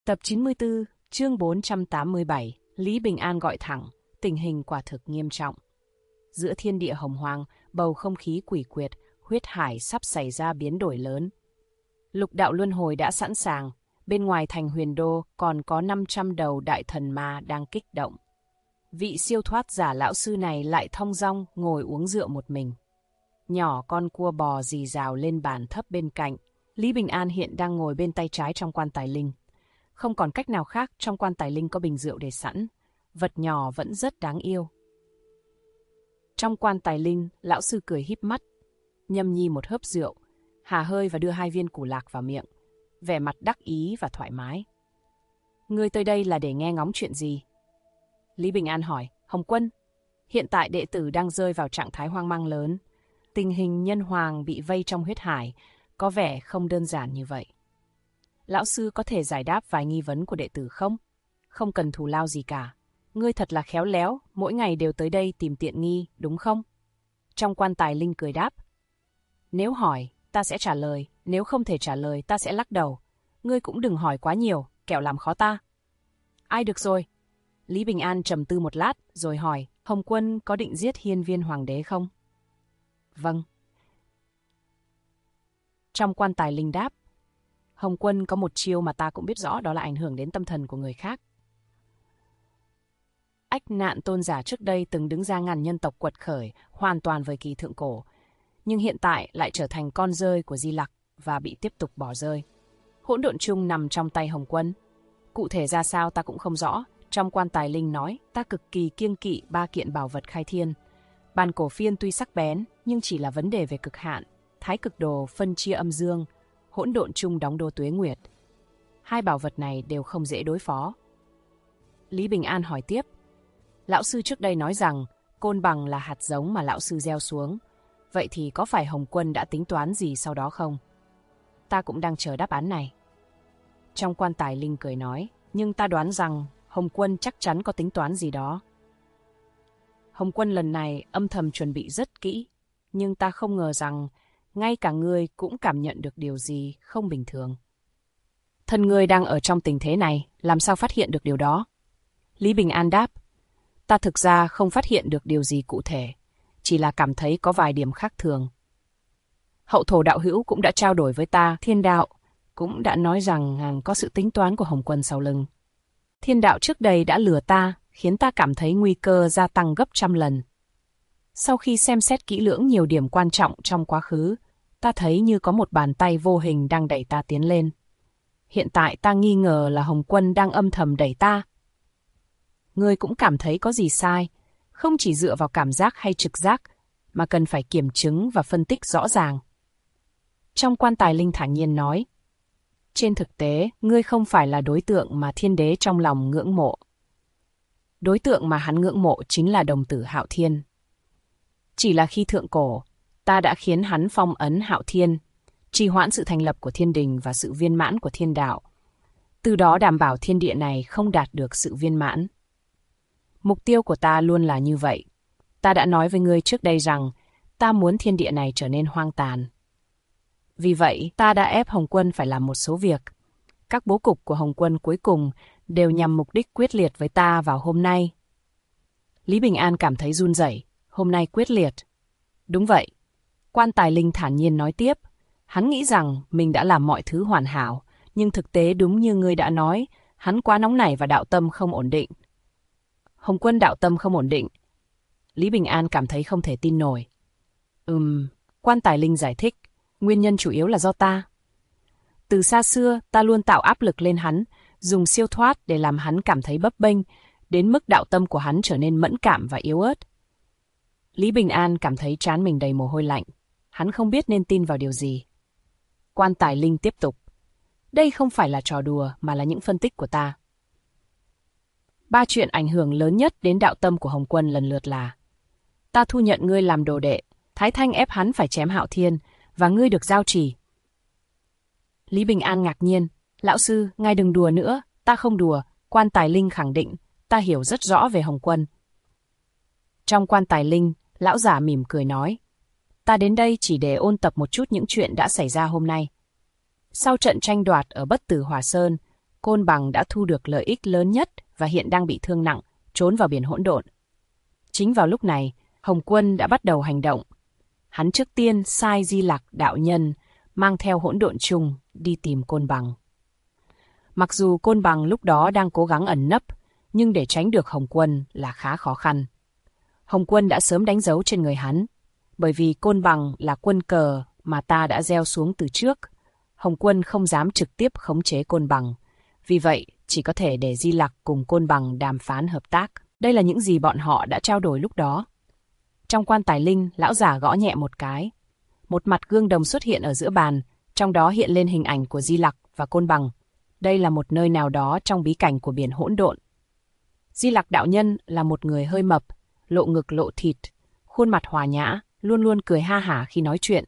Tập 94, chương 487, Lý Bình An gọi thẳng, tình hình quả thực nghiêm trọng. Giữa thiên địa hồng hoang, bầu không khí quỷ quyệt, huyết hải sắp xảy ra biến đổi lớn. Lục đạo luân hồi đã sẵn sàng, bên ngoài thành Huyền Đô còn có 500 đầu đại thần ma đang kích động. Vị siêu thoát giả lão sư này lại thong dong ngồi uống rượu một mình. Nhỏ con cua bò rì rào lên bàn thấp bên cạnh, Lý Bình An hiện đang ngồi bên tay trái trong quan tài linh. Không còn cách nào khác, trong quan tài linh có bình rượu để sẵn, vật nhỏ vẫn rất đáng yêu. Trong quan tài linh, lão sư cười híp mắt, nhâm nhi một hớp rượu, hà hơi và đưa 2 viên củ lạc vào miệng, vẻ mặt đắc ý và thoải mái. Ngươi tới đây là để nghe ngóng chuyện gì? Lý Bình An hỏi. Hồng Quân, hiện tại đệ tử đang rơi vào trạng thái hoang mang lớn. Tình hình nhân hoàng bị vây trong huyết hải có vẻ không đơn giản như vậy. Lão sư có thể giải đáp vài nghi vấn của đệ tử không? Không cần thù lao gì cả. Ngươi thật là khéo léo, mỗi ngày đều tới đây tìm tiện nghi, đúng không? Trong quan tài linh cười đáp. Nếu hỏi, ta sẽ trả lời, nếu không thể trả lời ta sẽ lắc đầu. Ngươi cũng đừng hỏi quá nhiều, kẻo làm khó ta. Ai được rồi? Lý Bình An trầm tư một lát, rồi hỏi, Hồng Quân có định giết Hiên Viên Hoàng đế không? Vâng. Trong quan tài linh đáp, Hồng Quân có một chiêu mà ta cũng biết rõ, đó là ảnh hưởng đến tâm thần của người khác. Ách Nạn tôn giả trước đây từng đứng ra ngăn nhân tộc quật khởi hoàn toàn với kỳ thượng cổ, nhưng hiện tại lại trở thành con rơi của Di Lặc và bị tiếp tục bỏ rơi. Hỗn độn chung nằm trong tay Hồng Quân. Cụ thể ra sao ta cũng không rõ. Trong quan tài linh nói, ta cực kỳ kiêng kỵ 3 kiện bảo vật khai thiên. Bàn cổ phiên tuy sắc bén, nhưng chỉ là vấn đề về cực hạn. Thái cực đồ phân chia âm dương, hỗn độn chung đóng đô tuế nguyệt. 2 bảo vật này đều không dễ đối phó. Lý Bình An hỏi tiếp. Lão sư trước đây nói rằng côn bằng là hạt giống mà lão sư gieo xuống. Vậy thì có phải Hồng Quân đã tính toán gì sau đó không? Ta cũng đang chờ đáp án này. Trong quan tài linh cười nói, nhưng ta đoán rằng Hồng Quân chắc chắn có tính toán gì đó. Hồng Quân lần này âm thầm chuẩn bị rất kỹ, nhưng ta không ngờ rằng ngay cả ngươi cũng cảm nhận được điều gì không bình thường. Thân ngươi đang ở trong tình thế này, làm sao phát hiện được điều đó? Lý Bình An đáp, ta thực ra không phát hiện được điều gì cụ thể, chỉ là cảm thấy có vài điểm khác thường. Hậu thổ đạo hữu cũng đã trao đổi với ta, Thiên đạo cũng đã nói rằng có sự tính toán của Hồng Quân sau lưng. Thiên đạo trước đây đã lừa ta, khiến ta cảm thấy nguy cơ gia tăng gấp 100 lần. Sau khi xem xét kỹ lưỡng nhiều điểm quan trọng trong quá khứ, ta thấy như có một bàn tay vô hình đang đẩy ta tiến lên. Hiện tại ta nghi ngờ là Hồng Quân đang âm thầm đẩy ta. Ngươi cũng cảm thấy có gì sai, không chỉ dựa vào cảm giác hay trực giác, mà cần phải kiểm chứng và phân tích rõ ràng. Trong quan tài linh thản nhiên nói, trên thực tế, ngươi không phải là đối tượng mà thiên đế trong lòng ngưỡng mộ. Đối tượng mà hắn ngưỡng mộ chính là đồng tử Hạo Thiên. Chỉ là khi thượng cổ, ta đã khiến hắn phong ấn Hạo Thiên, trì hoãn sự thành lập của thiên đình và sự viên mãn của thiên đạo. Từ đó đảm bảo thiên địa này không đạt được sự viên mãn. Mục tiêu của ta luôn là như vậy. Ta đã nói với ngươi trước đây rằng ta muốn thiên địa này trở nên hoang tàn. Vì vậy, ta đã ép Hồng Quân phải làm một số việc. Các bố cục của Hồng Quân cuối cùng đều nhằm mục đích quyết liệt với ta vào hôm nay. Lý Bình An cảm thấy run rẩy. Hôm nay quyết liệt. Đúng vậy. Quan tài linh thản nhiên nói tiếp. Hắn nghĩ rằng mình đã làm mọi thứ hoàn hảo, nhưng thực tế đúng như ngươi đã nói, hắn quá nóng nảy và đạo tâm không ổn định. Hồng Quân đạo tâm không ổn định. Lý Bình An cảm thấy không thể tin nổi. Quan tài linh giải thích. Nguyên nhân chủ yếu là do ta. Từ xa xưa, ta luôn tạo áp lực lên hắn, dùng siêu thoát để làm hắn cảm thấy bấp bênh, đến mức đạo tâm của hắn trở nên mẫn cảm và yếu ớt. Lý Bình An cảm thấy trán mình đầy mồ hôi lạnh. Hắn không biết nên tin vào điều gì. Quan tài linh tiếp tục. Đây không phải là trò đùa mà là những phân tích của ta. 3 chuyện ảnh hưởng lớn nhất đến đạo tâm của Hồng Quân lần lượt là: ta thu nhận ngươi làm đồ đệ, Thái Thanh ép hắn phải chém Hạo Thiên, và ngươi được giao trì. Lý Bình An ngạc nhiên. Lão sư, ngài đừng đùa nữa. Ta không đùa. Quan tài linh khẳng định, ta hiểu rất rõ về Hồng Quân. Trong quan tài linh, lão giả mỉm cười nói, ta đến đây chỉ để ôn tập một chút những chuyện đã xảy ra hôm nay. Sau trận tranh đoạt ở Bất Tử Hỏa Sơn, Côn Bằng đã thu được lợi ích lớn nhất và hiện đang bị thương nặng, trốn vào biển hỗn độn. Chính vào lúc này, Hồng Quân đã bắt đầu hành động. Hắn trước tiên sai Di Lặc đạo nhân mang theo hỗn độn chung đi tìm Côn Bằng. Mặc dù Côn Bằng lúc đó đang cố gắng ẩn nấp, nhưng để tránh được Hồng Quân là khá khó khăn. Hồng Quân đã sớm đánh dấu trên người hắn, bởi vì Côn Bằng là quân cờ mà ta đã gieo xuống từ trước. Hồng Quân không dám trực tiếp khống chế Côn Bằng, vì vậy chỉ có thể để Di Lặc cùng Côn Bằng đàm phán hợp tác. Đây là những gì bọn họ đã trao đổi lúc đó. Trong quan tài linh, lão giả gõ nhẹ một cái. Một mặt gương đồng xuất hiện ở giữa bàn, trong đó hiện lên hình ảnh của Di Lặc và Côn Bằng. Đây là một nơi nào đó trong bí cảnh của biển hỗn độn. Di Lặc đạo nhân là một người hơi mập, lộ ngực lộ thịt, khuôn mặt hòa nhã, luôn luôn cười ha hả khi nói chuyện.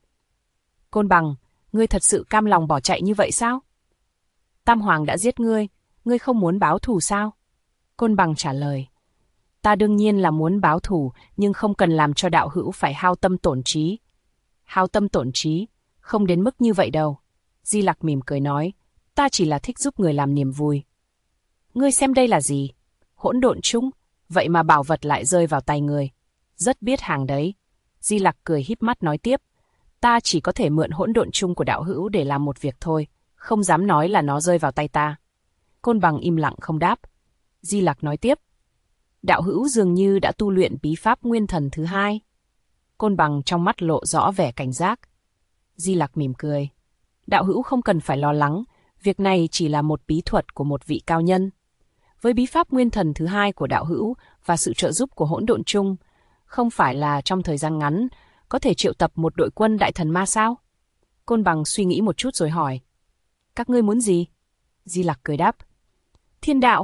Côn Bằng, ngươi thật sự cam lòng bỏ chạy như vậy sao? Tam Hoàng đã giết ngươi không muốn báo thù sao? Côn Bằng trả lời. Ta đương nhiên là muốn báo thù, nhưng không cần làm cho đạo hữu phải hao tâm tổn trí. Hao tâm tổn trí? Không đến mức như vậy đâu. Di Lặc mỉm cười nói, ta chỉ là thích giúp người làm niềm vui. Ngươi xem đây là gì? Hỗn độn chung, vậy mà bảo vật lại rơi vào tay ngươi. Rất biết hàng đấy. Di Lặc cười híp mắt nói tiếp, ta chỉ có thể mượn hỗn độn chung của đạo hữu để làm một việc thôi, không dám nói là nó rơi vào tay ta. Côn Bằng im lặng không đáp. Di Lặc nói tiếp, đạo hữu dường như đã tu luyện bí pháp nguyên thần thứ hai. Côn Bằng trong mắt lộ rõ vẻ cảnh giác. Di Lặc mỉm cười. Đạo hữu không cần phải lo lắng, việc này chỉ là một bí thuật của một vị cao nhân. Với bí pháp nguyên thần thứ hai của đạo hữu và sự trợ giúp của hỗn độn chung, không phải là trong thời gian ngắn có thể triệu tập một đội quân đại thần ma sao? Côn Bằng suy nghĩ một chút rồi hỏi. Các ngươi muốn gì? Di Lặc cười đáp. Thiên đạo.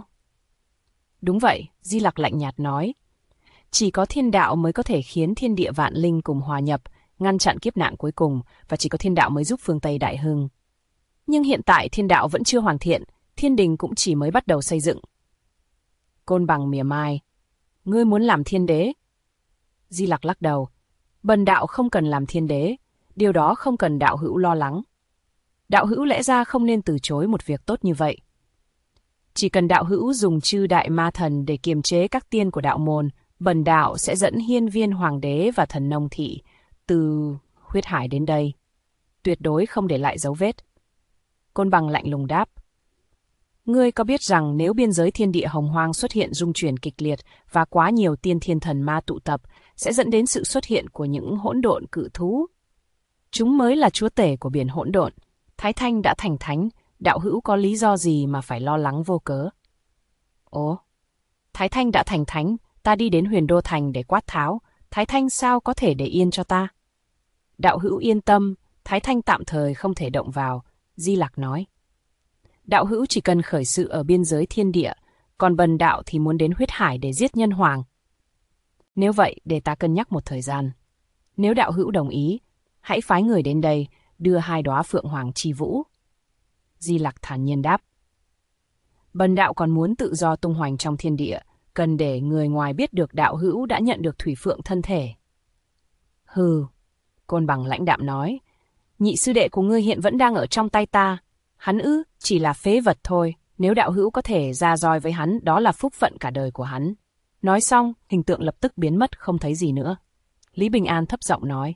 Đúng vậy, Di Lặc lạnh nhạt nói. Chỉ có thiên đạo mới có thể khiến thiên địa vạn linh cùng hòa nhập, ngăn chặn kiếp nạn cuối cùng, và chỉ có thiên đạo mới giúp phương Tây đại hưng. Nhưng hiện tại thiên đạo vẫn chưa hoàn thiện, thiên đình cũng chỉ mới bắt đầu xây dựng. Côn Bằng mỉa mai. Ngươi muốn làm thiên đế? Di Lặc lắc đầu. Bần đạo không cần làm thiên đế, điều đó không cần đạo hữu lo lắng. Đạo hữu lẽ ra không nên từ chối một việc tốt như vậy. Chỉ cần đạo hữu dùng chư đại ma thần để kiềm chế các tiên của đạo môn, bần đạo sẽ dẫn hiên viên hoàng đế và thần nông thị từ huyết hải đến đây. Tuyệt đối không để lại dấu vết. Côn Bằng lạnh lùng đáp. Ngươi có biết rằng nếu biên giới thiên địa hồng hoang xuất hiện rung chuyển kịch liệt và quá nhiều tiên thiên thần ma tụ tập, sẽ dẫn đến sự xuất hiện của những hỗn độn cự thú? Chúng mới là chúa tể của biển hỗn độn. Thái Thanh đã thành thánh, đạo hữu có lý do gì mà phải lo lắng vô cớ? Ồ, Thái Thanh đã thành thánh, ta đi đến Huyền Đô Thành để quát tháo, Thái Thanh sao có thể để yên cho ta? Đạo hữu yên tâm, Thái Thanh tạm thời không thể động vào, Di Lặc nói. Đạo hữu chỉ cần khởi sự ở biên giới thiên địa, còn bần đạo thì muốn đến huyết hải để giết nhân hoàng. Nếu vậy, để ta cân nhắc một thời gian. Nếu đạo hữu đồng ý, hãy phái người đến đây, đưa 2 đóa phượng hoàng chi vũ. Di Lặc thản nhiên đáp. Bần đạo còn muốn tự do tung hoành trong thiên địa, cần để người ngoài biết được đạo hữu đã nhận được thủy phượng thân thể. Hừ, Côn Bằng lãnh đạm nói, nhị sư đệ của ngươi hiện vẫn đang ở trong tay ta. Hắn chỉ là phế vật thôi, nếu đạo hữu có thể ra roi với hắn, đó là phúc phận cả đời của hắn. Nói xong, hình tượng lập tức biến mất không thấy gì nữa. Lý Bình An thấp giọng nói.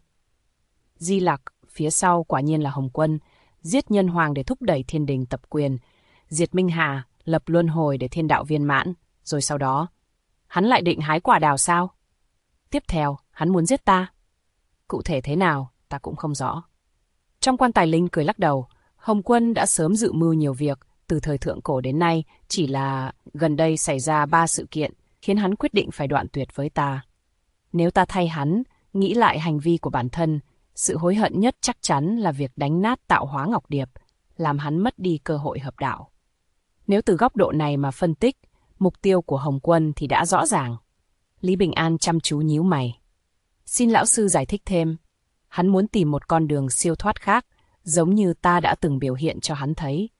Di Lặc, phía sau quả nhiên là Hồng Quân, giết nhân hoàng để thúc đẩy thiên đình tập quyền, diệt Minh Hà, lập luân hồi để thiên đạo viên mãn, rồi sau đó, hắn lại định hái quả đào sao? Tiếp theo, hắn muốn giết ta. Cụ thể thế nào, ta cũng không rõ. Trong quan tài linh cười lắc đầu, Hồng Quân đã sớm dự mưu nhiều việc, từ thời thượng cổ đến nay, chỉ là gần đây xảy ra 3 sự kiện, khiến hắn quyết định phải đoạn tuyệt với ta. Nếu ta thay hắn, nghĩ lại hành vi của bản thân, sự hối hận nhất chắc chắn là việc đánh nát Tạo Hóa Ngọc Điệp, làm hắn mất đi cơ hội hợp đạo. Nếu từ góc độ này mà phân tích, mục tiêu của Hồng Quân thì đã rõ ràng. Lý Bình An chăm chú nhíu mày. Xin lão sư giải thích thêm. Hắn muốn tìm một con đường siêu thoát khác, giống như ta đã từng biểu hiện cho hắn thấy.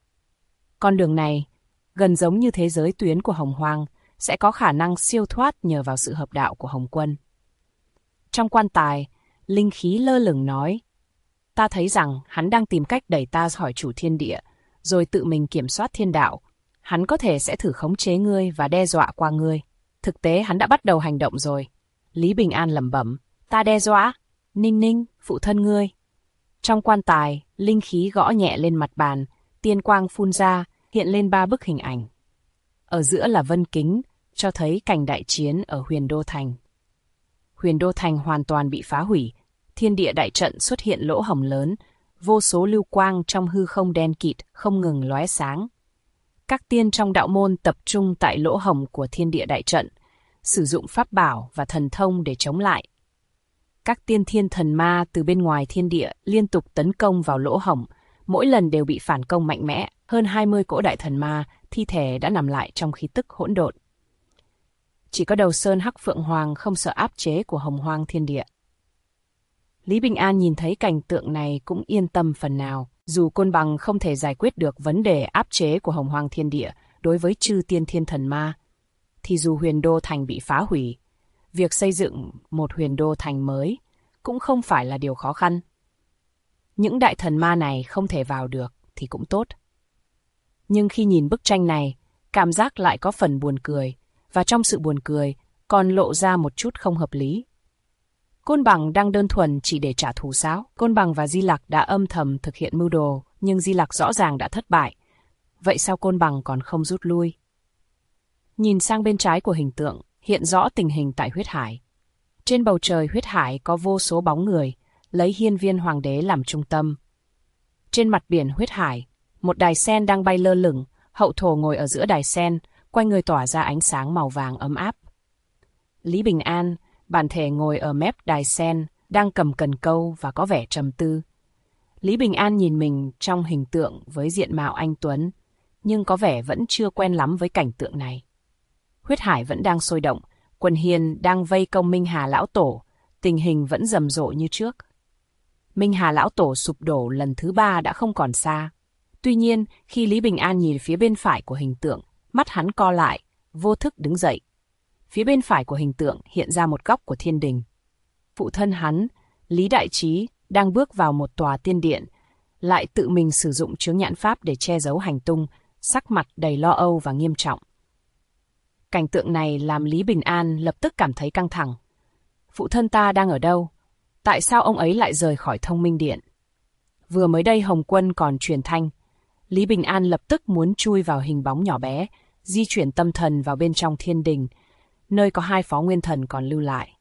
Con đường này, gần giống như thế giới tuyến của Hồng Hoang, sẽ có khả năng siêu thoát nhờ vào sự hợp đạo của Hồng Quân. Trong quan tài, linh khí lơ lửng nói, ta thấy rằng hắn đang tìm cách đẩy ta khỏi chủ thiên địa, rồi tự mình kiểm soát thiên đạo, hắn có thể sẽ thử khống chế ngươi và đe dọa qua ngươi. Thực tế hắn đã bắt đầu hành động rồi. Lý Bình An lẩm bẩm, ta đe dọa? Ninh Ninh, phụ thân ngươi. Trong quan tài, linh khí gõ nhẹ lên mặt bàn, tiên quang phun ra, hiện lên 3 bức hình ảnh. Ở giữa là vân kính, cho thấy cảnh đại chiến ở Huyền Đô Thành. Huyền Đô Thành hoàn toàn bị phá hủy, thiên địa đại trận xuất hiện lỗ hổng lớn, vô số lưu quang trong hư không đen kịt không ngừng lóe sáng. Các tiên trong đạo môn tập trung tại lỗ hổng của thiên địa đại trận, sử dụng pháp bảo và thần thông để chống lại. Các tiên thiên thần ma từ bên ngoài thiên địa liên tục tấn công vào lỗ hổng, mỗi lần đều bị phản công mạnh mẽ. Hơn 20 cỗ đại thần ma, thi thể đã nằm lại trong khí tức hỗn độn. Chỉ có Đầu Sơn Hắc Phượng Hoàng không sợ áp chế của Hồng Hoang thiên địa. Lý Bình An nhìn thấy cảnh tượng này cũng yên tâm phần nào. Dù Côn Bằng không thể giải quyết được vấn đề áp chế của Hồng Hoang thiên địa đối với chư tiên thiên thần ma, thì dù Huyền Đô Thành bị phá hủy, việc xây dựng một Huyền Đô Thành mới cũng không phải là điều khó khăn. Những đại thần ma này không thể vào được thì cũng tốt. Nhưng khi nhìn bức tranh này, cảm giác lại có phần buồn cười, và trong sự buồn cười còn lộ ra một chút không hợp lý. Côn Bằng đang đơn thuần chỉ để trả thù sao? Côn Bằng và Di Lặc đã âm thầm thực hiện mưu đồ, nhưng Di Lặc rõ ràng đã thất bại. Vậy sao Côn Bằng còn không rút lui? Nhìn sang bên trái của hình tượng, hiện rõ tình hình tại huyết hải. Trên bầu trời huyết hải có vô số bóng người, lấy hiên viên hoàng đế làm trung tâm. Trên mặt biển huyết hải, một đài sen đang bay lơ lửng, hậu thổ ngồi ở giữa đài sen, quanh người tỏa ra ánh sáng màu vàng ấm áp. Lý Bình An, bản thể ngồi ở mép đài sen, đang cầm cần câu và có vẻ trầm tư. Lý Bình An nhìn mình trong hình tượng với diện mạo anh tuấn, nhưng có vẻ vẫn chưa quen lắm với cảnh tượng này. Huyết hải vẫn đang sôi động, quần hiền đang vây công Minh Hà Lão Tổ, tình hình vẫn rầm rộ như trước. Minh Hà Lão Tổ sụp đổ lần thứ 3 đã không còn xa. Tuy nhiên, khi Lý Bình An nhìn phía bên phải của hình tượng, mắt hắn co lại, vô thức đứng dậy. Phía bên phải của hình tượng hiện ra một góc của thiên đình. Phụ thân hắn, Lý Đại Trí, đang bước vào một tòa tiên điện, lại tự mình sử dụng chướng nhãn pháp để che giấu hành tung, sắc mặt đầy lo âu và nghiêm trọng. Cảnh tượng này làm Lý Bình An lập tức cảm thấy căng thẳng. Phụ thân ta đang ở đâu? Tại sao ông ấy lại rời khỏi Thông Minh Điện? Vừa mới đây Hồng Quân còn truyền thanh. Lý Bình An lập tức muốn chui vào hình bóng nhỏ bé, di chuyển tâm thần vào bên trong thiên đình, nơi có 2 phó nguyên thần còn lưu lại.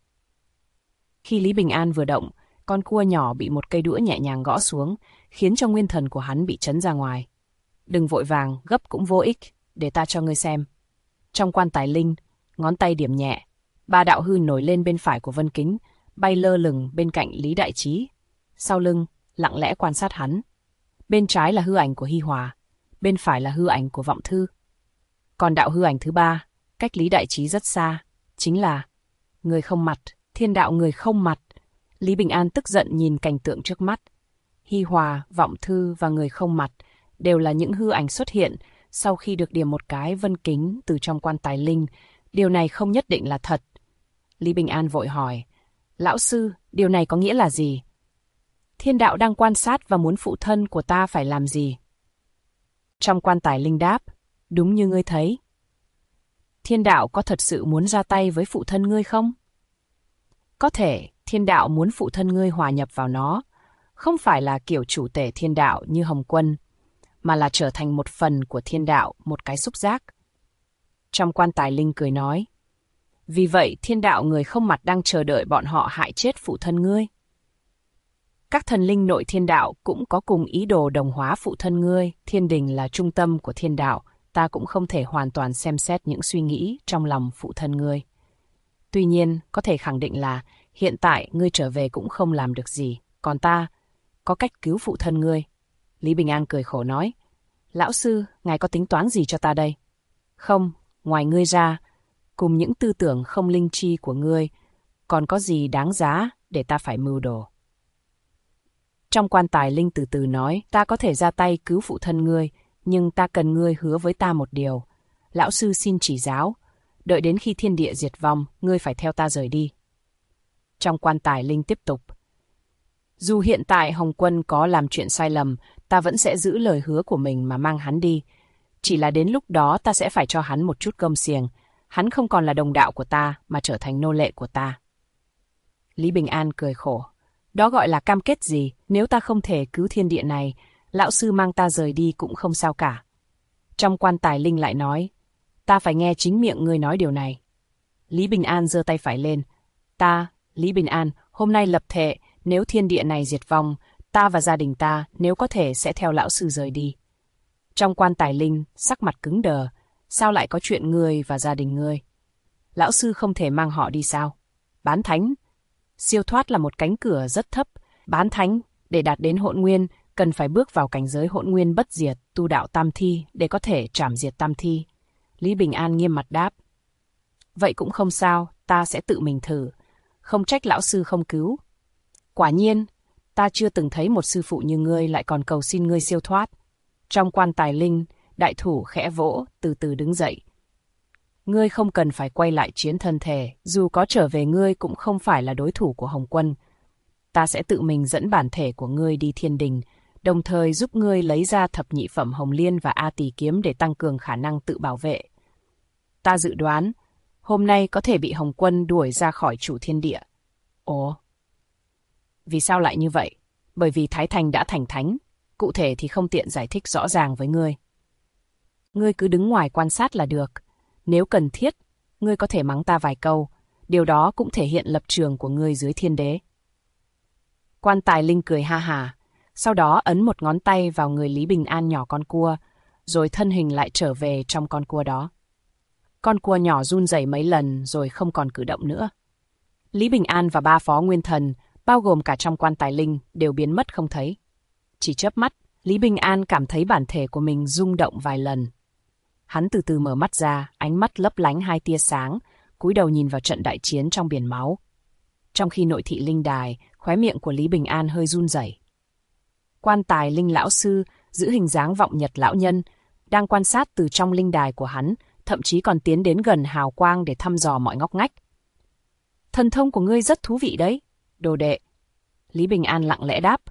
Khi Lý Bình An vừa động, con cua nhỏ bị một cây đũa nhẹ nhàng gõ xuống, khiến cho nguyên thần của hắn bị chấn ra ngoài. Đừng vội vàng, gấp cũng vô ích, để ta cho ngươi xem. Trong quan tài linh, ngón tay điểm nhẹ, 3 đạo hư nổi lên bên phải của Vân Kính, bay lơ lửng bên cạnh Lý Đại Trí. Sau lưng, lặng lẽ quan sát hắn. Bên trái là hư ảnh của Hi Hòa, bên phải là hư ảnh của Vọng Thư. Còn đạo hư ảnh thứ 3, cách Lý Đại Trí rất xa, chính là người không mặt, thiên đạo người không mặt. Lý Bình An tức giận nhìn cảnh tượng trước mắt. Hi Hòa, Vọng Thư và người không mặt đều là những hư ảnh xuất hiện sau khi được điểm một cái vân kính từ trong quan tài linh. Điều này không nhất định là thật. Lý Bình An vội hỏi, lão sư, điều này có nghĩa là gì? Thiên đạo đang quan sát và muốn phụ thân của ta phải làm gì? Trong quan tài linh đáp, đúng như ngươi thấy. Thiên đạo có thật sự muốn ra tay với phụ thân ngươi không? Có thể thiên đạo muốn phụ thân ngươi hòa nhập vào nó, không phải là kiểu chủ tể thiên đạo như Hồng Quân, mà là trở thành một phần của thiên đạo, một cái xúc giác. Trong quan tài linh cười nói, vì vậy thiên đạo người không mặt đang chờ đợi bọn họ hại chết phụ thân ngươi. Các thần linh nội thiên đạo cũng có cùng ý đồ đồng hóa phụ thân ngươi. Thiên đình là trung tâm của thiên đạo, ta cũng không thể hoàn toàn xem xét những suy nghĩ trong lòng phụ thân ngươi. Tuy nhiên, có thể khẳng định là hiện tại ngươi trở về cũng không làm được gì, còn ta có cách cứu phụ thân ngươi. Lý Bình An cười khổ nói, lão sư, ngài có tính toán gì cho ta đây? Không, ngoài ngươi ra, cùng những tư tưởng không linh chi của ngươi, còn có gì đáng giá để ta phải mưu đồ? Trong quan tài linh từ từ nói, ta có thể ra tay cứu phụ thân ngươi, nhưng ta cần ngươi hứa với ta một điều. Lão sư xin chỉ giáo, đợi đến khi thiên địa diệt vong, ngươi phải theo ta rời đi. Trong quan tài linh tiếp tục, Dù hiện tại Hồng Quân có làm chuyện sai lầm, ta vẫn sẽ giữ lời hứa của mình mà mang hắn đi. Chỉ là đến lúc đó ta sẽ phải cho hắn một chút cơm xiềng. Hắn không còn là đồng đạo của ta mà trở thành nô lệ của ta. Lý Bình An cười khổ. Đó gọi là cam kết gì? Nếu ta không thể cứu thiên địa này, lão sư mang ta rời đi cũng không sao cả. Trong quan tài linh lại nói, ta phải nghe chính miệng ngươi nói điều này. Lý Bình An giơ tay phải lên. Ta, Lý Bình An, hôm nay lập thệ, nếu thiên địa này diệt vong, ta và gia đình ta, nếu có thể sẽ theo lão sư rời đi. Trong quan tài linh, sắc mặt cứng đờ. Sao lại có chuyện ngươi và gia đình ngươi? Lão sư không thể mang họ đi sao? Bán thánh. Siêu thoát là một cánh cửa rất thấp. Bán thánh, để đạt đến hỗn nguyên, cần phải bước vào cảnh giới hỗn nguyên bất diệt, tu đạo tam thi, để có thể trảm diệt tam thi. Lý Bình An nghiêm mặt đáp. Vậy cũng không sao, ta sẽ tự mình thử. Không trách lão sư không cứu. Quả nhiên, ta chưa từng thấy một sư phụ như ngươi lại còn cầu xin ngươi siêu thoát. Trong quan tài linh, đại thủ khẽ vỗ, từ từ đứng dậy. Ngươi không cần phải quay lại chiến thân thể, dù có trở về ngươi cũng không phải là đối thủ của Hồng Quân. Ta sẽ tự mình dẫn bản thể của ngươi đi thiên đình, đồng thời giúp ngươi lấy ra thập nhị phẩm Hồng Liên và A Tỳ kiếm để tăng cường khả năng tự bảo vệ. Ta dự đoán, hôm nay có thể bị Hồng Quân đuổi ra khỏi chủ thiên địa. Ồ, vì sao lại như vậy? Bởi vì Thái Thành đã thành thánh, cụ thể thì không tiện giải thích rõ ràng với ngươi. Ngươi cứ đứng ngoài quan sát là được. Nếu cần thiết, ngươi có thể mắng ta vài câu, điều đó cũng thể hiện lập trường của ngươi dưới thiên đế. Quan tài linh cười ha hả, sau đó ấn một ngón tay vào người Lý Bình An nhỏ con cua, rồi thân hình lại trở về trong con cua đó. Con cua nhỏ run rẩy mấy lần rồi không còn cử động nữa. Lý Bình An và ba phó nguyên thần, bao gồm cả trong quan tài linh, đều biến mất không thấy. Chỉ chớp mắt, Lý Bình An cảm thấy bản thể của mình rung động vài lần. Hắn từ từ mở mắt ra, ánh mắt lấp lánh hai tia sáng, cúi đầu nhìn vào trận đại chiến trong biển máu. Trong khi nội thị linh đài, khóe miệng của Lý Bình An hơi run rẩy. Quan tài linh lão sư giữ hình dáng vọng nhật lão nhân, đang quan sát từ trong linh đài của hắn, thậm chí còn tiến đến gần hào quang để thăm dò mọi ngóc ngách. Thần thông của ngươi rất thú vị đấy, đồ đệ. Lý Bình An lặng lẽ đáp.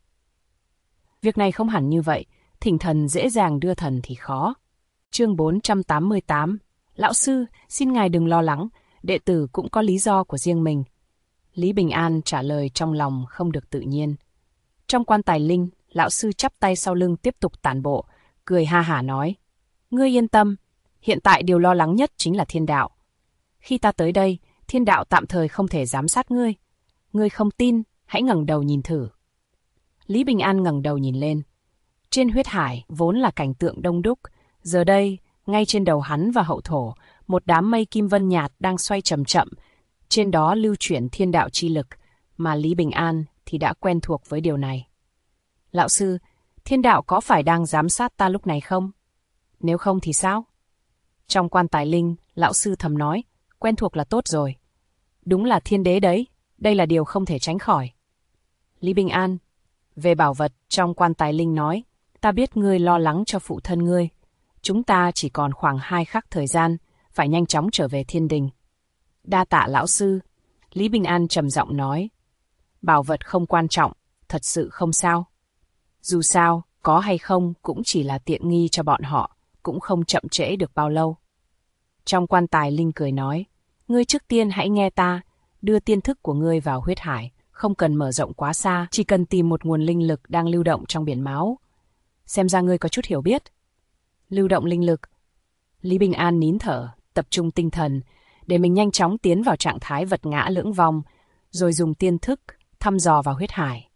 Việc này không hẳn như vậy, thỉnh thần dễ dàng đưa thần thì khó. Chương 488. Lão sư, xin ngài đừng lo lắng, đệ tử cũng có lý do của riêng mình. Lý Bình An trả lời trong lòng không được tự nhiên. Trong quan tài linh, lão sư chắp tay sau lưng tiếp tục tản bộ, cười ha hả nói. Ngươi yên tâm, hiện tại điều lo lắng nhất chính là thiên đạo. Khi ta tới đây, thiên đạo tạm thời không thể giám sát ngươi. Ngươi không tin, hãy ngẩng đầu nhìn thử. Lý Bình An ngẩng đầu nhìn lên. Trên huyết hải vốn là cảnh tượng đông đúc, giờ đây, ngay trên đầu hắn và hậu thổ, một đám mây kim vân nhạt đang xoay chậm chậm, trên đó lưu chuyển thiên đạo chi lực, mà Lý Bình An thì đã quen thuộc với điều này. Lão sư, thiên đạo có phải đang giám sát ta lúc này không? Nếu không thì sao? Trong quan tài linh, lão sư thầm nói, quen thuộc là tốt rồi. Đúng là thiên đế đấy, đây là điều không thể tránh khỏi. Lý Bình An, về bảo vật, trong quan tài linh nói, ta biết ngươi lo lắng cho phụ thân ngươi. Chúng ta chỉ còn khoảng 2 khắc thời gian, phải nhanh chóng trở về thiên đình. Đa tạ lão sư, Lý Bình An trầm giọng nói. Bảo vật không quan trọng, thật sự không sao. Dù sao, có hay không cũng chỉ là tiện nghi cho bọn họ, cũng không chậm trễ được bao lâu. Trong quan tài linh cười nói, ngươi trước tiên hãy nghe ta, đưa tiên thức của ngươi vào huyết hải, không cần mở rộng quá xa, chỉ cần tìm một nguồn linh lực đang lưu động trong biển máu. Xem ra ngươi có chút hiểu biết. Lưu động linh lực. Lý Bình An nín thở, tập trung tinh thần, để mình nhanh chóng tiến vào trạng thái vật ngã lưỡng vong, rồi dùng tiên thức thăm dò vào huyết hải.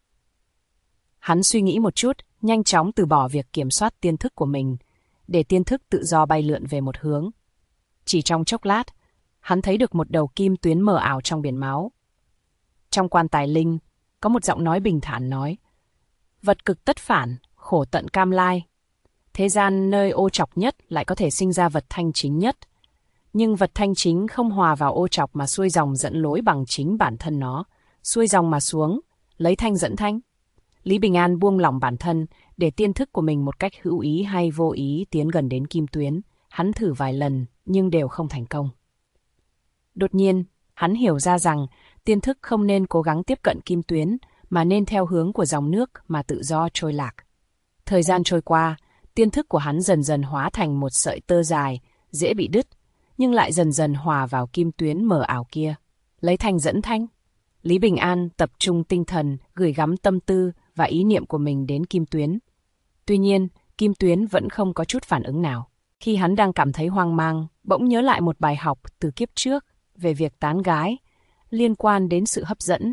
Hắn suy nghĩ một chút, nhanh chóng từ bỏ việc kiểm soát tiên thức của mình, để tiên thức tự do bay lượn về một hướng. Chỉ trong chốc lát, hắn thấy được một đầu kim tuyến mờ ảo trong biển máu. Trong quan tài linh, có một giọng nói bình thản nói, vật cực tất phản, khổ tận cam lai. Thế gian nơi ô trọc nhất lại có thể sinh ra vật thanh chính nhất. Nhưng vật thanh chính không hòa vào ô trọc mà xuôi dòng dẫn lối bằng chính bản thân nó, xuôi dòng mà xuống, lấy thanh dẫn thanh. Lý Bình An buông lỏng bản thân để tiên thức của mình một cách hữu ý hay vô ý tiến gần đến kim tuyến. Hắn thử vài lần nhưng đều không thành công. Đột nhiên, hắn hiểu ra rằng tiên thức không nên cố gắng tiếp cận kim tuyến mà nên theo hướng của dòng nước mà tự do trôi lạc. Thời gian trôi qua, tiên thức của hắn dần dần hóa thành một sợi tơ dài, dễ bị đứt, nhưng lại dần dần hòa vào kim tuyến mờ ảo kia. Lấy thanh dẫn thanh. Lý Bình An tập trung tinh thần, gửi gắm tâm tư và ý niệm của mình đến kim tuyến. Tuy nhiên, kim tuyến vẫn không có chút phản ứng nào. Khi hắn đang cảm thấy hoang mang, bỗng nhớ lại một bài học từ kiếp trước về việc tán gái, liên quan đến sự hấp dẫn.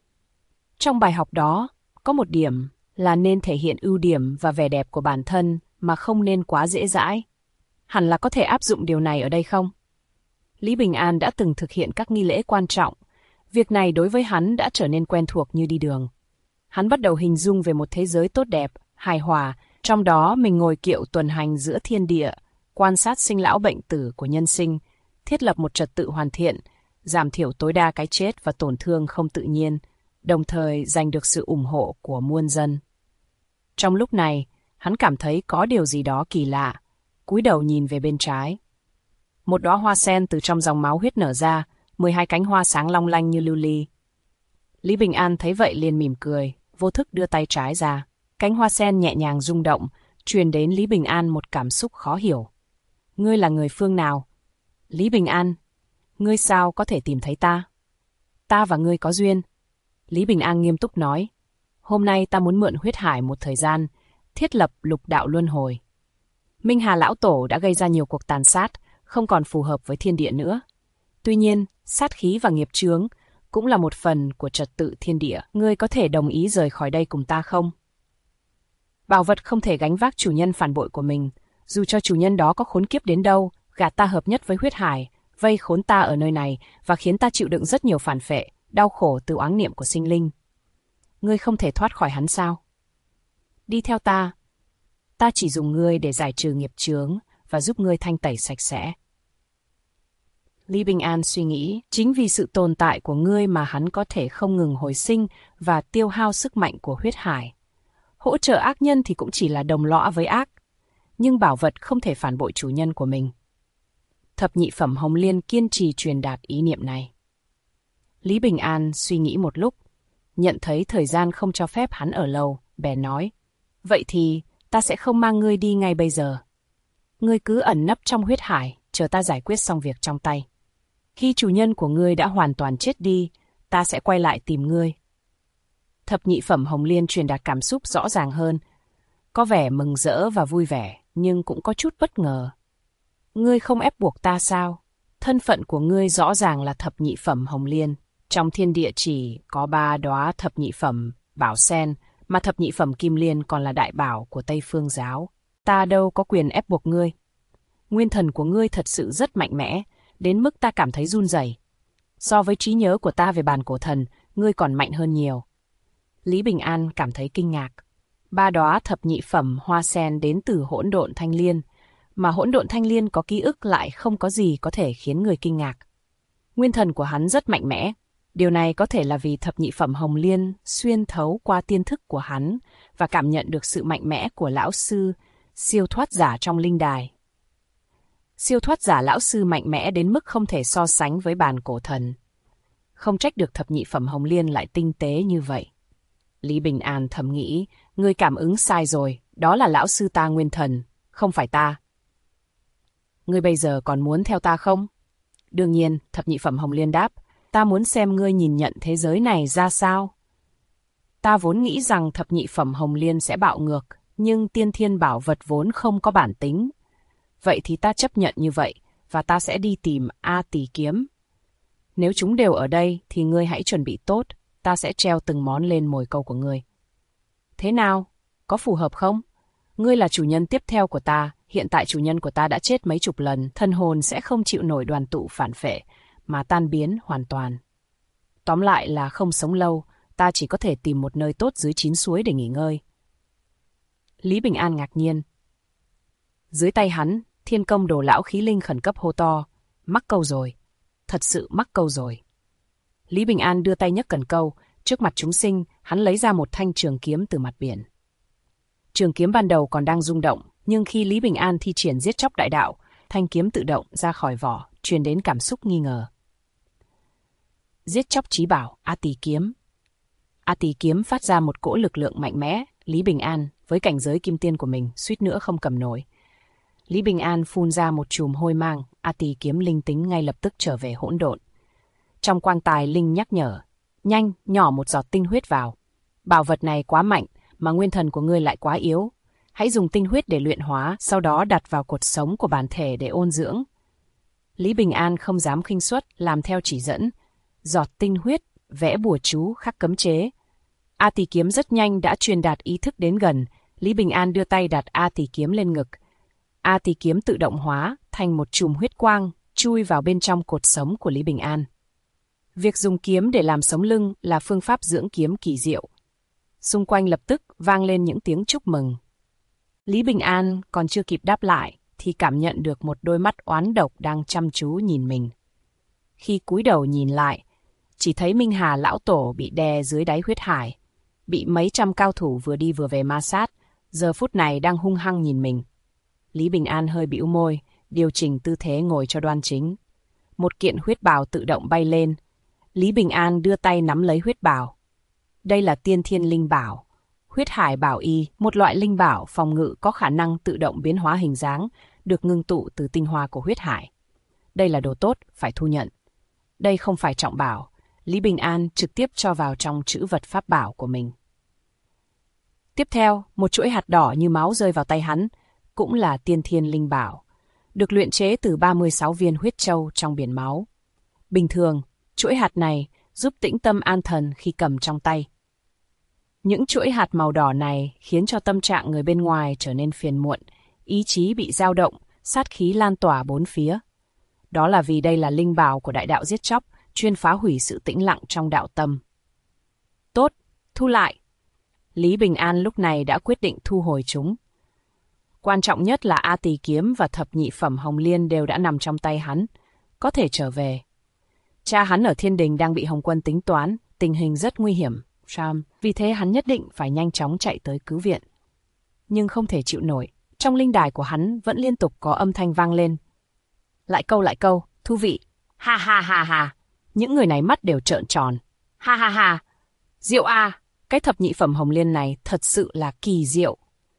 Trong bài học đó, có một điểm là nên thể hiện ưu điểm và vẻ đẹp của bản thân mà không nên quá dễ dãi. Hẳn là có thể áp dụng điều này ở đây không? Lý Bình An đã từng thực hiện các nghi lễ quan trọng. Việc này đối với hắn đã trở nên quen thuộc như đi đường. Hắn bắt đầu hình dung về một thế giới tốt đẹp, hài hòa, trong đó mình ngồi kiệu tuần hành giữa thiên địa, quan sát sinh lão bệnh tử của nhân sinh, thiết lập một trật tự hoàn thiện, giảm thiểu tối đa cái chết và tổn thương không tự nhiên, đồng thời giành được sự ủng hộ của muôn dân. Trong lúc này, hắn cảm thấy có điều gì đó kỳ lạ, cúi đầu nhìn về bên trái. Một đóa hoa sen từ trong dòng máu huyết nở ra, 12 cánh hoa sáng long lanh như lưu ly. Lý Bình An thấy vậy liền mỉm cười, vô thức đưa tay trái ra. Cánh hoa sen nhẹ nhàng rung động, truyền đến Lý Bình An một cảm xúc khó hiểu. Ngươi là người phương nào? Lý Bình An, ngươi sao có thể tìm thấy ta? Ta và ngươi có duyên. Lý Bình An nghiêm túc nói, hôm nay ta muốn mượn huyết hải một thời gian, thiết lập lục đạo luân hồi. Minh Hà Lão Tổ đã gây ra nhiều cuộc tàn sát, không còn phù hợp với thiên địa nữa. Tuy nhiên, sát khí và nghiệp chướng cũng là một phần của trật tự thiên địa. Ngươi có thể đồng ý rời khỏi đây cùng ta không? Bảo vật không thể gánh vác chủ nhân phản bội của mình, dù cho chủ nhân đó có khốn kiếp đến đâu, gạt ta hợp nhất với huyết hải, vây khốn ta ở nơi này và khiến ta chịu đựng rất nhiều phản phệ, đau khổ từ oáng niệm của sinh linh. Ngươi không thể thoát khỏi hắn sao? Đi theo ta. Ta chỉ dùng ngươi để giải trừ nghiệp chướng và giúp ngươi thanh tẩy sạch sẽ. Lý Bình An suy nghĩ, chính vì sự tồn tại của ngươi mà hắn có thể không ngừng hồi sinh và tiêu hao sức mạnh của huyết hải. Hỗ trợ ác nhân thì cũng chỉ là đồng lõa với ác, nhưng bảo vật không thể phản bội chủ nhân của mình. Thập nhị phẩm Hồng Liên kiên trì truyền đạt ý niệm này. Lý Bình An suy nghĩ một lúc, nhận thấy thời gian không cho phép hắn ở lâu, bèn nói, vậy thì ta sẽ không mang ngươi đi ngay bây giờ. Ngươi cứ ẩn nấp trong huyết hải, chờ ta giải quyết xong việc trong tay. Khi chủ nhân của ngươi đã hoàn toàn chết đi, ta sẽ quay lại tìm ngươi. Thập nhị phẩm Hồng Liên truyền đạt cảm xúc rõ ràng hơn, có vẻ mừng rỡ và vui vẻ, nhưng cũng có chút bất ngờ. Ngươi không ép buộc ta sao? Thân phận của ngươi rõ ràng là thập nhị phẩm Hồng Liên. Trong thiên địa chỉ có 3 đóa thập nhị phẩm bảo sen, mà thập nhị phẩm Kim Liên còn là đại bảo của Tây Phương giáo. Ta đâu có quyền ép buộc ngươi. Nguyên thần của ngươi thật sự rất mạnh mẽ, đến mức ta cảm thấy run rẩy. So với trí nhớ của ta về bàn cổ thần, ngươi còn mạnh hơn nhiều. Lý Bình An cảm thấy kinh ngạc. 3 đóa thập nhị phẩm hoa sen đến từ hỗn độn thanh liên, mà hỗn độn thanh liên có ký ức lại không có gì có thể khiến người kinh ngạc. Nguyên thần của hắn rất mạnh mẽ. Điều này có thể là vì thập nhị phẩm Hồng Liên xuyên thấu qua tiên thức của hắn và cảm nhận được sự mạnh mẽ của lão sư, siêu thoát giả trong linh đài. Siêu thoát giả lão sư mạnh mẽ đến mức không thể so sánh với bàn cổ thần. Không trách được thập nhị phẩm Hồng Liên lại tinh tế như vậy. Lý Bình An thầm nghĩ, ngươi cảm ứng sai rồi, đó là lão sư ta nguyên thần, không phải ta. Ngươi bây giờ còn muốn theo ta không? Đương nhiên, thập nhị phẩm Hồng Liên đáp, ta muốn xem ngươi nhìn nhận thế giới này ra sao. Ta vốn nghĩ rằng thập nhị phẩm Hồng Liên sẽ bạo ngược, nhưng tiên thiên bảo vật vốn không có bản tính. Vậy thì ta chấp nhận như vậy, và ta sẽ đi tìm A Tỳ kiếm. Nếu chúng đều ở đây, thì ngươi hãy chuẩn bị tốt, ta sẽ treo từng món lên mồi câu của ngươi. Thế nào? Có phù hợp không? Ngươi là chủ nhân tiếp theo của ta, hiện tại chủ nhân của ta đã chết mấy chục lần, thân hồn sẽ không chịu nổi đoàn tụ phản phệ, mà tan biến hoàn toàn. Tóm lại là không sống lâu, ta chỉ có thể tìm một nơi tốt dưới 9 suối để nghỉ ngơi. Lý Bình An ngạc nhiên. Dưới tay hắn, Thiên Công Đồ lão khí linh khẩn cấp hô to, mắc câu rồi, thật sự mắc câu rồi. Lý Bình An đưa tay nhấc cần câu, trước mặt chúng sinh, hắn lấy ra một thanh trường kiếm từ mặt biển. Trường kiếm ban đầu còn đang rung động, nhưng khi Lý Bình An thi triển giết chóc đại đạo, thanh kiếm tự động ra khỏi vỏ, truyền đến cảm xúc nghi ngờ. Giết chóc chí bảo, A Tỳ kiếm. A Tỳ kiếm phát ra một cỗ lực lượng mạnh mẽ. Lý Bình An, với cảnh giới kim tiên của mình, suýt nữa không cầm nổi. Lý Bình An phun ra một chùm hôi mang, A Tỳ kiếm linh tính ngay lập tức trở về hỗn độn. Trong quan tài linh nhắc nhở, nhanh, nhỏ một giọt tinh huyết vào. Bảo vật này quá mạnh, mà nguyên thần của ngươi lại quá yếu. Hãy dùng tinh huyết để luyện hóa, sau đó đặt vào cột sống của bản thể để ôn dưỡng. Lý Bình An không dám khinh suất, làm theo chỉ dẫn. Giọt tinh huyết, vẽ bùa chú khắc cấm chế. A Tỳ kiếm rất nhanh đã truyền đạt ý thức đến gần. Lý Bình An đưa tay đặt A Tỳ kiếm lên ngực. A Tỳ kiếm tự động hóa thành một chùm huyết quang, chui vào bên trong cột sống của Lý Bình An. Việc dùng kiếm để làm sống lưng là phương pháp dưỡng kiếm kỳ diệu. Xung quanh lập tức vang lên những tiếng chúc mừng. Lý Bình An còn chưa kịp đáp lại thì cảm nhận được một đôi mắt oán độc đang chăm chú nhìn mình. Khi cúi đầu nhìn lại, chỉ thấy Minh Hà lão tổ bị đè dưới đáy huyết hải, bị mấy trăm cao thủ vừa đi vừa về ma sát, giờ phút này đang hung hăng nhìn mình. Lý Bình An hơi bĩu môi, điều chỉnh tư thế ngồi cho đoan chính. Một kiện huyết bào tự động bay lên. Lý Bình An đưa tay nắm lấy huyết bào. Đây là tiên thiên linh bảo, huyết hải bảo y, một loại linh bảo phòng ngự có khả năng tự động biến hóa hình dáng, được ngưng tụ từ tinh hoa của huyết hải. Đây là đồ tốt, phải thu nhận. Đây không phải trọng bảo, Lý Bình An trực tiếp cho vào trong trữ vật pháp bảo của mình. Tiếp theo, một chuỗi hạt đỏ như máu rơi vào tay hắn, cũng là tiên thiên linh bảo, được luyện chế từ 36 viên huyết châu trong biển máu. Bình thường, chuỗi hạt này giúp tĩnh tâm an thần khi cầm trong tay. Những chuỗi hạt màu đỏ này khiến cho tâm trạng người bên ngoài trở nên phiền muộn, ý chí bị dao động, sát khí lan tỏa bốn phía. Đó là vì đây là linh bảo của đại đạo giết chóc, chuyên phá hủy sự tĩnh lặng trong đạo tâm. Tốt, thu lại. Lý Bình An lúc này đã quyết định thu hồi chúng. Quan trọng nhất là A Tỳ kiếm và thập nhị phẩm Hồng Liên đều đã nằm trong tay hắn, có thể trở về. Cha hắn ở Thiên Đình đang bị Hồng Quân tính toán, tình hình rất nguy hiểm. Vì thế hắn nhất định phải nhanh chóng chạy tới cứu viện. Nhưng không thể chịu nổi, trong linh đài của hắn vẫn liên tục có âm thanh vang lên. Lại câu, thú vị. Ha ha ha ha. Những người này mắt đều trợn tròn. Ha ha ha. Diệu à, cái thập nhị phẩm Hồng Liên này thật sự là kỳ diệu.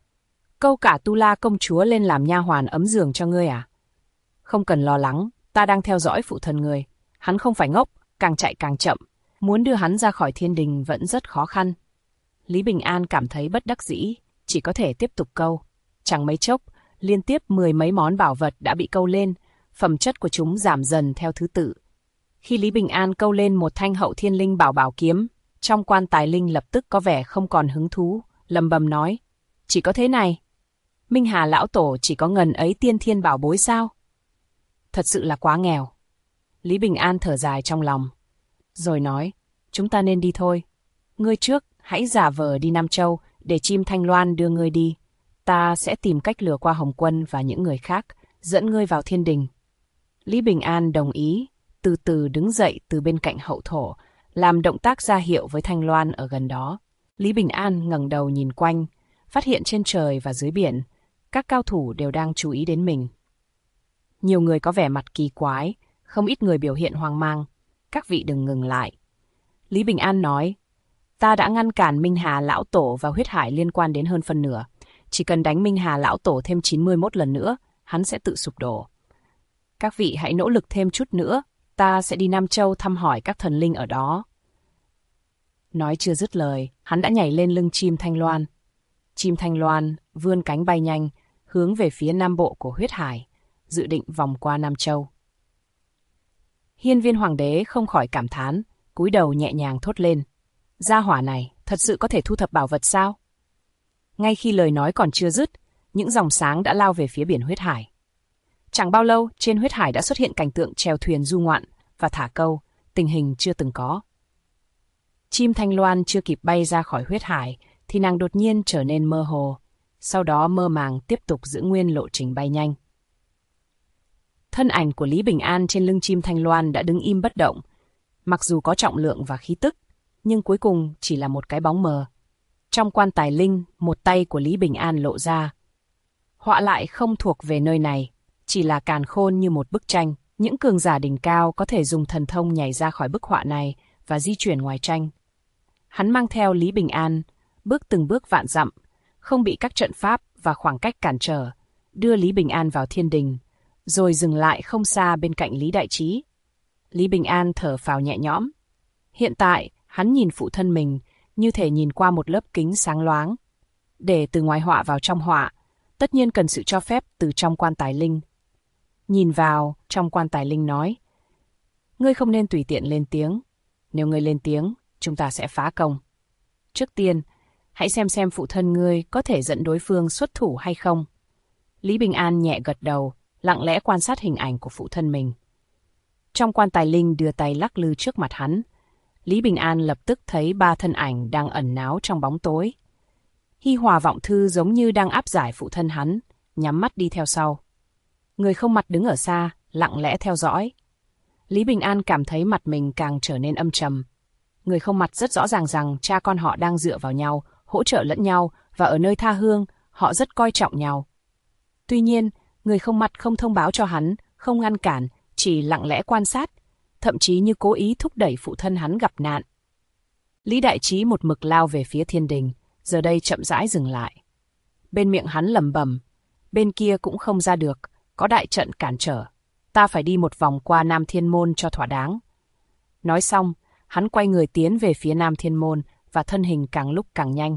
Câu cả Tu La công chúa lên làm nha hoàn ấm giường cho ngươi à? Không cần lo lắng, ta đang theo dõi phụ thân ngươi. Hắn không phải ngốc, càng chạy càng chậm. Muốn đưa hắn ra khỏi Thiên Đình vẫn rất khó khăn. Lý Bình An cảm thấy bất đắc dĩ, chỉ có thể tiếp tục câu. Chẳng mấy chốc, liên tiếp 10 mấy món bảo vật đã bị câu lên, phẩm chất của chúng giảm dần theo thứ tự. Khi Lý Bình An câu lên một thanh hậu thiên linh bảo kiếm, trong quan tài linh lập tức có vẻ không còn hứng thú, lầm bầm nói. Chỉ có thế này. Minh Hà lão tổ chỉ có ngần ấy tiên thiên bảo bối sao? Thật sự là quá nghèo. Lý Bình An thở dài trong lòng. Rồi nói, chúng ta nên đi thôi. Ngươi trước, hãy giả vờ đi Nam Châu để chim Thanh Loan đưa ngươi đi. Ta sẽ tìm cách lừa qua Hồng Quân và những người khác, dẫn ngươi vào Thiên Đình. Lý Bình An đồng ý, từ từ đứng dậy từ bên cạnh hậu thổ, làm động tác ra hiệu với Thanh Loan ở gần đó. Lý Bình An ngẩng đầu nhìn quanh, phát hiện trên trời và dưới biển, các cao thủ đều đang chú ý đến mình. Nhiều người có vẻ mặt kỳ quái, không ít người biểu hiện hoang mang. Các vị đừng ngừng lại. Lý Bình An nói, ta đã ngăn cản Minh Hà lão tổ và huyết hải liên quan đến hơn phân nửa. Chỉ cần đánh Minh Hà lão tổ thêm 91 lần nữa, hắn sẽ tự sụp đổ. Các vị hãy nỗ lực thêm chút nữa, ta sẽ đi Nam Châu thăm hỏi các thần linh ở đó. Nói chưa dứt lời, hắn đã nhảy lên lưng chim Thanh Loan. Chim Thanh Loan vươn cánh bay nhanh, hướng về phía nam bộ của huyết hải, dự định vòng qua Nam Châu. Hiên Viên Hoàng đế không khỏi cảm thán, cúi đầu nhẹ nhàng thốt lên. Gia hỏa này thật sự có thể thu thập bảo vật sao? Ngay khi lời nói còn chưa dứt, những dòng sáng đã lao về phía biển huyết hải. Chẳng bao lâu, trên huyết hải đã xuất hiện cảnh tượng chèo thuyền du ngoạn và thả câu, tình hình chưa từng có. Chim Thanh Loan chưa kịp bay ra khỏi huyết hải, thì nàng đột nhiên trở nên mơ hồ, sau đó mơ màng tiếp tục giữ nguyên lộ trình bay nhanh. Thân ảnh của Lý Bình An trên lưng chim Thanh Loan đã đứng im bất động. Mặc dù có trọng lượng và khí tức, nhưng cuối cùng chỉ là một cái bóng mờ. Trong quan tài linh, một tay của Lý Bình An lộ ra. Họa lại không thuộc về nơi này, chỉ là càn khôn như một bức tranh. Những cường giả đỉnh cao có thể dùng thần thông nhảy ra khỏi bức họa này và di chuyển ngoài tranh. Hắn mang theo Lý Bình An, bước từng bước vạn dặm, không bị các trận pháp và khoảng cách cản trở, đưa Lý Bình An vào thiên đình, rồi dừng lại không xa bên cạnh Lý Đại Trí. Lý Bình An thở phào nhẹ nhõm. Hiện tại, hắn nhìn phụ thân mình như thể nhìn qua một lớp kính sáng loáng. Để từ ngoài họa vào trong họa, tất nhiên cần sự cho phép từ trong quan tài linh. Nhìn vào, trong quan tài linh nói, ngươi không nên tùy tiện lên tiếng. Nếu ngươi lên tiếng, chúng ta sẽ phá công. Trước tiên, hãy xem phụ thân ngươi có thể dẫn đối phương xuất thủ hay không. Lý Bình An nhẹ gật đầu, lặng lẽ quan sát hình ảnh của phụ thân mình. Trong quan tài linh đưa tay lắc lư trước mặt hắn, Lý Bình An lập tức thấy 3 thân ảnh đang ẩn náu trong bóng tối. Hi Hòa Vọng Thư giống như đang áp giải phụ thân hắn, nhắm mắt đi theo sau. Người không mặt đứng ở xa, lặng lẽ theo dõi. Lý Bình An cảm thấy mặt mình càng trở nên âm trầm. Người không mặt rất rõ ràng rằng cha con họ đang dựa vào nhau, hỗ trợ lẫn nhau, và ở nơi tha hương, họ rất coi trọng nhau. Tuy nhiên, người không mặt không thông báo cho hắn, không ngăn cản, chỉ lặng lẽ quan sát, thậm chí như cố ý thúc đẩy phụ thân hắn gặp nạn. Lý Đại Trí một mực lao về phía thiên đình, giờ đây chậm rãi dừng lại. Bên miệng hắn lẩm bẩm, bên kia cũng không ra được, có đại trận cản trở. Ta phải đi một vòng qua Nam Thiên Môn cho thỏa đáng. Nói xong, hắn quay người tiến về phía Nam Thiên Môn và thân hình càng lúc càng nhanh.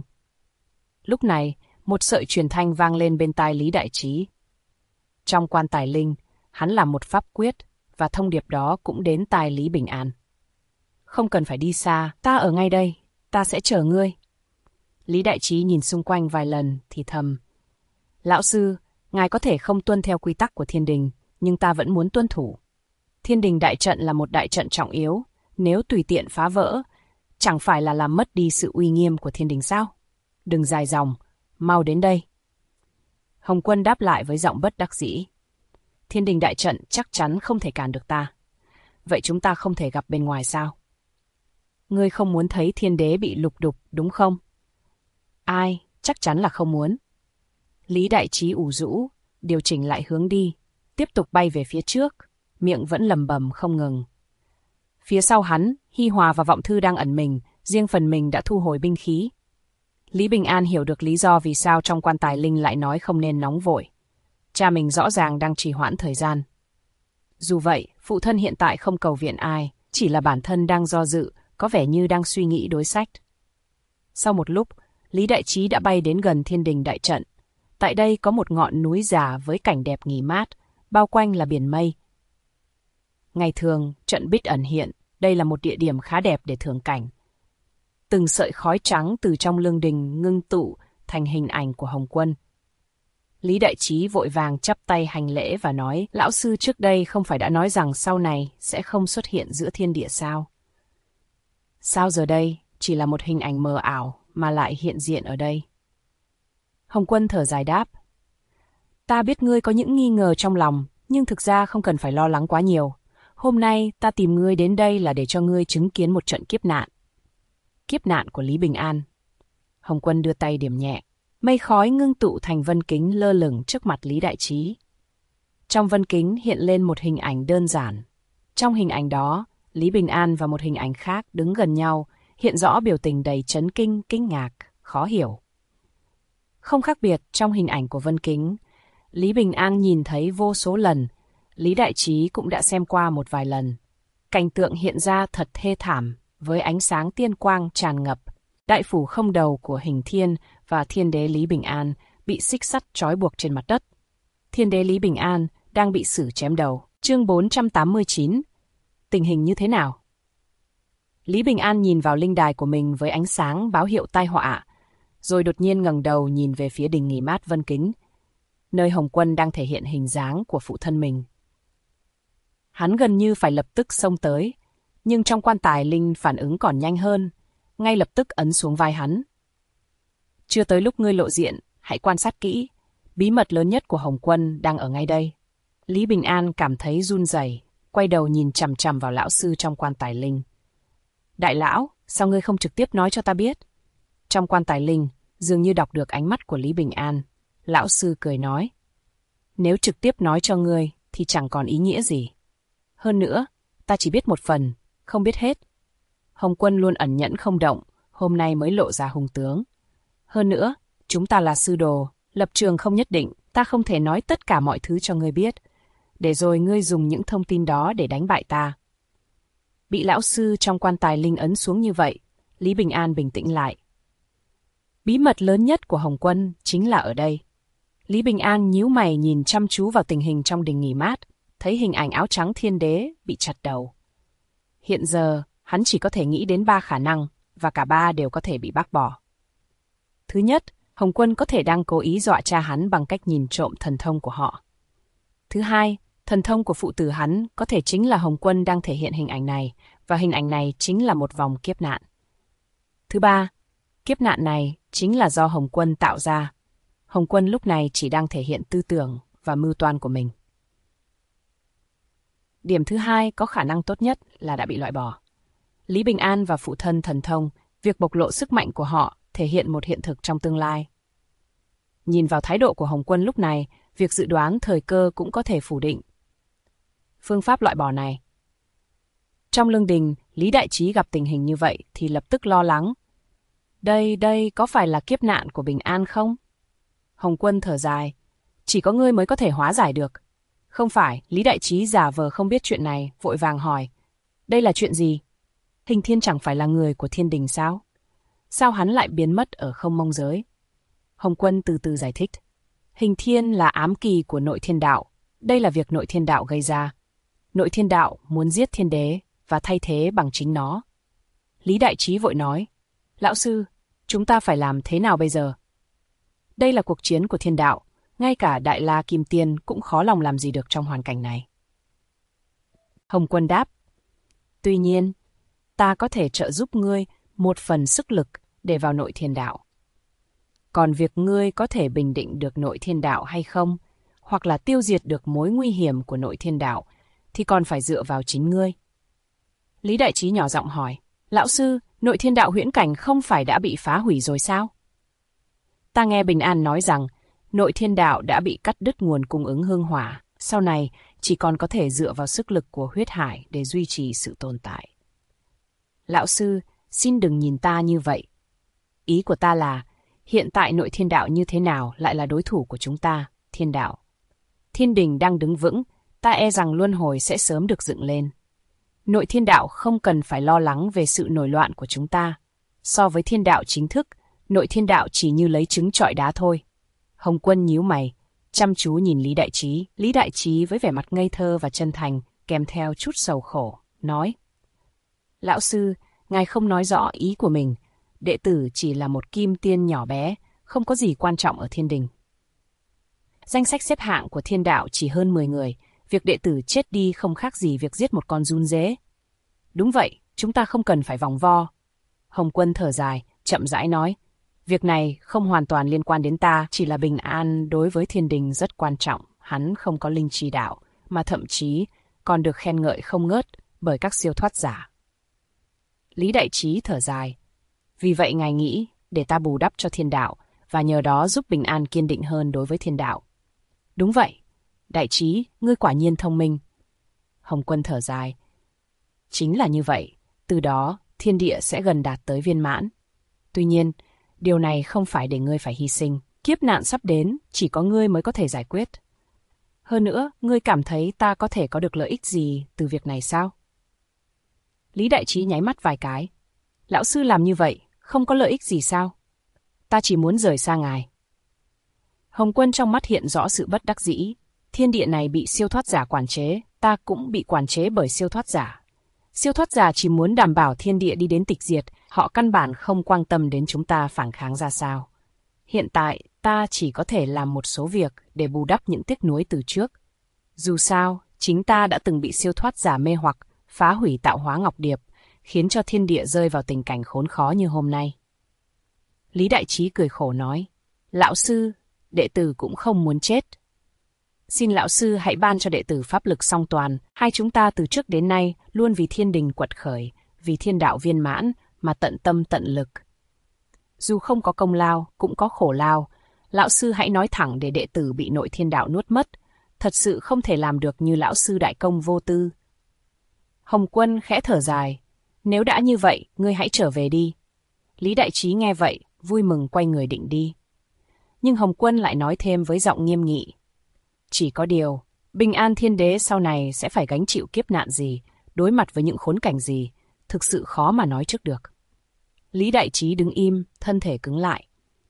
Lúc này, một sợi truyền thanh vang lên bên tai Lý Đại Trí. Trong quan tài linh, hắn làm một pháp quyết, và thông điệp đó cũng đến tai Lý Bình An. Không cần phải đi xa, ta ở ngay đây, ta sẽ chờ ngươi. Lý Đại Trí nhìn xung quanh vài lần thì thầm. Lão sư, ngài có thể không tuân theo quy tắc của thiên đình, nhưng ta vẫn muốn tuân thủ. Thiên đình đại trận là một đại trận trọng yếu, nếu tùy tiện phá vỡ, chẳng phải là làm mất đi sự uy nghiêm của thiên đình sao? Đừng dài dòng, mau đến đây. Hồng Quân đáp lại với giọng bất đắc dĩ. Thiên đình đại trận chắc chắn không thể cản được ta. Vậy chúng ta không thể gặp bên ngoài sao? Ngươi không muốn thấy thiên đế bị lục đục, đúng không? Ai, chắc chắn là không muốn. Lý Đại Trí ủ rũ, điều chỉnh lại hướng đi, tiếp tục bay về phía trước, miệng vẫn lầm bầm không ngừng. Phía sau hắn, Hi Hòa và Vọng Thư đang ẩn mình, riêng phần mình đã thu hồi binh khí. Lý Bình An hiểu được lý do vì sao trong quan tài linh lại nói không nên nóng vội. Cha mình rõ ràng đang trì hoãn thời gian. Dù vậy, phụ thân hiện tại không cầu viện ai, chỉ là bản thân đang do dự, có vẻ như đang suy nghĩ đối sách. Sau một lúc, Lý Đại Trí đã bay đến gần thiên đình đại trận. Tại đây có một ngọn núi già với cảnh đẹp nghỉ mát, bao quanh là biển mây. Ngày thường, trận Bích ẩn hiện, đây là một địa điểm khá đẹp để thưởng cảnh. Từng sợi khói trắng từ trong lương đình ngưng tụ thành hình ảnh của Hồng Quân. Lý Đại Trí vội vàng chắp tay hành lễ và nói, lão sư trước đây không phải đã nói rằng sau này sẽ không xuất hiện giữa thiên địa sao? Sao giờ đây chỉ là một hình ảnh mờ ảo mà lại hiện diện ở đây? Hồng Quân thở dài đáp, ta biết ngươi có những nghi ngờ trong lòng, nhưng thực ra không cần phải lo lắng quá nhiều. Hôm nay ta tìm ngươi đến đây là để cho ngươi chứng kiến một trận kiếp nạn. Kiếp nạn của Lý Bình An. Hồng Quân đưa tay điểm nhẹ. Mây khói ngưng tụ thành vân kính lơ lửng trước mặt Lý Đại Trí. Trong vân kính hiện lên một hình ảnh đơn giản. Trong hình ảnh đó, Lý Bình An và một hình ảnh khác đứng gần nhau, hiện rõ biểu tình đầy chấn kinh, kinh ngạc, khó hiểu. Không khác biệt trong hình ảnh của vân kính, Lý Bình An nhìn thấy vô số lần, Lý Đại Trí cũng đã xem qua một vài lần. Cảnh tượng hiện ra thật thê thảm, với ánh sáng tiên quang tràn ngập. Đại phủ không đầu của Hình Thiên và Thiên đế Lý Bình An bị xích sắt trói buộc trên mặt đất. Thiên đế Lý Bình An đang bị xử chém đầu. Chương 489. Tình hình như thế nào? Lý Bình An nhìn vào linh đài của mình với ánh sáng báo hiệu tai họa, rồi đột nhiên ngẩng đầu nhìn về phía đình nghỉ mát vân kính, nơi Hồng Quân đang thể hiện hình dáng của phụ thân mình. Hắn gần như phải lập tức xông tới, nhưng trong quan tài linh phản ứng còn nhanh hơn, ngay lập tức ấn xuống vai hắn. Chưa tới lúc ngươi lộ diện, hãy quan sát kỹ, bí mật lớn nhất của Hồng Quân đang ở ngay đây. Lý Bình An cảm thấy run rẩy, quay đầu nhìn chằm chằm vào lão sư trong quan tài linh. Đại lão, sao ngươi không trực tiếp nói cho ta biết? Trong quan tài linh, dường như đọc được ánh mắt của Lý Bình An. Lão sư cười nói, nếu trực tiếp nói cho ngươi thì chẳng còn ý nghĩa gì. Hơn nữa, ta chỉ biết một phần, không biết hết. Hồng Quân luôn ẩn nhẫn không động, hôm nay mới lộ ra hung tướng. Hơn nữa, chúng ta là sư đồ, lập trường không nhất định, ta không thể nói tất cả mọi thứ cho ngươi biết, để rồi ngươi dùng những thông tin đó để đánh bại ta. Bị lão sư trong quan tài linh ấn xuống như vậy, Lý Bình An bình tĩnh lại. Bí mật lớn nhất của Hồng Quân chính là ở đây. Lý Bình An nhíu mày nhìn chăm chú vào tình hình trong đình nghỉ mát, thấy hình ảnh áo trắng thiên đế bị chặt đầu. Hiện giờ, hắn chỉ có thể nghĩ đến 3 khả năng, và cả 3 đều có thể bị bác bỏ. Thứ nhất, Hồng Quân có thể đang cố ý dọa cha hắn bằng cách nhìn trộm thần thông của họ. Thứ hai, thần thông của phụ tử hắn có thể chính là Hồng Quân đang thể hiện hình ảnh này, và hình ảnh này chính là một vòng kiếp nạn. Thứ ba, kiếp nạn này chính là do Hồng Quân tạo ra. Hồng Quân lúc này chỉ đang thể hiện tư tưởng và mưu toan của mình. Điểm thứ hai có khả năng tốt nhất là đã bị loại bỏ. Lý Bình An và phụ thân thần thông, việc bộc lộ sức mạnh của họ thể hiện một hiện thực trong tương lai. Nhìn vào thái độ của Hồng Quân lúc này, việc dự đoán thời cơ cũng có thể phủ định. Phương pháp loại bỏ này. Trong lương đình, Lý Đại Trí gặp tình hình như vậy thì lập tức lo lắng. Đây có phải là kiếp nạn của Bình An không? Hồng Quân thở dài. Chỉ có ngươi mới có thể hóa giải được. Không phải, Lý Đại Trí giả vờ không biết chuyện này, vội vàng hỏi. Đây là chuyện gì? Hình Thiên chẳng phải là người của thiên đình sao? Sao hắn lại biến mất ở không mông giới? Hồng Quân từ từ giải thích. Hình Thiên là ám kỳ của nội thiên đạo. Đây là việc nội thiên đạo gây ra. Nội thiên đạo muốn giết thiên đế và thay thế bằng chính nó. Lý Đại Trí vội nói. Lão sư, chúng ta phải làm thế nào bây giờ? Đây là cuộc chiến của thiên đạo. Ngay cả Đại La Kim Tiên cũng khó lòng làm gì được trong hoàn cảnh này. Hồng Quân đáp. Tuy nhiên, ta có thể trợ giúp ngươi một phần sức lực để vào nội thiên đạo. Còn việc ngươi có thể bình định được nội thiên đạo hay không, hoặc là tiêu diệt được mối nguy hiểm của nội thiên đạo, thì còn phải dựa vào chính ngươi. Lý Đại Trí nhỏ giọng hỏi, lão sư, nội thiên đạo huyễn cảnh không phải đã bị phá hủy rồi sao? Ta nghe Bình An nói rằng, nội thiên đạo đã bị cắt đứt nguồn cung ứng hương hỏa, sau này chỉ còn có thể dựa vào sức lực của huyết hải để duy trì sự tồn tại. Lão sư, xin đừng nhìn ta như vậy. Ý của ta là, hiện tại nội thiên đạo như thế nào lại là đối thủ của chúng ta, thiên đạo. Thiên đình đang đứng vững, ta e rằng luân hồi sẽ sớm được dựng lên. Nội thiên đạo không cần phải lo lắng về sự nổi loạn của chúng ta. So với thiên đạo chính thức, nội thiên đạo chỉ như lấy trứng trọi đá thôi. Hồng Quân nhíu mày, chăm chú nhìn Lý Đại Trí. Lý Đại Trí với vẻ mặt ngây thơ và chân thành, kèm theo chút sầu khổ, nói. Lão sư, ngài không nói rõ ý của mình. Đệ tử chỉ là một kim tiên nhỏ bé, không có gì quan trọng ở thiên đình. Danh sách xếp hạng của thiên đạo chỉ hơn 10 người, việc đệ tử chết đi không khác gì việc giết một con giun dế. Đúng vậy, chúng ta không cần phải vòng vo. Hồng Quân thở dài, chậm rãi nói. Việc này không hoàn toàn liên quan đến ta, chỉ là Bình An đối với thiên đình rất quan trọng. Hắn không có linh chi đạo, mà thậm chí còn được khen ngợi không ngớt bởi các siêu thoát giả. Lý Đại Trí thở dài. Vì vậy ngài nghĩ để ta bù đắp cho thiên đạo và nhờ đó giúp Bình An kiên định hơn đối với thiên đạo. Đúng vậy. Đại Trí, ngươi quả nhiên thông minh. Hồng Quân thở dài. Chính là như vậy, từ đó thiên địa sẽ gần đạt tới viên mãn. Tuy nhiên, điều này không phải để ngươi phải hy sinh. Kiếp nạn sắp đến, chỉ có ngươi mới có thể giải quyết. Hơn nữa, ngươi cảm thấy ta có thể có được lợi ích gì từ việc này sao? Lý Đại Trí nháy mắt vài cái. Lão sư làm như vậy, không có lợi ích gì sao? Ta chỉ muốn rời xa ngài. Hồng Quân trong mắt hiện rõ sự bất đắc dĩ. Thiên địa này bị siêu thoát giả quản chế, ta cũng bị quản chế bởi siêu thoát giả. Siêu thoát giả chỉ muốn đảm bảo thiên địa đi đến tịch diệt, họ căn bản không quan tâm đến chúng ta phản kháng ra sao. Hiện tại, ta chỉ có thể làm một số việc để bù đắp những tiếc nuối từ trước. Dù sao, chính ta đã từng bị siêu thoát giả mê hoặc, phá hủy tạo hóa Ngọc Điệp, khiến cho thiên địa rơi vào tình cảnh khốn khó như hôm nay. Lý Đại Trí cười khổ nói, lão sư, đệ tử cũng không muốn chết. Xin lão sư hãy ban cho đệ tử pháp lực song toàn, hai chúng ta từ trước đến nay luôn vì thiên đình quật khởi, vì thiên đạo viên mãn mà tận tâm tận lực. Dù không có công lao, cũng có khổ lao, lão sư hãy nói thẳng để đệ tử bị nội thiên đạo nuốt mất, thật sự không thể làm được như lão sư đại công vô tư. Hồng Quân khẽ thở dài, nếu đã như vậy, ngươi hãy trở về đi. Lý Đại Trí nghe vậy, vui mừng quay người định đi. Nhưng Hồng Quân lại nói thêm với giọng nghiêm nghị. Chỉ có điều, Bình An Thiên Đế sau này sẽ phải gánh chịu kiếp nạn gì, đối mặt với những khốn cảnh gì, thực sự khó mà nói trước được. Lý Đại Trí đứng im, thân thể cứng lại.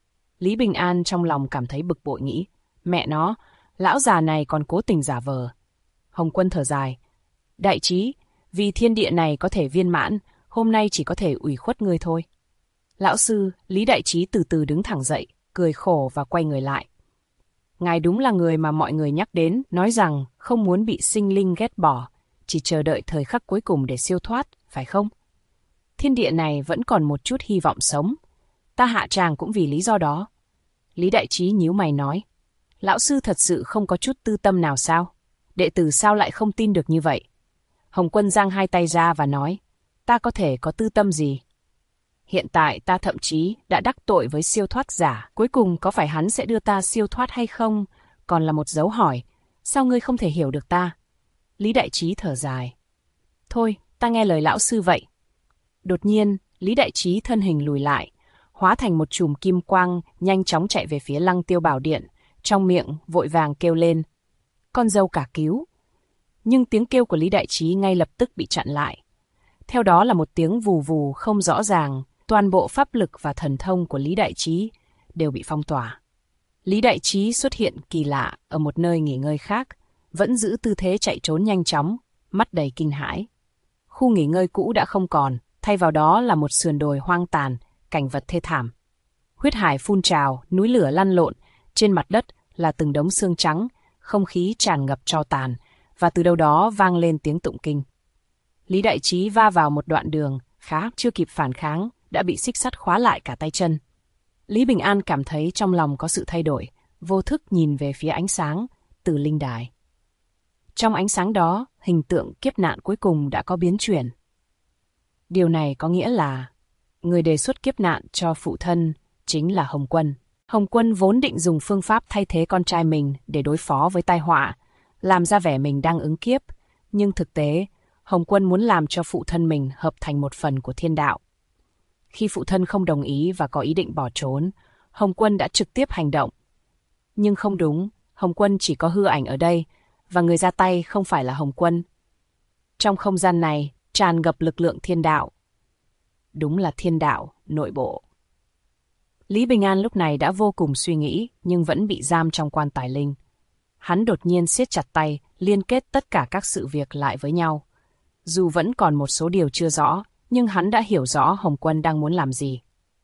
Lý Bình An trong lòng cảm thấy bực bội nghĩ, mẹ nó, lão già này còn cố tình giả vờ. Hồng Quân thở dài. Đại Trí, vì thiên địa này có thể viên mãn, hôm nay chỉ có thể ủy khuất ngươi thôi. Lão sư, Lý Đại Trí từ từ đứng thẳng dậy, cười khổ và quay người lại. Ngài đúng là người mà mọi người nhắc đến, nói rằng không muốn bị sinh linh ghét bỏ, chỉ chờ đợi thời khắc cuối cùng để siêu thoát, phải không? Thiên địa này vẫn còn một chút hy vọng sống. Ta hạ tràng cũng vì lý do đó. Lý Đại Trí nhíu mày nói. Lão sư thật sự không có chút tư tâm nào sao? Đệ tử sao lại không tin được như vậy? Hồng Quân giang hai tay ra và nói. Ta có thể có tư tâm gì? Hiện tại ta thậm chí đã đắc tội với siêu thoát giả. Cuối cùng có phải hắn sẽ đưa ta siêu thoát hay không? Còn là một dấu hỏi. Sao ngươi không thể hiểu được ta? Lý Đại Trí thở dài. Thôi, ta nghe lời lão sư vậy. Đột nhiên, Lý Đại Trí thân hình lùi lại, hóa thành một chùm kim quang, nhanh chóng chạy về phía Lăng Tiêu Bảo Điện, trong miệng vội vàng kêu lên. Con dâu cả cứu. Nhưng tiếng kêu của Lý Đại Trí ngay lập tức bị chặn lại. Theo đó là một tiếng vù vù không rõ ràng, toàn bộ pháp lực và thần thông của Lý Đại Trí đều bị phong tỏa. Lý Đại Trí xuất hiện kỳ lạ ở một nơi nghỉ ngơi khác, vẫn giữ tư thế chạy trốn nhanh chóng, mắt đầy kinh hãi. Khu nghỉ ngơi cũ đã không còn, thay vào đó là một sườn đồi hoang tàn, cảnh vật thê thảm. Huyết hải phun trào, núi lửa lăn lộn, trên mặt đất là từng đống xương trắng, không khí tràn ngập tro tàn, và từ đâu đó vang lên tiếng tụng kinh. Lý Đại Trí va vào một đoạn đường, chưa kịp phản kháng, đã bị xích sắt khóa lại cả tay chân. Lý Bình An cảm thấy trong lòng có sự thay đổi, vô thức nhìn về phía ánh sáng từ linh đài. Trong ánh sáng đó, hình tượng kiếp nạn cuối cùng đã có biến chuyển. Điều này có nghĩa là người đề xuất kiếp nạn cho phụ thân chính là Hồng Quân. Hồng Quân vốn định dùng phương pháp thay thế con trai mình để đối phó với tai họa, làm ra vẻ mình đang ứng kiếp, nhưng thực tế, Hồng Quân muốn làm cho phụ thân mình hợp thành một phần của thiên đạo. Khi phụ thân không đồng ý và có ý định bỏ trốn, Hồng Quân đã trực tiếp hành động. Nhưng không đúng, Hồng Quân chỉ có hư ảnh ở đây, và người ra tay không phải là Hồng Quân. Trong không gian này, tràn ngập lực lượng thiên đạo. Đúng là thiên đạo, nội bộ. Lý Bình An lúc này đã vô cùng suy nghĩ, nhưng vẫn bị giam trong quan tài linh. Hắn đột nhiên siết chặt tay, liên kết tất cả các sự việc lại với nhau. Dù vẫn còn một số điều chưa rõ, nhưng hắn đã hiểu rõ Hồng Quân đang muốn làm gì.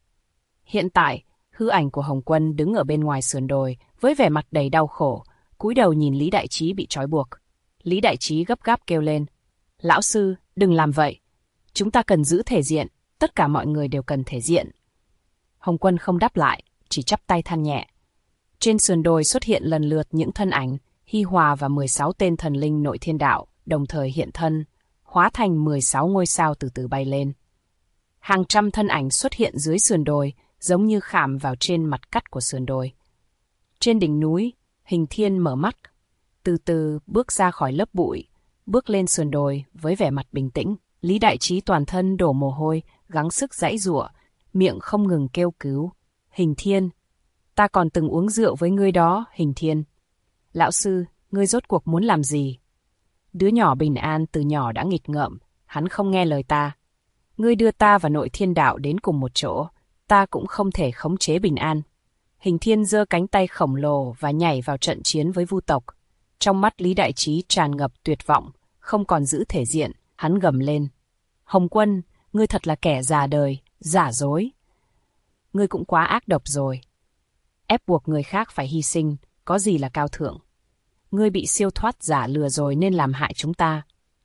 Hiện tại, hư ảnh của Hồng Quân đứng ở bên ngoài sườn đồi, với vẻ mặt đầy đau khổ, cúi đầu nhìn Lý Đại Trí bị trói buộc. Lý Đại Trí gấp gáp kêu lên. Lão sư, đừng làm vậy. Chúng ta cần giữ thể diện, tất cả mọi người đều cần thể diện. Hồng Quân không đáp lại, chỉ chắp tay than nhẹ. Trên sườn đồi xuất hiện lần lượt những thân ảnh, Hi Hòa và 16 tên thần linh nội thiên đạo, đồng thời hiện thân, hóa thành 16 ngôi sao từ từ bay lên. Hàng trăm thân ảnh xuất hiện dưới sườn đồi, giống như khảm vào trên mặt cắt của sườn đồi. Trên đỉnh núi, Hình Thiên mở mắt, từ từ bước ra khỏi lớp bụi, bước lên sườn đồi với vẻ mặt bình tĩnh. Lý Đại Trí toàn thân đổ mồ hôi, gắng sức giãy giụa, miệng không ngừng kêu cứu. Hình Thiên, ta còn từng uống rượu với ngươi đó, Hình Thiên. Lão sư, ngươi rốt cuộc muốn làm gì? Đứa nhỏ Bình An từ nhỏ đã nghịch ngợm, hắn không nghe lời ta. Ngươi đưa ta và nội thiên đạo đến cùng một chỗ, ta cũng không thể khống chế Bình An. Hình Thiên giơ cánh tay khổng lồ và nhảy vào trận chiến với Vu tộc. Trong mắt Lý Đại Trí tràn ngập tuyệt vọng, không còn giữ thể diện, hắn gầm lên. Hồng Quân, ngươi thật là kẻ già đời, giả dối. Ngươi cũng quá ác độc rồi. Ép buộc người khác phải hy sinh, có gì là cao thượng. Ngươi bị siêu thoát giả lừa rồi nên làm hại chúng ta.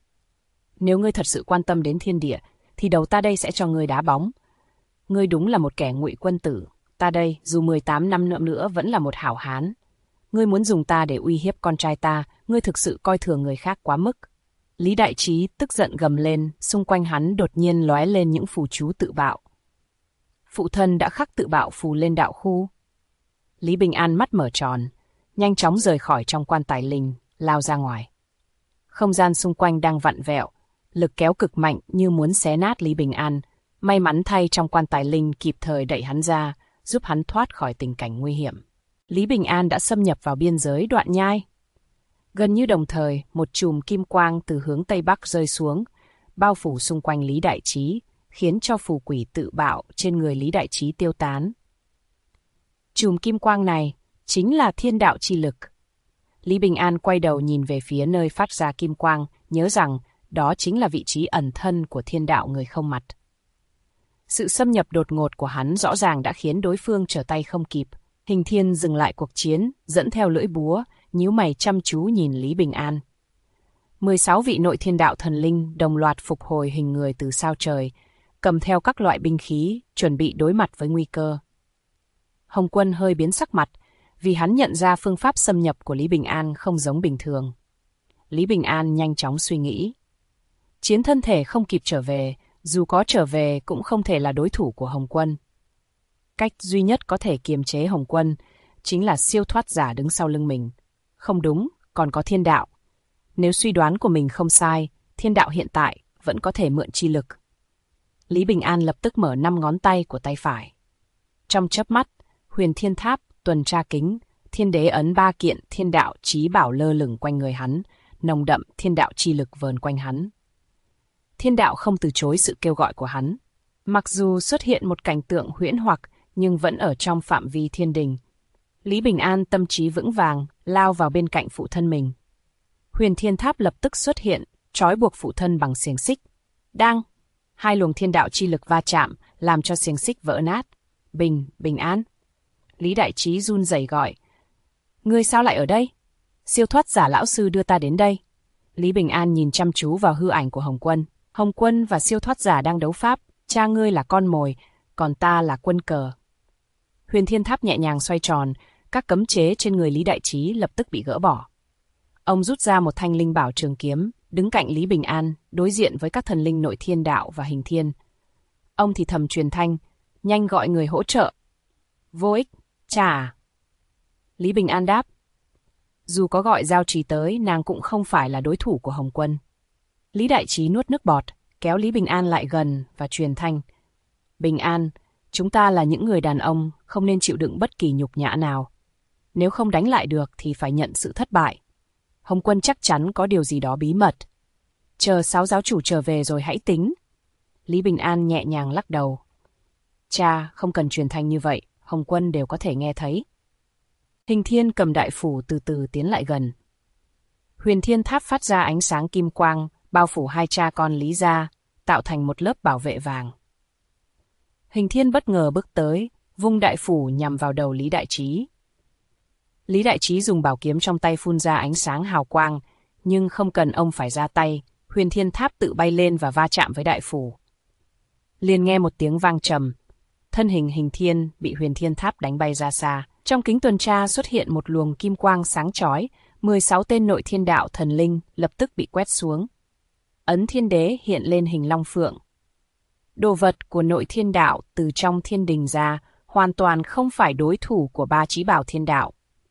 Nếu ngươi thật sự quan tâm đến thiên địa, thì đầu ta đây sẽ cho ngươi đá bóng. Ngươi đúng là một kẻ ngụy quân tử. Ta đây, dù 18 năm nữa vẫn là một hảo hán. Ngươi muốn dùng ta để uy hiếp con trai ta, ngươi thực sự coi thường người khác quá mức. Lý Đại Trí tức giận gầm lên, xung quanh hắn đột nhiên lóe lên những phù chú tự bạo. Phụ thân đã khắc tự bạo phù lên đạo khu. Lý Bình An mắt mở tròn, nhanh chóng rời khỏi trong quan tài linh, lao ra ngoài. Không gian xung quanh đang vặn vẹo, lực kéo cực mạnh như muốn xé nát Lý Bình An, May mắn thay trong quan tài linh kịp thời đẩy hắn ra, giúp hắn thoát khỏi tình cảnh nguy hiểm. Lý Bình An đã xâm nhập vào biên giới Đoạn Nhai. Gần như đồng thời, một chùm kim quang từ hướng Tây Bắc rơi xuống, bao phủ xung quanh Lý Đại Trí, khiến cho phù quỷ tự bạo trên người Lý Đại Trí tiêu tán. Chùm kim quang này chính là thiên đạo chi lực. Lý Bình An quay đầu nhìn về phía nơi phát ra kim quang, nhớ rằng đó chính là vị trí ẩn thân của thiên đạo người không mặt. Sự xâm nhập đột ngột của hắn rõ ràng đã khiến đối phương trở tay không kịp. Hình Thiên dừng lại cuộc chiến, dẫn theo lưỡi búa, nhíu mày chăm chú nhìn Lý Bình An. 16 vị nội thiên đạo thần linh đồng loạt phục hồi hình người từ sao trời, cầm theo các loại binh khí, chuẩn bị đối mặt với nguy cơ. Hồng Quân hơi biến sắc mặt, vì hắn nhận ra phương pháp xâm nhập của Lý Bình An không giống bình thường. Lý Bình An nhanh chóng suy nghĩ. Chiến thân thể không kịp trở về, dù có trở về cũng không thể là đối thủ của Hồng Quân. Cách duy nhất có thể kiềm chế Hồng Quân chính là siêu thoát giả đứng sau lưng mình. Không đúng, còn có thiên đạo. Nếu suy đoán của mình không sai, thiên đạo hiện tại vẫn có thể mượn chi lực. Lý Bình An lập tức mở 5 ngón tay của tay phải. Trong chớp mắt, Huyền Thiên Tháp, tuần tra kính, Thiên Đế ấn 3 kiện thiên đạo chí bảo lơ lửng quanh người hắn, nồng đậm thiên đạo chi lực vờn quanh hắn. Thiên đạo không từ chối sự kêu gọi của hắn. Mặc dù xuất hiện một cảnh tượng huyễn hoặc, nhưng vẫn ở trong phạm vi thiên đình. Lý Bình An tâm trí vững vàng, lao vào bên cạnh phụ thân mình. Huyền Thiên Tháp lập tức xuất hiện, trói buộc phụ thân bằng xiềng xích. Đang! Hai luồng thiên đạo chi lực va chạm, làm cho xiềng xích vỡ nát. Bình An! Lý Đại Trí run rẩy gọi. Ngươi sao lại ở đây? Siêu thoát giả lão sư đưa ta đến đây. Lý Bình An nhìn chăm chú vào hư ảnh của Hồng Quân. Hồng Quân và siêu thoát giả đang đấu pháp. Cha ngươi là con mồi, còn ta là quân cờ. Huyền Thiên Tháp nhẹ nhàng xoay tròn, các cấm chế trên người Lý Đại Trí lập tức bị gỡ bỏ. Ông rút ra một thanh linh bảo trường kiếm, đứng cạnh Lý Bình An, đối diện với các thần linh nội thiên đạo và hình thiên. Ông thì thầm truyền thanh, nhanh gọi người hỗ trợ. Vô ích, cha à? Lý Bình An đáp. Dù có gọi Giao Trì tới, nàng cũng không phải là đối thủ của Hồng Quân. Lý Đại Trí nuốt nước bọt, kéo Lý Bình An lại gần và truyền thanh. Bình An, chúng ta là những người đàn ông, không nên chịu đựng bất kỳ nhục nhã nào. Nếu không đánh lại được thì phải nhận sự thất bại. Hồng Quân chắc chắn có điều gì đó bí mật. Chờ 6 giáo chủ trở về rồi hãy tính. Lý Bình An nhẹ nhàng lắc đầu. Cha, không cần truyền thanh như vậy, Hồng Quân đều có thể nghe thấy. Hình Thiên cầm đại phủ từ từ tiến lại gần. Huyền Thiên Tháp phát ra ánh sáng kim quang, bao phủ hai cha con Lý gia, tạo thành một lớp bảo vệ vàng. Hình Thiên bất ngờ bước tới, vung đại phủ nhằm vào đầu Lý Đại Trí. Lý Đại Trí dùng bảo kiếm trong tay phun ra ánh sáng hào quang, nhưng không cần ông phải ra tay, Huyền Thiên Tháp tự bay lên và va chạm với đại phủ. Liền nghe một tiếng vang trầm, thân hình Hình Thiên bị Huyền Thiên Tháp đánh bay ra xa. Trong kính tuần tra xuất hiện một luồng kim quang sáng chói, 16 tên nội thiên đạo thần linh lập tức bị quét xuống. Ấn Thiên Đế hiện lên hình long phượng. Đồ vật của nội thiên đạo từ trong thiên đình ra hoàn toàn không phải đối thủ của 3 chí bảo thiên đạo.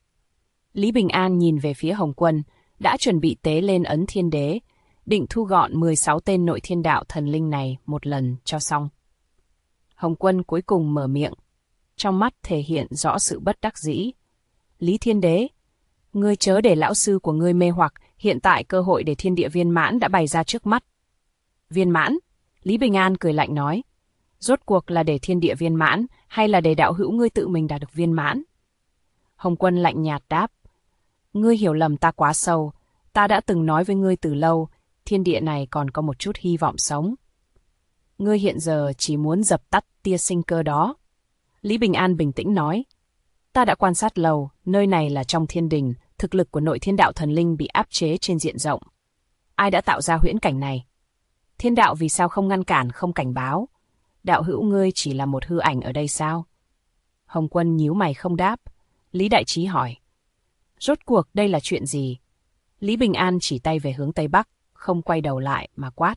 Lý Bình An nhìn về phía Hồng Quân, đã chuẩn bị tế lên Ấn Thiên Đế, định thu gọn 16 tên nội thiên đạo thần linh này một lần cho xong. Hồng Quân cuối cùng mở miệng, trong mắt thể hiện rõ sự bất đắc dĩ. Lý Thiên Đế, ngươi chớ để lão sư của ngươi mê hoặc, hiện tại cơ hội để thiên địa viên mãn đã bày ra trước mắt. Viên mãn? Lý Bình An cười lạnh nói, rốt cuộc là để thiên địa viên mãn hay là để đạo hữu ngươi tự mình đạt được viên mãn? Hồng Quân lạnh nhạt đáp, ngươi hiểu lầm ta quá sâu, ta đã từng nói với ngươi từ lâu, thiên địa này còn có một chút hy vọng sống. Ngươi hiện giờ chỉ muốn dập tắt tia sinh cơ đó. Lý Bình An bình tĩnh nói, ta đã quan sát lâu, nơi này là trong thiên đình, thực lực của nội thiên đạo thần linh bị áp chế trên diện rộng. Ai đã tạo ra huyễn cảnh này? Thiên đạo vì sao không ngăn cản, không cảnh báo? Đạo hữu ngươi chỉ là một hư ảnh ở đây sao? Hồng Quân nhíu mày không đáp. Lý Đại Trí hỏi, rốt cuộc đây là chuyện gì? Lý Bình An chỉ tay về hướng Tây Bắc, không quay đầu lại mà quát.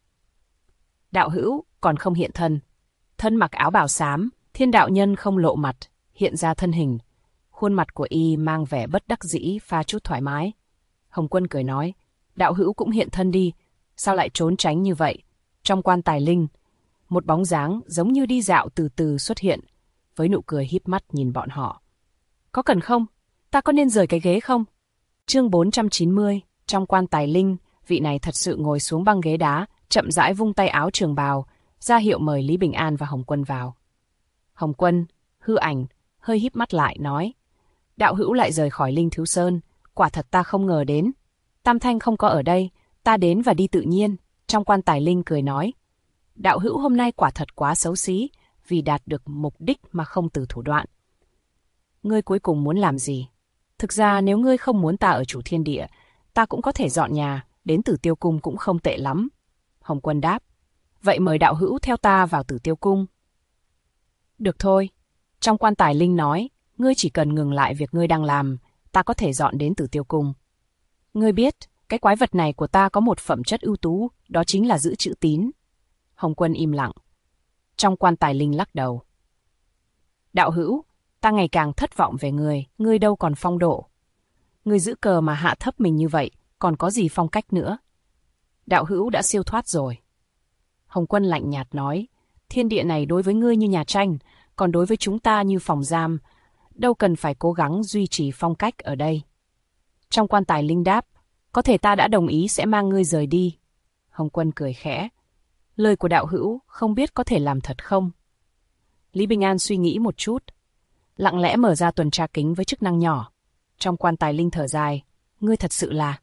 Đạo hữu còn không hiện thân. Thân mặc áo bào xám, thiên đạo nhân không lộ mặt, hiện ra thân hình. Khuôn mặt của y mang vẻ bất đắc dĩ pha chút thoải mái. Hồng Quân cười nói, đạo hữu cũng hiện thân đi, sao lại trốn tránh như vậy? Trong quan tài linh, Một bóng dáng giống như đi dạo từ từ xuất hiện, với nụ cười híp mắt nhìn bọn họ. Có cần không? Ta có nên rời cái ghế không? Chương 490, trong quan tài linh, vị này thật sự ngồi xuống băng ghế đá, chậm rãi vung tay áo trường bào, ra hiệu mời Lý Bình An và Hồng Quân vào. Hồng Quân, Hư Ảnh, hơi híp mắt lại, nói. Đạo hữu lại rời khỏi Linh Thiếu Sơn, quả thật ta không ngờ đến. Tam Thanh không có ở đây, ta đến và đi tự nhiên. Trong quan tài linh cười nói. Đạo hữu hôm nay quả thật quá xấu xí, vì đạt được mục đích mà không từ thủ đoạn. Ngươi cuối cùng muốn làm gì? Thực ra nếu ngươi không muốn ta ở chủ thiên địa, ta cũng có thể dọn nhà, đến Tử Tiêu Cung cũng không tệ lắm. Hồng Quân đáp. Vậy mời đạo hữu theo ta vào Tử Tiêu Cung. Được thôi. Trong quan tài linh nói, ngươi chỉ cần ngừng lại việc ngươi đang làm, ta có thể dọn đến Tử Tiêu Cung. Ngươi biết, cái quái vật này của ta có một phẩm chất ưu tú, đó chính là giữ chữ tín. Hồng Quân im lặng. Trong quan tài linh lắc đầu. Đạo hữu, ta ngày càng thất vọng về ngươi đâu còn phong độ. Ngươi giữ cờ mà hạ thấp mình như vậy, còn có gì phong cách nữa. Đạo hữu đã siêu thoát rồi. Hồng Quân lạnh nhạt nói, thiên địa này đối với ngươi như nhà tranh, còn đối với chúng ta như phòng giam, đâu cần phải cố gắng duy trì phong cách ở đây. Trong quan tài linh đáp, có thể ta đã đồng ý sẽ mang ngươi rời đi. Hồng Quân cười khẽ. Lời của đạo hữu không biết có thể làm thật không? Lý Bình An suy nghĩ một chút, lặng lẽ mở ra tuần tra kính với chức năng nhỏ. Trong quan tài linh thở dài, ngươi thật sự là...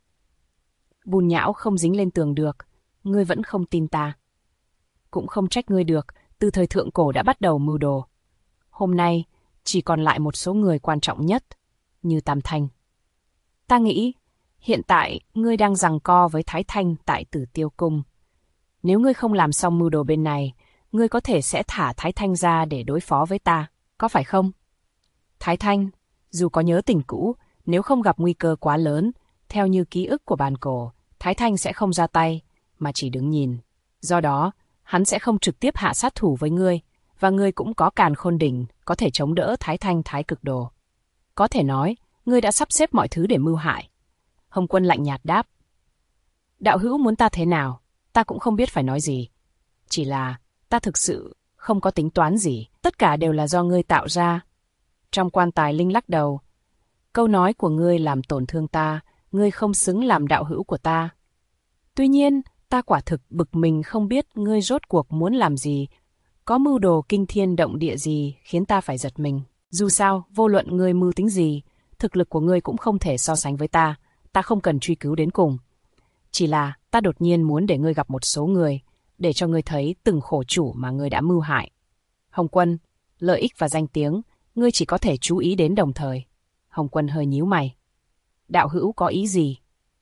Bùn nhão không dính lên tường được, ngươi vẫn không tin ta. Cũng không trách ngươi được, từ thời thượng cổ đã bắt đầu mưu đồ. Hôm nay, chỉ còn lại một số người quan trọng nhất, như Tam Thanh. Ta nghĩ, hiện tại ngươi đang giằng co với Thái Thanh tại Tử Tiêu Cung. Nếu ngươi không làm xong mưu đồ bên này, ngươi có thể sẽ thả Thái Thanh ra để đối phó với ta, có phải không? Thái Thanh, dù có nhớ tình cũ, nếu không gặp nguy cơ quá lớn, theo như ký ức của bàn cổ, Thái Thanh sẽ không ra tay, mà chỉ đứng nhìn. Do đó, hắn sẽ không trực tiếp hạ sát thủ với ngươi, và ngươi cũng có Càn Khôn Đỉnh, có thể chống đỡ Thái Thanh Thái Cực Đồ. Có thể nói, ngươi đã sắp xếp mọi thứ để mưu hại. Hồng Quân lạnh nhạt đáp. Đạo hữu muốn ta thế nào, ta cũng không biết phải nói gì. Chỉ là, ta thực sự không có tính toán gì, tất cả đều là do ngươi tạo ra. Trong quan tài linh lắc đầu. Câu nói của ngươi làm tổn thương ta, ngươi không xứng làm đạo hữu của ta. Tuy nhiên, ta quả thực bực mình không biết ngươi rốt cuộc muốn làm gì, có mưu đồ kinh thiên động địa gì khiến ta phải giật mình. Dù sao, vô luận ngươi mưu tính gì, thực lực của ngươi cũng không thể so sánh với ta không cần truy cứu đến cùng. Chỉ là ta đột nhiên muốn để ngươi gặp một số người, để cho ngươi thấy từng khổ chủ mà ngươi đã mưu hại. Hồng Quân, lợi ích và danh tiếng, ngươi chỉ có thể chú ý đến đồng thời. Hồng Quân hơi nhíu mày. Đạo hữu có ý gì?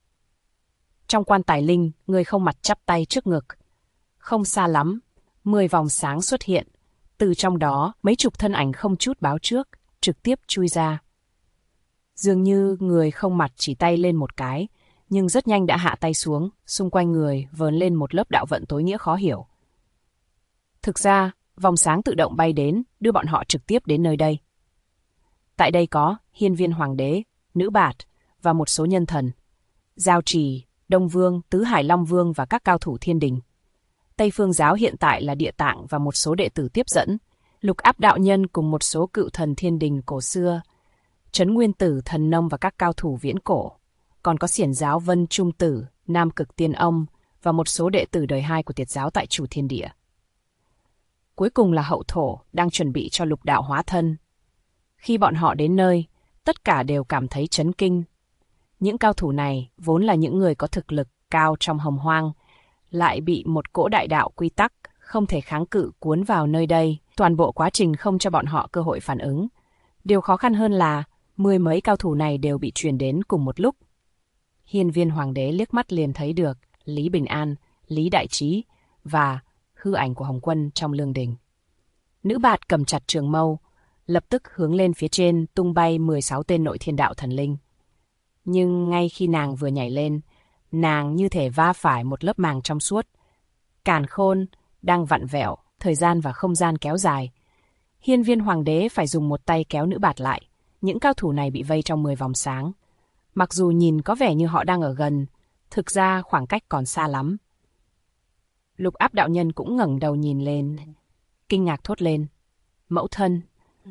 Trong quan tài linh, ngươi không mặt chắp tay trước ngực. Không xa lắm, 10 vòng sáng xuất hiện. Từ trong đó, mấy chục thân ảnh không chút báo trước, trực tiếp chui ra. Dường như người không mặt chỉ tay lên một cái, nhưng rất nhanh đã hạ tay xuống, xung quanh người vờn lên một lớp đạo vận tối nghĩa khó hiểu. Thực ra, vòng sáng tự động bay đến, đưa bọn họ trực tiếp đến nơi đây. Tại đây có Hiên Viên Hoàng đế, Nữ Bạt và một số nhân thần, Giao Trì, Đông Vương, Tứ Hải Long Vương và các cao thủ thiên đình. Tây Phương giáo hiện tại là Địa Tạng và một số đệ tử tiếp dẫn, Lục Áp đạo nhân cùng một số cựu thần thiên đình cổ xưa, Trấn Nguyên Tử, Thần Nông và các cao thủ viễn cổ. Còn có Xiển giáo Vân Trung Tử, Nam Cực Tiên Ông và một số đệ tử đời 2 của Tiệt giáo tại chủ thiên địa. Cuối cùng là Hậu Thổ đang chuẩn bị cho lục đạo hóa thân. Khi bọn họ đến nơi, tất cả đều cảm thấy chấn kinh. Những cao thủ này vốn là những người có thực lực cao trong hồng hoang, lại bị một cỗ đại đạo quy tắc không thể kháng cự cuốn vào nơi đây. Toàn bộ quá trình không cho bọn họ cơ hội phản ứng. Điều khó khăn hơn là 10 mấy cao thủ này đều bị truyền đến cùng một lúc. Hiên Viên Hoàng đế liếc mắt liền thấy được Lý Bình An, Lý Đại Trí và hư ảnh của Hồng Quân trong lương đình. Nữ Bạt cầm chặt trường mâu, lập tức hướng lên phía trên tung bay 16 tên nội thiên đạo thần linh. Nhưng ngay khi nàng vừa nhảy lên, nàng như thể va phải một lớp màng trong suốt. Càn khôn đang vặn vẹo, thời gian và không gian kéo dài. Hiên Viên Hoàng đế phải dùng một tay kéo Nữ Bạt lại. Những cao thủ này bị vây trong 10 vòng sáng. Mặc dù nhìn có vẻ như họ đang ở gần, thực ra khoảng cách còn xa lắm. Lục Áp đạo nhân cũng ngẩng đầu nhìn lên, kinh ngạc thốt lên. Mẫu thân.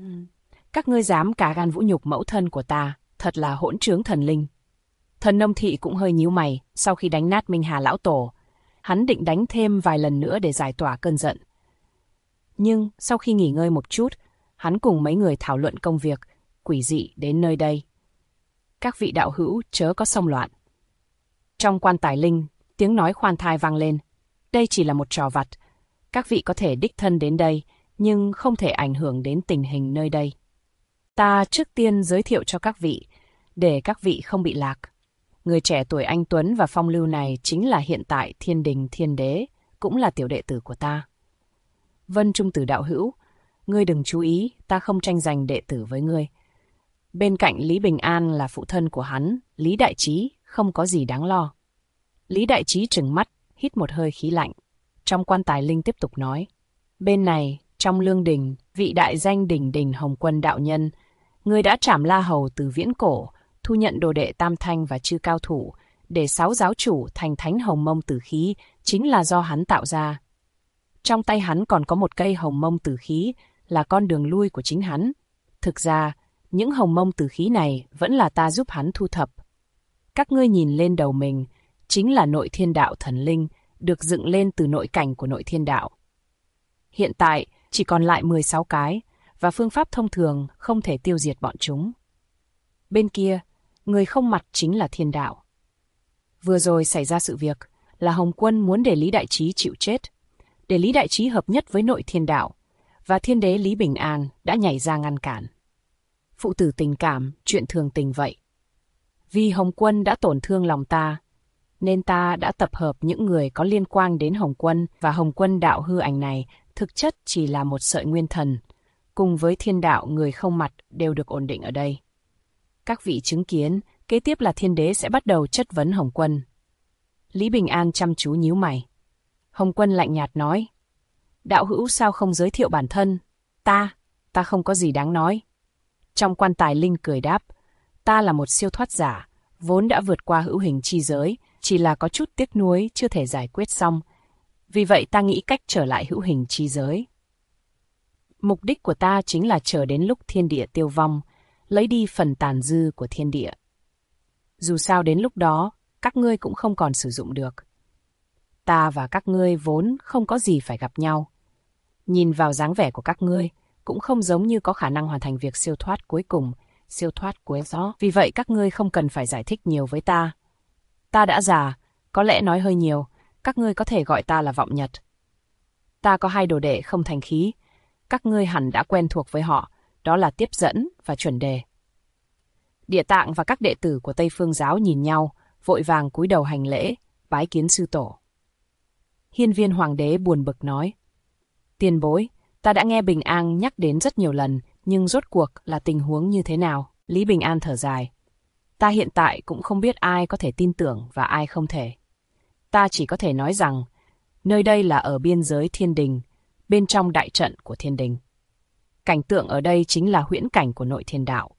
Các ngươi dám cả gan vũ nhục mẫu thân của ta, thật là hỗn trướng thần linh. Thần Nông Thị cũng hơi nhíu mày sau khi đánh nát Minh Hà lão tổ. Hắn định đánh thêm vài lần nữa để giải tỏa cơn giận. Nhưng sau khi nghỉ ngơi một chút, hắn cùng mấy người thảo luận công việc quỷ dị đến nơi đây. Các vị đạo hữu chớ có xông loạn. Trong quan tài linh, tiếng nói khoan thai vang lên. Đây chỉ là một trò vặt. Các vị có thể đích thân đến đây, nhưng không thể ảnh hưởng đến tình hình nơi đây. Ta trước tiên giới thiệu cho các vị, để các vị không bị lạc. Người trẻ tuổi anh tuấn và phong lưu này chính là hiện tại Thiên Đình Thiên Đế, cũng là tiểu đệ tử của ta. Vân Trung Tử đạo hữu, ngươi đừng chú ý, ta không tranh giành đệ tử với ngươi. Bên cạnh Lý Bình An là phụ thân của hắn, Lý Đại Trí, không có gì đáng lo. Lý Đại Trí trừng mắt, hít một hơi khí lạnh. Trong quan tài linh tiếp tục nói. Bên này, trong lương đình, vị đại danh đỉnh đỉnh Hồng Quân đạo nhân, người đã trảm La Hầu từ viễn cổ, thu nhận đồ đệ Tam Thanh và chư cao thủ, để 6 giáo chủ thành thánh Hồng Mông Tử Khí, chính là do hắn tạo ra. Trong tay hắn còn có một cây Hồng Mông Tử Khí, là con đường lui của chính hắn. Thực ra, những Hồng Mông Tử Khí này vẫn là ta giúp hắn thu thập. Các ngươi nhìn lên đầu mình, chính là nội thiên đạo thần linh, được dựng lên từ nội cảnh của nội thiên đạo. Hiện tại, chỉ còn lại 16 cái, và phương pháp thông thường không thể tiêu diệt bọn chúng. Bên kia, người không mặt chính là thiên đạo. Vừa rồi xảy ra sự việc là Hồng Quân muốn để Lý Đại Trí chịu chết, để Lý Đại Trí hợp nhất với nội thiên đạo, và thiên đế Lý Bình An đã nhảy ra ngăn cản. Phụ tử tình cảm, chuyện thường tình vậy. Vì Hồng Quân đã tổn thương lòng ta, nên ta đã tập hợp những người có liên quan đến Hồng Quân, và Hồng Quân đạo hư ảnh này thực chất chỉ là một sợi nguyên thần, cùng với thiên đạo người không mặt đều được ổn định ở đây. Các vị chứng kiến, kế tiếp là thiên đế sẽ bắt đầu chất vấn Hồng Quân. Lý Bình An chăm chú nhíu mày. Hồng Quân lạnh nhạt nói. Đạo hữu sao không giới thiệu bản thân? Ta không có gì đáng nói. Trong quan tài linh cười đáp. Ta là một siêu thoát giả, vốn đã vượt qua hữu hình chi giới, chỉ là có chút tiếc nuối chưa thể giải quyết xong. Vì vậy ta nghĩ cách trở lại hữu hình chi giới. Mục đích của ta chính là chờ đến lúc thiên địa tiêu vong, lấy đi phần tàn dư của thiên địa. Dù sao đến lúc đó, các ngươi cũng không còn sử dụng được. Ta và các ngươi vốn không có gì phải gặp nhau. Nhìn vào dáng vẻ của các ngươi, cũng không giống như có khả năng hoàn thành việc siêu thoát cuối cùng, siêu thoát cuối gió. Vì vậy các ngươi không cần phải giải thích nhiều với ta. Ta đã già, có lẽ nói hơi nhiều, các ngươi có thể gọi ta là Vọng Nhật. Ta có 2 đồ đệ không thành khí, các ngươi hẳn đã quen thuộc với họ, đó là Tiếp Dẫn và Chuẩn Đề. Địa Tạng và các đệ tử của Tây Phương giáo nhìn nhau, vội vàng cúi đầu hành lễ, bái kiến sư tổ. Hiên Viên Hoàng đế buồn bực nói. Tiền bối, ta đã nghe Bình An nhắc đến rất nhiều lần, nhưng rốt cuộc là tình huống như thế nào? Lý Bình An thở dài. Ta hiện tại cũng không biết ai có thể tin tưởng và ai không thể. Ta chỉ có thể nói rằng, nơi đây là ở biên giới thiên đình, bên trong đại trận của thiên đình. Cảnh tượng ở đây chính là huyễn cảnh của nội thiên đạo.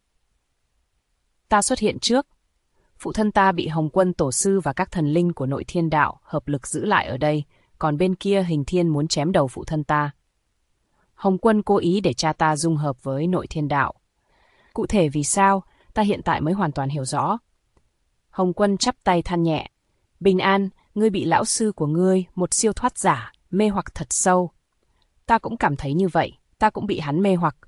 Ta xuất hiện trước. Phụ thân ta bị Hồng Quân tổ sư và các thần linh của nội thiên đạo hợp lực giữ lại ở đây, còn bên kia Hình Thiên muốn chém đầu phụ thân ta. Hồng Quân cố ý để cha ta dung hợp với nội thiên đạo. Cụ thể vì sao, ta hiện tại mới hoàn toàn hiểu rõ. Hồng Quân chắp tay than nhẹ. Bình An, ngươi bị lão sư của ngươi, một siêu thoát giả, mê hoặc thật sâu. Ta cũng cảm thấy như vậy, ta cũng bị hắn mê hoặc.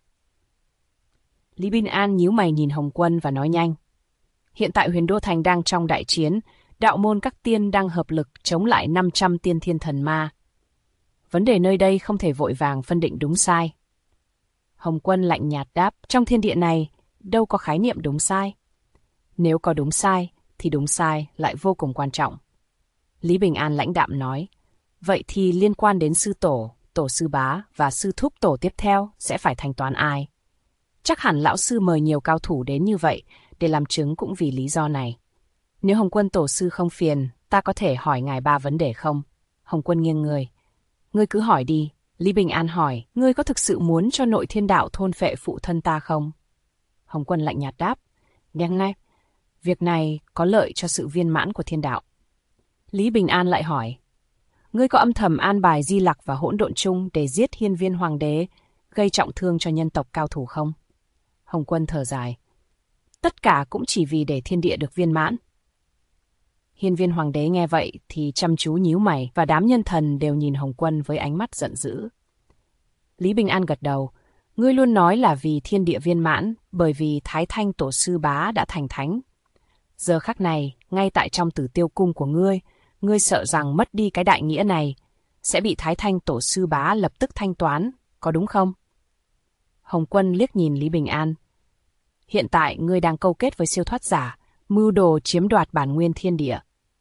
Lý Bình An nhíu mày nhìn Hồng Quân và nói nhanh. Hiện tại Huyền Đô Thành đang trong đại chiến, đạo môn các tiên đang hợp lực chống lại 500 tiên thiên thần ma. Vấn đề nơi đây không thể vội vàng phân định đúng sai. Hồng Quân lạnh nhạt đáp, trong thiên địa này, đâu có khái niệm đúng sai. Nếu có đúng sai, thì đúng sai lại vô cùng quan trọng. Lý Bình An lãnh đạm nói, vậy thì liên quan đến sư tổ, tổ sư bá và sư thúc tổ tiếp theo sẽ phải thanh toán ai? Chắc hẳn lão sư mời nhiều cao thủ đến như vậy, để làm chứng cũng vì lý do này. Nếu Hồng Quân tổ sư không phiền, ta có thể hỏi ngài 3 vấn đề không? Hồng Quân nghiêng người. Ngươi cứ hỏi đi. Lý Bình An hỏi, ngươi có thực sự muốn cho nội thiên đạo thôn phệ phụ thân ta không? Hồng Quân lạnh nhạt đáp, nhanh ngay. Việc này có lợi cho sự viên mãn của thiên đạo. Lý Bình An lại hỏi, Ngươi có âm thầm an bài Di Lặc và Hỗn Độn Chung để giết Hiên Viên Hoàng đế, gây trọng thương cho nhân tộc cao thủ không? Hồng Quân thở dài. Tất cả cũng chỉ vì để thiên địa được viên mãn. Hiên Viên Hoàng đế nghe vậy thì chăm chú nhíu mày, và đám nhân thần đều nhìn Hồng Quân với ánh mắt giận dữ. Lý Bình An gật đầu. Ngươi luôn nói là vì thiên địa viên mãn, bởi vì Thái Thanh Tổ sư bá đã thành thánh. Giờ khắc này, ngay tại trong Tử Tiêu cung của ngươi sợ rằng mất đi cái đại nghĩa này, sẽ bị Thái Thanh Tổ sư bá lập tức thanh toán, có đúng không? Hồng Quân liếc nhìn Lý Bình An. Hiện tại ngươi đang câu kết với siêu thoát giả, mưu đồ chiếm đoạt bản nguyên thiên địa.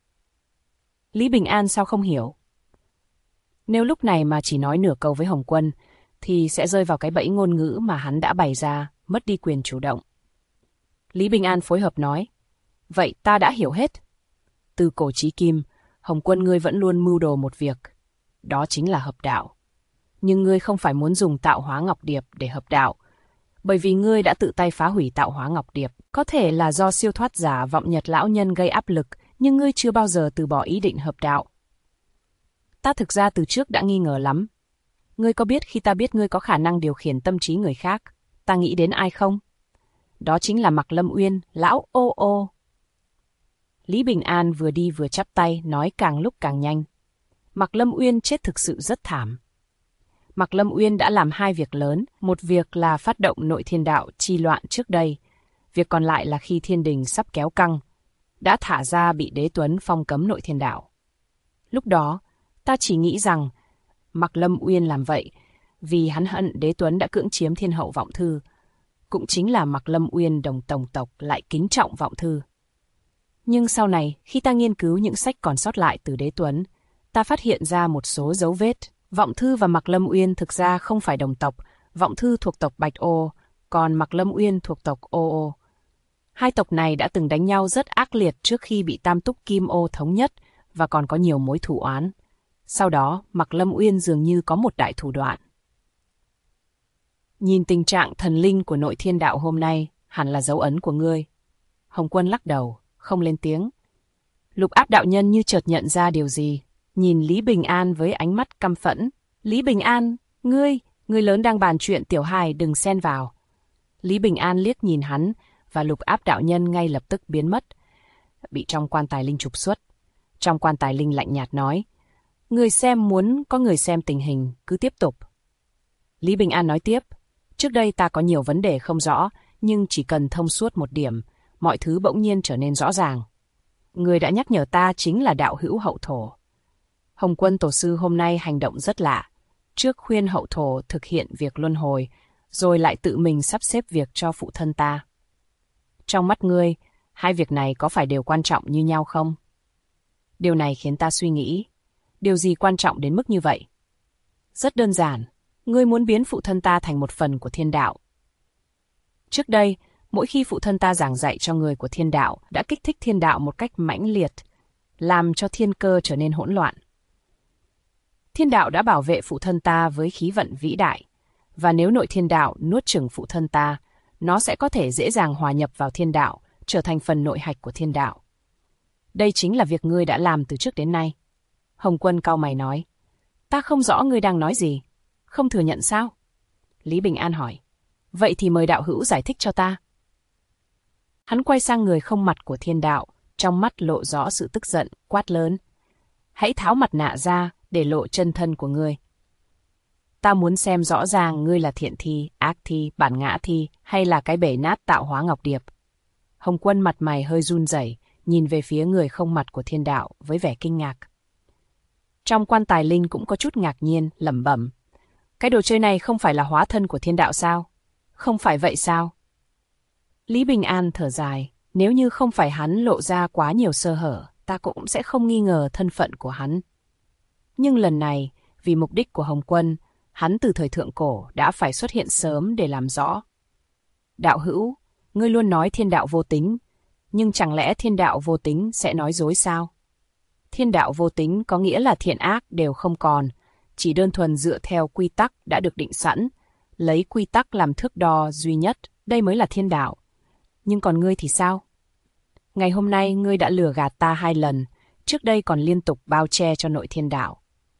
Lý Bình An sao không hiểu? Nếu lúc này mà chỉ nói nửa câu với Hồng Quân, thì sẽ rơi vào cái bẫy ngôn ngữ mà hắn đã bày ra, mất đi quyền chủ động. Lý Bình An phối hợp nói, vậy ta đã hiểu hết. Từ cổ chí kim, Hồng Quân ngươi vẫn luôn mưu đồ một việc, đó chính là hợp đạo. Nhưng ngươi không phải muốn dùng tạo hóa ngọc điệp để hợp đạo, bởi vì ngươi đã tự tay phá hủy tạo hóa ngọc điệp. Có thể là do siêu thoát giả vọng nhật lão nhân gây áp lực, nhưng ngươi chưa bao giờ từ bỏ ý định hợp đạo. Ta thực ra từ trước đã nghi ngờ lắm. Ngươi có biết khi ta biết ngươi có khả năng điều khiển tâm trí người khác, ta nghĩ đến ai không? Đó chính là Mạc Lâm Uyên, lão ô ô. Lý Bình An vừa đi vừa chắp tay, nói càng lúc càng nhanh. Mạc Lâm Uyên chết thực sự rất thảm. Mạc Lâm Uyên đã làm hai việc lớn, một việc là phát động nội thiên đạo chi loạn trước đây, việc còn lại là khi thiên đình sắp kéo căng, đã thả ra bị Đế Tuấn phong cấm nội thiên đạo. Lúc đó, ta chỉ nghĩ rằng Mạc Lâm Uyên làm vậy vì hắn hận Đế Tuấn đã cưỡng chiếm thiên hậu Vọng Thư, cũng chính là Mạc Lâm Uyên đồng tổng tộc lại kính trọng Vọng Thư. Nhưng sau này, khi ta nghiên cứu những sách còn sót lại từ Đế Tuấn, ta phát hiện ra một số dấu vết. Vọng Thư và Mạc Lâm Uyên thực ra không phải đồng tộc, Vọng Thư thuộc tộc Bạch Ô, còn Mạc Lâm Uyên thuộc tộc Ô Ô. Hai tộc này đã từng đánh nhau rất ác liệt trước khi bị Tam Túc Kim Ô thống nhất và còn có nhiều mối thù oán. Sau đó, Mạc Lâm Uyên dường như có một đại thủ đoạn. Nhìn tình trạng thần linh của nội thiên đạo hôm nay, hẳn là dấu ấn của ngươi. Hồng Quân lắc đầu, không lên tiếng. Lục Áp đạo nhân như chợt nhận ra điều gì, nhìn Lý Bình An với ánh mắt căm phẫn. Lý Bình An, ngươi lớn đang bàn chuyện tiểu hài, đừng xen vào. Lý Bình An liếc nhìn hắn, và Lục Áp đạo nhân ngay lập tức biến mất, bị trong quan tài linh trục xuất. Trong quan tài linh lạnh nhạt nói, người xem muốn có người xem tình hình, cứ tiếp tục. Lý Bình An nói tiếp, trước đây ta có nhiều vấn đề không rõ, nhưng chỉ cần thông suốt một điểm, mọi thứ bỗng nhiên trở nên rõ ràng. Người đã nhắc nhở ta chính là đạo hữu Hậu Thổ. Hồng Quân Tổ sư hôm nay hành động rất lạ. Trước khuyên Hậu Thổ thực hiện việc luân hồi, rồi lại tự mình sắp xếp việc cho phụ thân ta. Trong mắt ngươi, hai việc này có phải đều quan trọng như nhau không? Điều này khiến ta suy nghĩ, điều gì quan trọng đến mức như vậy? Rất đơn giản, ngươi muốn biến phụ thân ta thành một phần của thiên đạo. Trước đây, mỗi khi phụ thân ta giảng dạy cho người của thiên đạo đã kích thích thiên đạo một cách mãnh liệt, làm cho thiên cơ trở nên hỗn loạn. Thiên đạo đã bảo vệ phụ thân ta với khí vận vĩ đại, và nếu nội thiên đạo nuốt chửng phụ thân ta, nó sẽ có thể dễ dàng hòa nhập vào thiên đạo, trở thành phần nội hạch của thiên đạo. Đây chính là việc ngươi đã làm từ trước đến nay. Hồng Quân cau mày nói, ta không rõ ngươi đang nói gì, không thừa nhận sao? Lý Bình An hỏi, vậy thì mời đạo hữu giải thích cho ta. Hắn quay sang người không mặt của thiên đạo, trong mắt lộ rõ sự tức giận, quát lớn. Hãy tháo mặt nạ ra để lộ chân thân của ngươi. Ta muốn xem rõ ràng ngươi là thiện thi, ác thi, bản ngã thi hay là cái bể nát tạo hóa ngọc điệp. Hồng Quân mặt mày hơi run rẩy, nhìn về phía người không mặt của thiên đạo với vẻ kinh ngạc. Trong quan tài linh cũng có chút ngạc nhiên, lẩm bẩm. Cái đồ chơi này không phải là hóa thân của thiên đạo sao? Không phải vậy sao? Lý Bình An thở dài, nếu như không phải hắn lộ ra quá nhiều sơ hở, ta cũng sẽ không nghi ngờ thân phận của hắn. Nhưng lần này, vì mục đích của Hồng Quân, hắn từ thời thượng cổ đã phải xuất hiện sớm để làm rõ. Đạo hữu, ngươi luôn nói thiên đạo vô tính, nhưng chẳng lẽ thiên đạo vô tính sẽ nói dối sao? Thiên đạo vô tính có nghĩa là thiện ác đều không còn, chỉ đơn thuần dựa theo quy tắc đã được định sẵn, lấy quy tắc làm thước đo duy nhất, đây mới là thiên đạo. Nhưng còn ngươi thì sao? Ngày hôm nay ngươi đã lừa gạt ta 2 lần, trước đây còn liên tục bao che cho nội thiên đạo.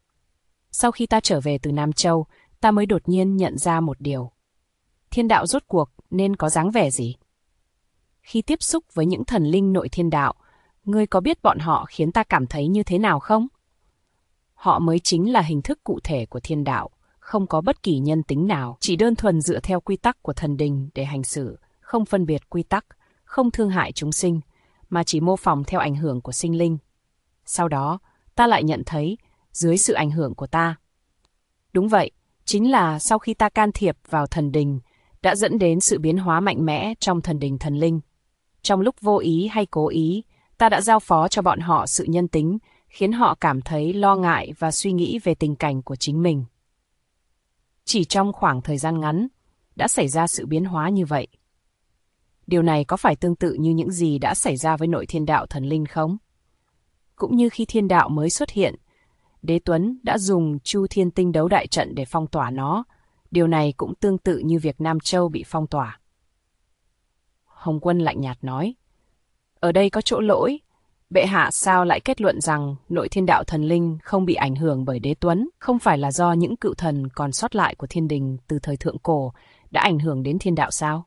Sau khi ta trở về từ Nam Châu, ta mới đột nhiên nhận ra một điều. Thiên đạo rốt cuộc nên có dáng vẻ gì? Khi tiếp xúc với những thần linh nội thiên đạo, ngươi có biết bọn họ khiến ta cảm thấy như thế nào không? Họ mới chính là hình thức cụ thể của thiên đạo, không có bất kỳ nhân tính nào, chỉ đơn thuần dựa theo quy tắc của thần đình để hành xử, không phân biệt quy tắc, không thương hại chúng sinh, mà chỉ mô phỏng theo ảnh hưởng của sinh linh. Sau đó, ta lại nhận thấy, dưới sự ảnh hưởng của ta. Đúng vậy, chính là sau khi ta can thiệp vào thần đình, đã dẫn đến sự biến hóa mạnh mẽ trong thần đình thần linh. Trong lúc vô ý hay cố ý, ta đã giao phó cho bọn họ sự nhân tính, khiến họ cảm thấy lo ngại và suy nghĩ về tình cảnh của chính mình. Chỉ trong khoảng thời gian ngắn, đã xảy ra sự biến hóa như vậy. Điều này có phải tương tự như những gì đã xảy ra với nội thiên đạo thần linh không? Cũng như khi thiên đạo mới xuất hiện, Đế Tuấn đã dùng Chu Thiên Tinh Đấu Đại Trận để phong tỏa nó. Điều này cũng tương tự như việc Nam Châu bị phong tỏa. Hồng Quân lạnh nhạt nói, ở đây có chỗ lỗi. Bệ hạ sao lại kết luận rằng nội thiên đạo thần linh không bị ảnh hưởng bởi Đế Tuấn, không phải là do những cựu thần còn sót lại của thiên đình từ thời thượng cổ đã ảnh hưởng đến thiên đạo sao?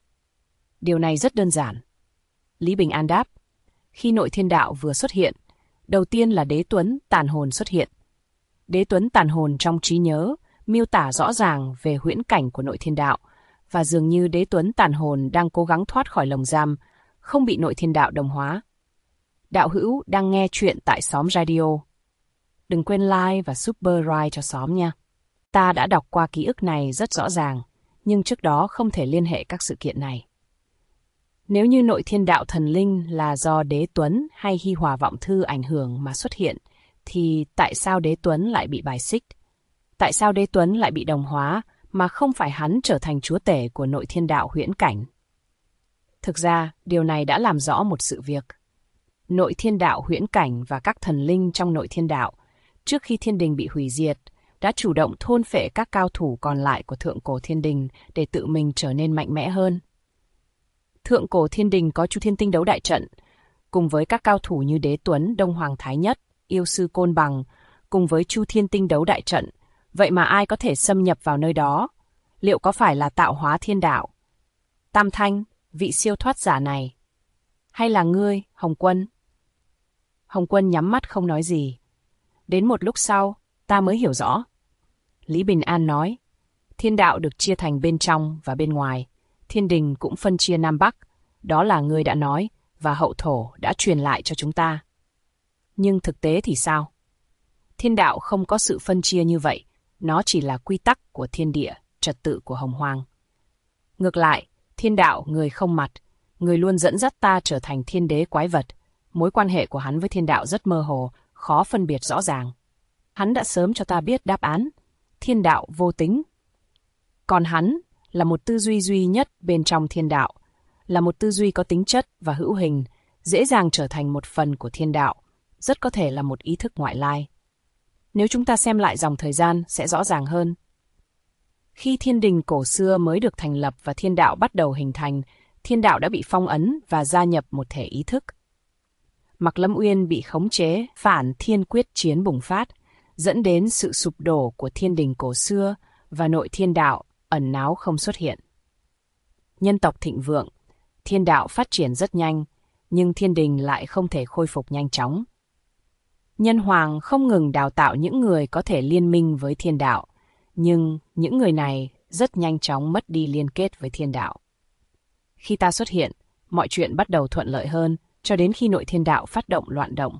Điều này rất đơn giản. Lý Bình An đáp, khi nội thiên đạo vừa xuất hiện, đầu tiên là Đế Tuấn tàn hồn xuất hiện. Đế Tuấn tàn hồn trong trí nhớ miêu tả rõ ràng về huyễn cảnh của nội thiên đạo, và dường như Đế Tuấn tàn hồn đang cố gắng thoát khỏi lồng giam, không bị nội thiên đạo đồng hóa. Đạo hữu đang nghe chuyện tại Xóm Radio. Đừng quên like và subscribe cho Xóm nha. Ta đã đọc qua ký ức này rất rõ ràng, nhưng trước đó không thể liên hệ các sự kiện này. Nếu như nội thiên đạo thần linh là do Đế Tuấn hay Hi Hòa Vọng Thư ảnh hưởng mà xuất hiện, thì tại sao Đế Tuấn lại bị bài xích? Tại sao Đế Tuấn lại bị đồng hóa mà không phải hắn trở thành chúa tể của nội thiên đạo huyễn cảnh? Thực ra, điều này đã làm rõ một sự việc. Nội thiên đạo huyễn cảnh và các thần linh trong nội thiên đạo, trước khi thiên đình bị hủy diệt, đã chủ động thôn phệ các cao thủ còn lại của thượng cổ thiên đình để tự mình trở nên mạnh mẽ hơn. Thượng cổ thiên đình có Chu Thiên Tinh Đấu Đại Trận, cùng với các cao thủ như Đế Tuấn, Đông Hoàng Thái Nhất, Yêu Sư Côn Bằng, cùng với Chu Thiên Tinh Đấu Đại Trận. Vậy mà ai có thể xâm nhập vào nơi đó? Liệu có phải là tạo hóa thiên đạo? Tam Thanh, vị siêu thoát giả này. Hay là ngươi, Hồng Quân? Hồng Quân nhắm mắt không nói gì. Đến một lúc sau, ta mới hiểu rõ. Lý Bình An nói, thiên đạo được chia thành bên trong và bên ngoài. Thiên đình cũng phân chia Nam Bắc. Đó là ngươi đã nói, và hậu thổ đã truyền lại cho chúng ta. Nhưng thực tế thì sao? Thiên đạo không có sự phân chia như vậy. Nó chỉ là quy tắc của thiên địa, trật tự của hồng hoang. Ngược lại, thiên đạo người không mặt, người luôn dẫn dắt ta trở thành thiên đế quái vật. Mối quan hệ của hắn với thiên đạo rất mơ hồ, khó phân biệt rõ ràng. Hắn đã sớm cho ta biết đáp án. Thiên đạo vô tính. Còn hắn là một tư duy duy nhất bên trong thiên đạo, là một tư duy có tính chất và hữu hình, dễ dàng trở thành một phần của thiên đạo, rất có thể là một ý thức ngoại lai. Nếu chúng ta xem lại dòng thời gian sẽ rõ ràng hơn. Khi thiên đình cổ xưa mới được thành lập và thiên đạo bắt đầu hình thành, thiên đạo đã bị phong ấn và gia nhập một thể ý thức. Mạc Lâm Uyên bị khống chế, phản thiên quyết chiến bùng phát, dẫn đến sự sụp đổ của thiên đình cổ xưa và nội thiên đạo ẩn náu không xuất hiện. Nhân tộc thịnh vượng, thiên đạo phát triển rất nhanh, nhưng thiên đình lại không thể khôi phục nhanh chóng. Nhân hoàng không ngừng đào tạo những người có thể liên minh với thiên đạo, nhưng những người này rất nhanh chóng mất đi liên kết với thiên đạo. Khi ta xuất hiện, mọi chuyện bắt đầu thuận lợi hơn, cho đến khi nội thiên đạo phát động loạn động.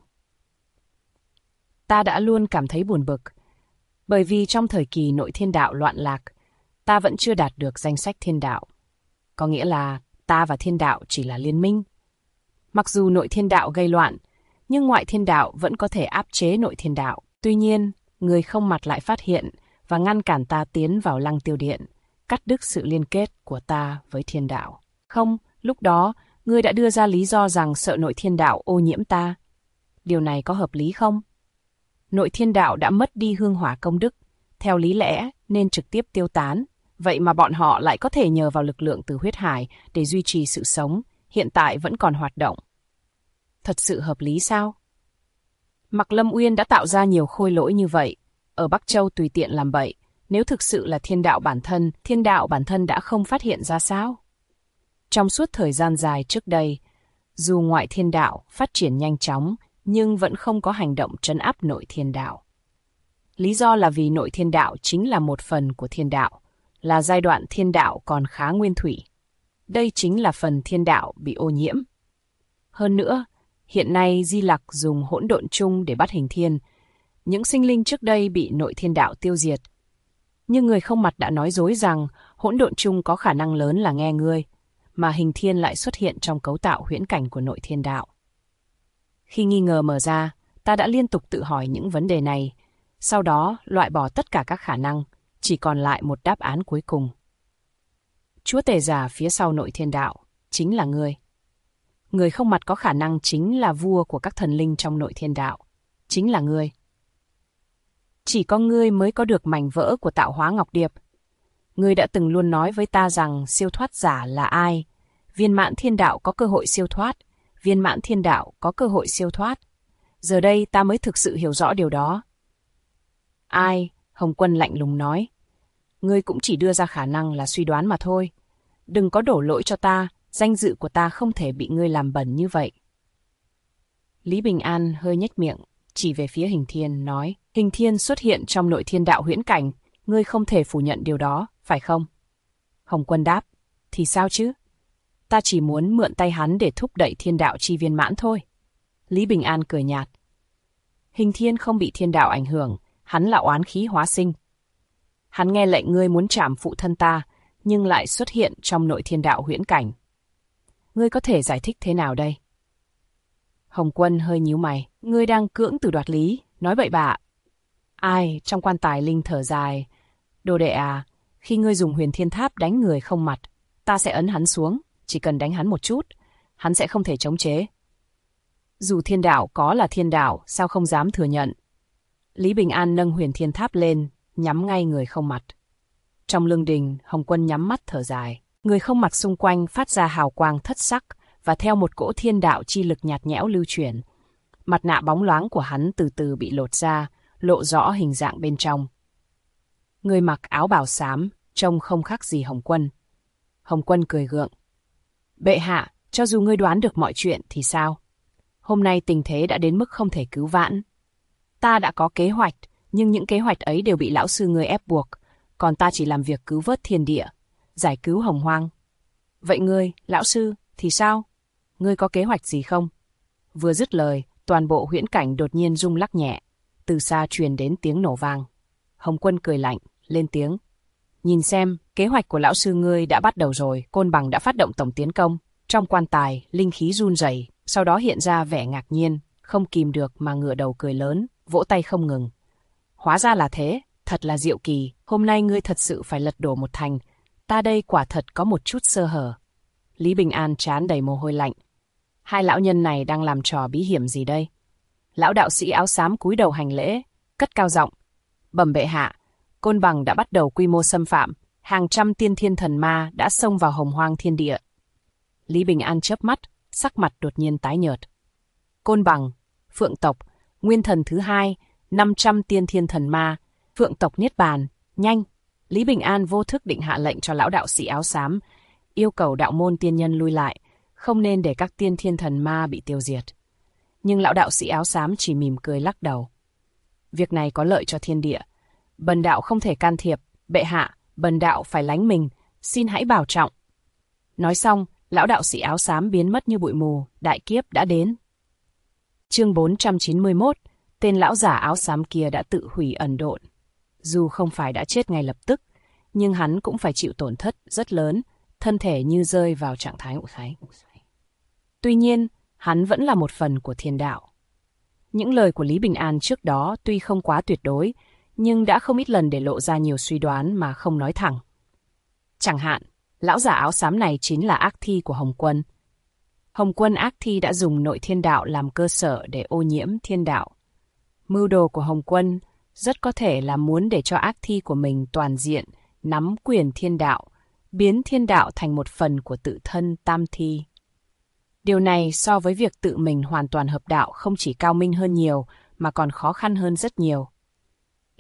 Ta đã luôn cảm thấy buồn bực, bởi vì trong thời kỳ nội thiên đạo loạn lạc, ta vẫn chưa đạt được danh sách thiên đạo. Có nghĩa là ta và thiên đạo chỉ là liên minh. Mặc dù nội thiên đạo gây loạn, nhưng ngoại thiên đạo vẫn có thể áp chế nội thiên đạo. Tuy nhiên, người không mặt lại phát hiện và ngăn cản ta tiến vào lăng tiêu điện, cắt đứt sự liên kết của ta với thiên đạo. Không, lúc đó, ngươi đã đưa ra lý do rằng sợ nội thiên đạo ô nhiễm ta. Điều này có hợp lý không? Nội thiên đạo đã mất đi hương hỏa công đức, theo lý lẽ nên trực tiếp tiêu tán. Vậy mà bọn họ lại có thể nhờ vào lực lượng từ huyết hải để duy trì sự sống, hiện tại vẫn còn hoạt động. Thật sự hợp lý sao? Mạc Lâm Uyên đã tạo ra nhiều khôi lỗi như vậy, ở Bắc Châu tùy tiện làm bậy, nếu thực sự là thiên đạo bản thân đã không phát hiện ra sao? Trong suốt thời gian dài trước đây, dù ngoại thiên đạo phát triển nhanh chóng, nhưng vẫn không có hành động trấn áp nội thiên đạo. Lý do là vì nội thiên đạo chính là một phần của thiên đạo, là giai đoạn thiên đạo còn khá nguyên thủy. Đây chính là phần thiên đạo bị ô nhiễm. Hơn nữa, hiện nay Di Lặc dùng hỗn độn chung để bắt hình thiên. Những sinh linh trước đây bị nội thiên đạo tiêu diệt. Nhưng người không mặt đã nói dối rằng hỗn độn chung có khả năng lớn là nghe ngươi, mà hình thiên lại xuất hiện trong cấu tạo huyễn cảnh của nội thiên đạo. Khi nghi ngờ mở ra, ta đã liên tục tự hỏi những vấn đề này, sau đó loại bỏ tất cả các khả năng, chỉ còn lại một đáp án cuối cùng. Chúa tể giả phía sau nội thiên đạo chính là ngươi. Người không mặt có khả năng chính là vua của các thần linh trong nội thiên đạo, chính là ngươi. Chỉ có ngươi mới có được mảnh vỡ của tạo hóa ngọc điệp. Ngươi đã từng luôn nói với ta rằng siêu thoát giả là ai. Viên mãn thiên đạo có cơ hội siêu thoát. Viên mãn thiên đạo có cơ hội siêu thoát. Giờ đây ta mới thực sự hiểu rõ điều đó. Ai? Hồng Quân lạnh lùng nói. Ngươi cũng chỉ đưa ra khả năng là suy đoán mà thôi. Đừng có đổ lỗi cho ta, danh dự của ta không thể bị ngươi làm bẩn như vậy. Lý Bình An hơi nhếch miệng, chỉ về phía Hình Thiên, nói. Hình Thiên xuất hiện trong nội thiên đạo huyễn cảnh, ngươi không thể phủ nhận điều đó, phải không? Hồng Quân đáp. Thì sao chứ? Ta chỉ muốn mượn tay hắn để thúc đẩy thiên đạo chi viên mãn thôi. Lý Bình An cười nhạt. Hình Thiên không bị thiên đạo ảnh hưởng, hắn là oán khí hóa sinh. Hắn nghe lệnh ngươi muốn trảm phụ thân ta, nhưng lại xuất hiện trong nội thiên đạo huyễn cảnh. Ngươi có thể giải thích thế nào đây? Hồng Quân hơi nhíu mày. Ngươi đang cưỡng từ đoạt lý, nói bậy bạ. Ai? Trong quan tài linh thở dài. Đồ đệ à, khi ngươi dùng huyền thiên tháp đánh người không mặt, ta sẽ ấn hắn xuống, chỉ cần đánh hắn một chút, hắn sẽ không thể chống chế. Dù thiên đạo có là thiên đạo, sao không dám thừa nhận? Lý Bình An nâng huyền thiên tháp lên, nhắm ngay người không mặt. Trong lương đình, Hồng Quân nhắm mắt thở dài. Người không mặt xung quanh phát ra hào quang thất sắc, và theo một cỗ thiên đạo chi lực nhạt nhẽo lưu chuyển. Mặt nạ bóng loáng của hắn từ từ bị lột ra, lộ rõ hình dạng bên trong. Người mặc áo bào xám, trông không khác gì Hồng Quân. Hồng Quân cười gượng. Bệ hạ, cho dù ngươi đoán được mọi chuyện thì sao? Hôm nay tình thế đã đến mức không thể cứu vãn. Ta đã có kế hoạch, nhưng những kế hoạch ấy đều bị lão sư ngươi ép buộc, còn ta chỉ làm việc cứu vớt thiên địa, giải cứu hồng hoang. Vậy ngươi, lão sư, thì sao? Ngươi có kế hoạch gì không? Vừa dứt lời, toàn bộ huyễn cảnh đột nhiên rung lắc nhẹ, từ xa truyền đến tiếng nổ vang. Hồng Quân cười lạnh, lên tiếng. Nhìn xem, kế hoạch của lão sư ngươi đã bắt đầu rồi. Côn Bằng đã phát động tổng tiến công. Trong quan tài, linh khí run rẩy, sau đó hiện ra vẻ ngạc nhiên, không kìm được mà ngửa đầu cười lớn, vỗ tay không ngừng. Hóa ra là thế, thật là diệu kỳ. Hôm nay ngươi thật sự phải lật đổ một thành. Ta đây quả thật có một chút sơ hở. Lý Bình An trán đầy mồ hôi lạnh. Hai lão nhân này đang làm trò bí hiểm gì đây? Lão đạo sĩ áo xám cúi đầu hành lễ, cất cao giọng. Bẩm bệ hạ, Côn Bằng đã bắt đầu quy mô xâm phạm, hàng trăm tiên thiên thần ma đã xông vào hồng hoang thiên địa. Lý Bình An chớp mắt, sắc mặt đột nhiên tái nhợt. Côn Bằng, Phượng tộc, nguyên thần thứ hai, 500 tiên thiên thần ma, Phượng tộc niết bàn, nhanh. Lý Bình An vô thức định hạ lệnh cho lão đạo sĩ áo xám, yêu cầu đạo môn tiên nhân lui lại, không nên để các tiên thiên thần ma bị tiêu diệt. Nhưng lão đạo sĩ áo xám chỉ mỉm cười lắc đầu. Việc này có lợi cho thiên địa. Bần đạo không thể can thiệp, bệ hạ, bần đạo phải lánh mình, xin hãy bảo trọng. Nói xong, lão đạo sĩ áo xám biến mất như bụi mù, đại kiếp đã đến. Chương 491, tên lão giả áo xám kia đã tự hủy ẩn độn. Dù không phải đã chết ngay lập tức, nhưng hắn cũng phải chịu tổn thất rất lớn, thân thể như rơi vào trạng thái ngủ say. Tuy nhiên, hắn vẫn là một phần của thiên đạo. Những lời của Lý Bình An trước đó tuy không quá tuyệt đối, nhưng đã không ít lần để lộ ra nhiều suy đoán mà không nói thẳng. Chẳng hạn, lão giả áo xám này chính là ác thi của Hồng Quân. Hồng Quân ác thi đã dùng nội thiên đạo làm cơ sở để ô nhiễm thiên đạo. Mưu đồ của Hồng Quân rất có thể là muốn để cho ác thi của mình toàn diện, nắm quyền thiên đạo, biến thiên đạo thành một phần của tự thân tam thi. Điều này so với việc tự mình hoàn toàn hợp đạo không chỉ cao minh hơn nhiều, mà còn khó khăn hơn rất nhiều.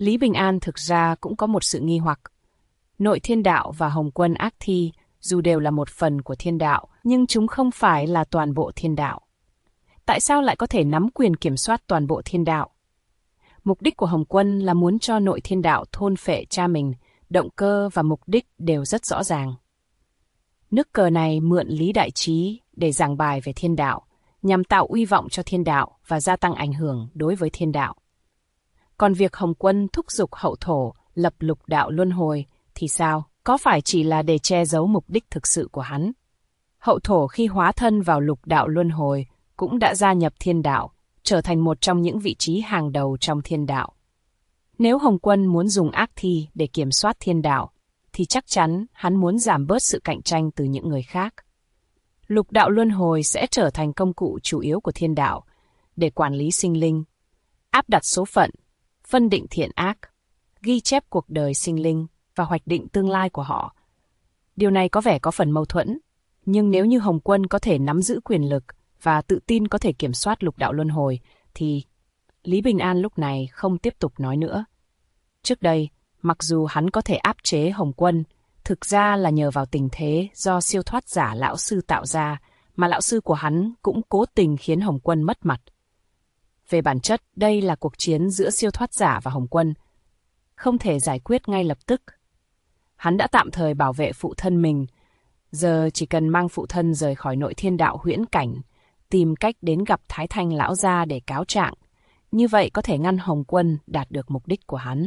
Lý Bình An thực ra cũng có một sự nghi hoặc. Nội thiên đạo và Hồng Quân Ác Thi dù đều là một phần của thiên đạo, nhưng chúng không phải là toàn bộ thiên đạo. Tại sao lại có thể nắm quyền kiểm soát toàn bộ thiên đạo? Mục đích của Hồng Quân là muốn cho nội thiên đạo thôn phệ cha mình, động cơ và mục đích đều rất rõ ràng. Nước cờ này mượn Lý Đại Trí để giảng bài về thiên đạo, nhằm tạo uy vọng cho thiên đạo và gia tăng ảnh hưởng đối với thiên đạo. Còn việc Hồng Quân thúc giục hậu thổ lập lục đạo luân hồi thì sao? Có phải chỉ là để che giấu mục đích thực sự của hắn? Hậu thổ khi hóa thân vào lục đạo luân hồi cũng đã gia nhập thiên đạo, trở thành một trong những vị trí hàng đầu trong thiên đạo. Nếu Hồng Quân muốn dùng ác thi để kiểm soát thiên đạo, thì chắc chắn hắn muốn giảm bớt sự cạnh tranh từ những người khác. Lục đạo luân hồi sẽ trở thành công cụ chủ yếu của thiên đạo để quản lý sinh linh, áp đặt số phận, phân định thiện ác, ghi chép cuộc đời sinh linh và hoạch định tương lai của họ. Điều này có vẻ có phần mâu thuẫn, nhưng nếu như Hồng Quân có thể nắm giữ quyền lực và tự tin có thể kiểm soát lục đạo luân hồi, thì Lý Bình An lúc này không tiếp tục nói nữa. Trước đây, mặc dù hắn có thể áp chế Hồng Quân, thực ra là nhờ vào tình thế do siêu thoát giả lão sư tạo ra, mà lão sư của hắn cũng cố tình khiến Hồng Quân mất mặt. Về bản chất, đây là cuộc chiến giữa siêu thoát giả và Hồng Quân, không thể giải quyết ngay lập tức. Hắn đã tạm thời bảo vệ phụ thân mình, giờ chỉ cần mang phụ thân rời khỏi nội thiên đạo huyễn cảnh, tìm cách đến gặp Thái Thanh lão gia để cáo trạng, như vậy có thể ngăn Hồng Quân đạt được mục đích của hắn.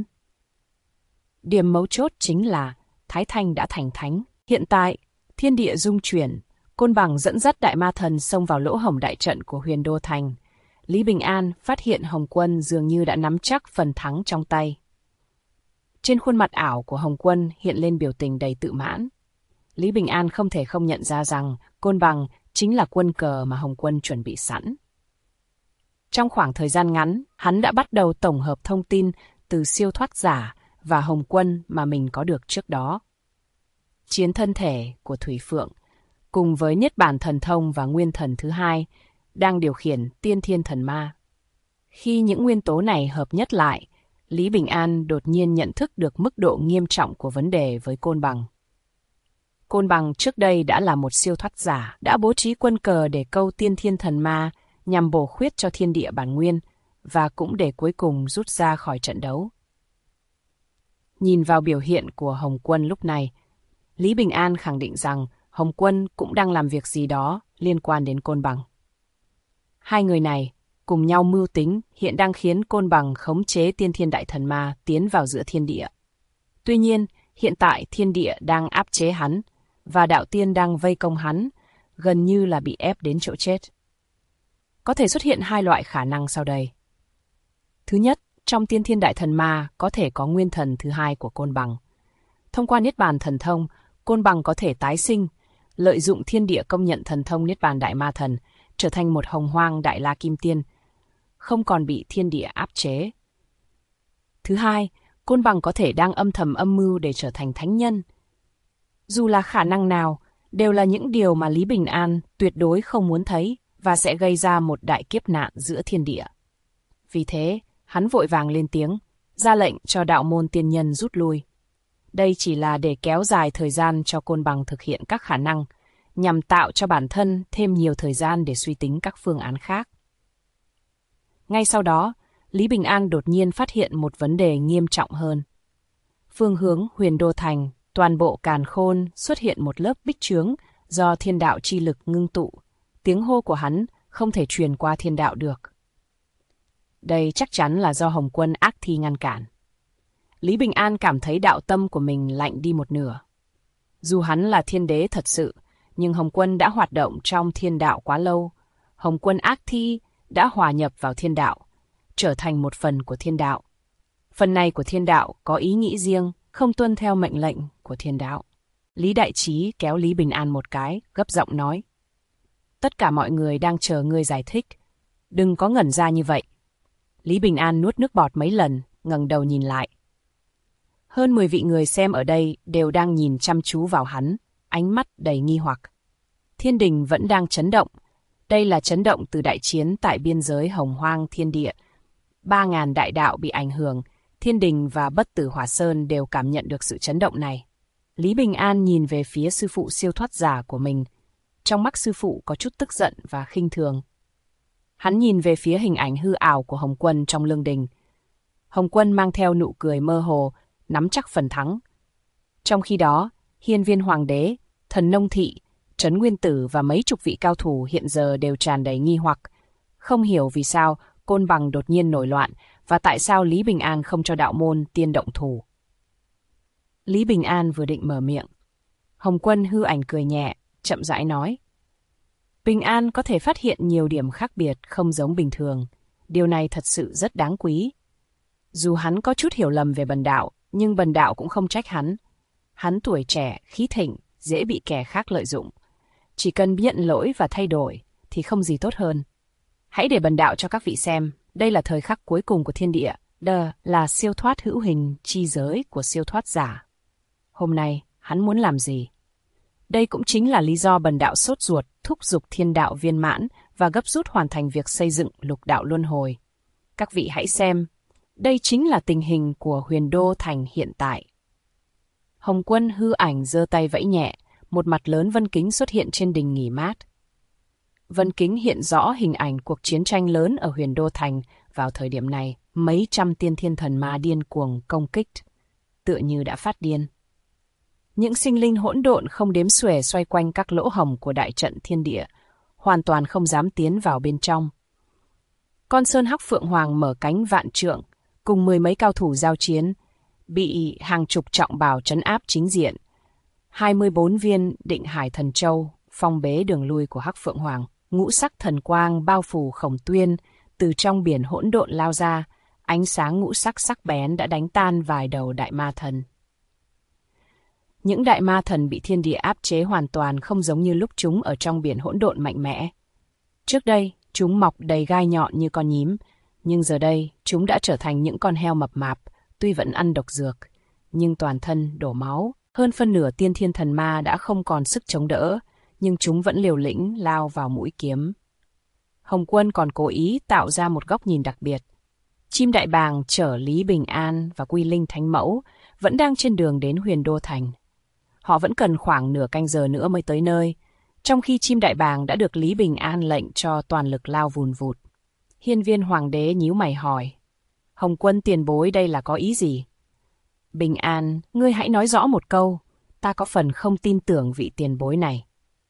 Điểm mấu chốt chính là Thái Thanh đã thành thánh. Hiện tại, thiên địa rung chuyển, Côn Bằng dẫn dắt đại ma thần xông vào lỗ hổng đại trận của Huyền Đô Thành. Lý Bình An phát hiện Hồng Quân dường như đã nắm chắc phần thắng trong tay. Trên khuôn mặt ảo của Hồng Quân hiện lên biểu tình đầy tự mãn. Lý Bình An không thể không nhận ra rằng Côn Bằng chính là quân cờ mà Hồng Quân chuẩn bị sẵn. Trong khoảng thời gian ngắn, hắn đã bắt đầu tổng hợp thông tin từ siêu thoát giả và Hồng Quân mà mình có được trước đó. Chiến thân thể của Thủy Phượng, cùng với Niết Bàn Thần Thông và Nguyên Thần thứ hai, đang điều khiển Tiên Thiên Thần Ma. Khi những nguyên tố này hợp nhất lại, Lý Bình An đột nhiên nhận thức được mức độ nghiêm trọng của vấn đề với Côn Bằng. Côn Bằng trước đây đã là một siêu thoát giả, đã bố trí quân cờ để câu Tiên Thiên Thần Ma nhằm bổ khuyết cho thiên địa bản nguyên và cũng để cuối cùng rút ra khỏi trận đấu. Nhìn vào biểu hiện của Hồng Quân lúc này, Lý Bình An khẳng định rằng Hồng Quân cũng đang làm việc gì đó liên quan đến Côn Bằng. Hai người này cùng nhau mưu tính hiện đang khiến Côn Bằng khống chế Tiên Thiên Đại Thần Ma tiến vào giữa thiên địa. Tuy nhiên, hiện tại thiên địa đang áp chế hắn và đạo tiên đang vây công hắn, gần như là bị ép đến chỗ chết. Có thể xuất hiện hai loại khả năng sau đây. Thứ nhất, trong Tiên Thiên Đại Thần Ma có thể có nguyên thần thứ hai của Côn Bằng. Thông qua Niết Bàn Thần Thông, Côn Bằng có thể tái sinh, lợi dụng thiên địa công nhận thần thông Niết Bàn Đại Ma Thần, trở thành một hồng hoang Đại La Kim Tiên, không còn bị thiên địa áp chế. Thứ hai, Côn Bằng có thể đang âm thầm âm mưu để trở thành thánh nhân. Dù là khả năng nào, đều là những điều mà Lý Bình An tuyệt đối không muốn thấy và sẽ gây ra một đại kiếp nạn giữa thiên địa. Vì thế, hắn vội vàng lên tiếng, ra lệnh cho đạo môn tiên nhân rút lui. Đây chỉ là để kéo dài thời gian cho Côn Bằng thực hiện các khả năng, nhằm tạo cho bản thân thêm nhiều thời gian để suy tính các phương án khác. Ngay sau đó, Lý Bình An đột nhiên phát hiện một vấn đề nghiêm trọng hơn. Phương hướng Huyền Đô Thành, toàn bộ càn khôn xuất hiện một lớp bích chướng do thiên đạo chi lực ngưng tụ. Tiếng hô của hắn không thể truyền qua thiên đạo được. Đây chắc chắn là do Hồng Quân ác thi ngăn cản. Lý Bình An cảm thấy đạo tâm của mình lạnh đi một nửa. Dù hắn là thiên đế thật sự, nhưng Hồng Quân đã hoạt động trong thiên đạo quá lâu. Hồng Quân ác thi đã hòa nhập vào thiên đạo, trở thành một phần của thiên đạo. Phần này của thiên đạo có ý nghĩ riêng, không tuân theo mệnh lệnh của thiên đạo. Lý Đại Trí kéo Lý Bình An một cái, gấp giọng nói. Tất cả mọi người đang chờ ngươi giải thích. Đừng có ngẩn ra như vậy. Lý Bình An nuốt nước bọt mấy lần, ngẩng đầu nhìn lại. Hơn 10 vị người xem ở đây đều đang nhìn chăm chú vào hắn, ánh mắt đầy nghi hoặc. Thiên đình vẫn đang chấn động. Đây là chấn động từ đại chiến tại biên giới Hồng Hoang thiên địa. 3.000 đại đạo bị ảnh hưởng, Thiên Đình và Bất Tử Hỏa Sơn đều cảm nhận được sự chấn động này. Lý Bình An nhìn về phía sư phụ siêu thoát giả của mình. Trong mắt sư phụ có chút tức giận và khinh thường. Hắn nhìn về phía hình ảnh hư ảo của Hồng Quân trong lương đình. Hồng Quân mang theo nụ cười mơ hồ, nắm chắc phần thắng. Trong khi đó, Hiên Viên Hoàng đế, Thần Nông Thị, Trấn Nguyên Tử và mấy chục vị cao thủ hiện giờ đều tràn đầy nghi hoặc. Không hiểu vì sao Côn Bằng đột nhiên nổi loạn và tại sao Lý Bình An không cho đạo môn tiên động thủ. Lý Bình An vừa định mở miệng. Hồng Quân hư ảnh cười nhẹ, chậm rãi nói. Bình An có thể phát hiện nhiều điểm khác biệt không giống bình thường. Điều này thật sự rất đáng quý. Dù hắn có chút hiểu lầm về bần đạo, nhưng bần đạo cũng không trách hắn. Hắn tuổi trẻ, khí thịnh, dễ bị kẻ khác lợi dụng. Chỉ cần nhận lỗi và thay đổi thì không gì tốt hơn. Hãy để bần đạo cho các vị xem, đây là thời khắc cuối cùng của thiên địa, là siêu thoát hữu hình chi giới của siêu thoát giả. Hôm nay, hắn muốn làm gì? Đây cũng chính là lý do bần đạo sốt ruột thúc giục thiên đạo viên mãn và gấp rút hoàn thành việc xây dựng lục đạo luân hồi. Các vị hãy xem, đây chính là tình hình của Huyền Đô Thành hiện tại. Hồng Quân hư ảnh giơ tay vẫy nhẹ, một mặt lớn vân kính xuất hiện trên đình nghỉ mát. Vân kính hiện rõ hình ảnh cuộc chiến tranh lớn ở Huyền Đô Thành. Vào thời điểm này, mấy trăm tiên thiên thần ma điên cuồng công kích, tựa như đã phát điên. Những sinh linh hỗn độn không đếm xuể xoay quanh các lỗ hổng của đại trận thiên địa, hoàn toàn không dám tiến vào bên trong. Con sơn hắc phượng hoàng mở cánh vạn trượng, cùng 10 mấy cao thủ giao chiến, bị hàng chục trọng bào trấn áp chính diện. 24 viên định hải thần châu phong bế đường lui của hắc phượng hoàng, ngũ sắc thần quang bao phủ Khổng Tuyên, từ trong biển hỗn độn lao ra, ánh sáng ngũ sắc sắc bén đã đánh tan vài đầu đại ma thần. Những đại ma thần bị thiên địa áp chế hoàn toàn không giống như lúc chúng ở trong biển hỗn độn mạnh mẽ. Trước đây, chúng mọc đầy gai nhọn như con nhím, nhưng giờ đây chúng đã trở thành những con heo mập mạp, tuy vẫn ăn độc dược, nhưng toàn thân đổ máu. Hơn phân nửa tiên thiên thần ma đã không còn sức chống đỡ, nhưng chúng vẫn liều lĩnh lao vào mũi kiếm. Hồng Quân còn cố ý tạo ra một góc nhìn đặc biệt. Chim đại bàng chở Lý Bình An và Quy Linh Thánh Mẫu vẫn đang trên đường đến Huyền Đô Thành. Họ vẫn cần khoảng nửa canh giờ nữa mới tới nơi, trong khi chim đại bàng đã được Lý Bình An lệnh cho toàn lực lao vùn vụt. Hiên Viên Hoàng đế nhíu mày hỏi, Hồng Quân tiền bối đây là có ý gì? Bình An, ngươi hãy nói rõ một câu, ta có phần không tin tưởng vị tiền bối này.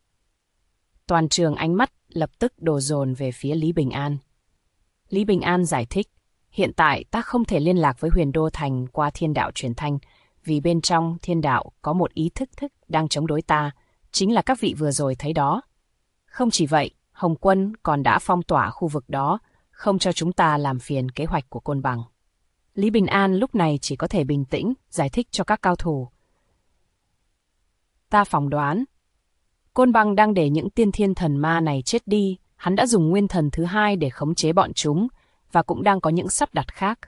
Toàn trường ánh mắt lập tức đổ dồn về phía Lý Bình An. Lý Bình An giải thích, hiện tại ta không thể liên lạc với Huyền Đô Thành qua thiên đạo truyền thanh, vì bên trong thiên đạo có một ý thức đang chống đối ta, chính là các vị vừa rồi thấy đó. Không chỉ vậy, Hồng Quân còn đã phong tỏa khu vực đó, không cho chúng ta làm phiền kế hoạch của Côn Bằng. Lý Bình An lúc này chỉ có thể bình tĩnh, giải thích cho các cao thủ. Ta phỏng đoán, Côn Bằng đang để những tiên thiên thần ma này chết đi, hắn đã dùng nguyên thần thứ hai để khống chế bọn chúng, và cũng đang có những sắp đặt khác.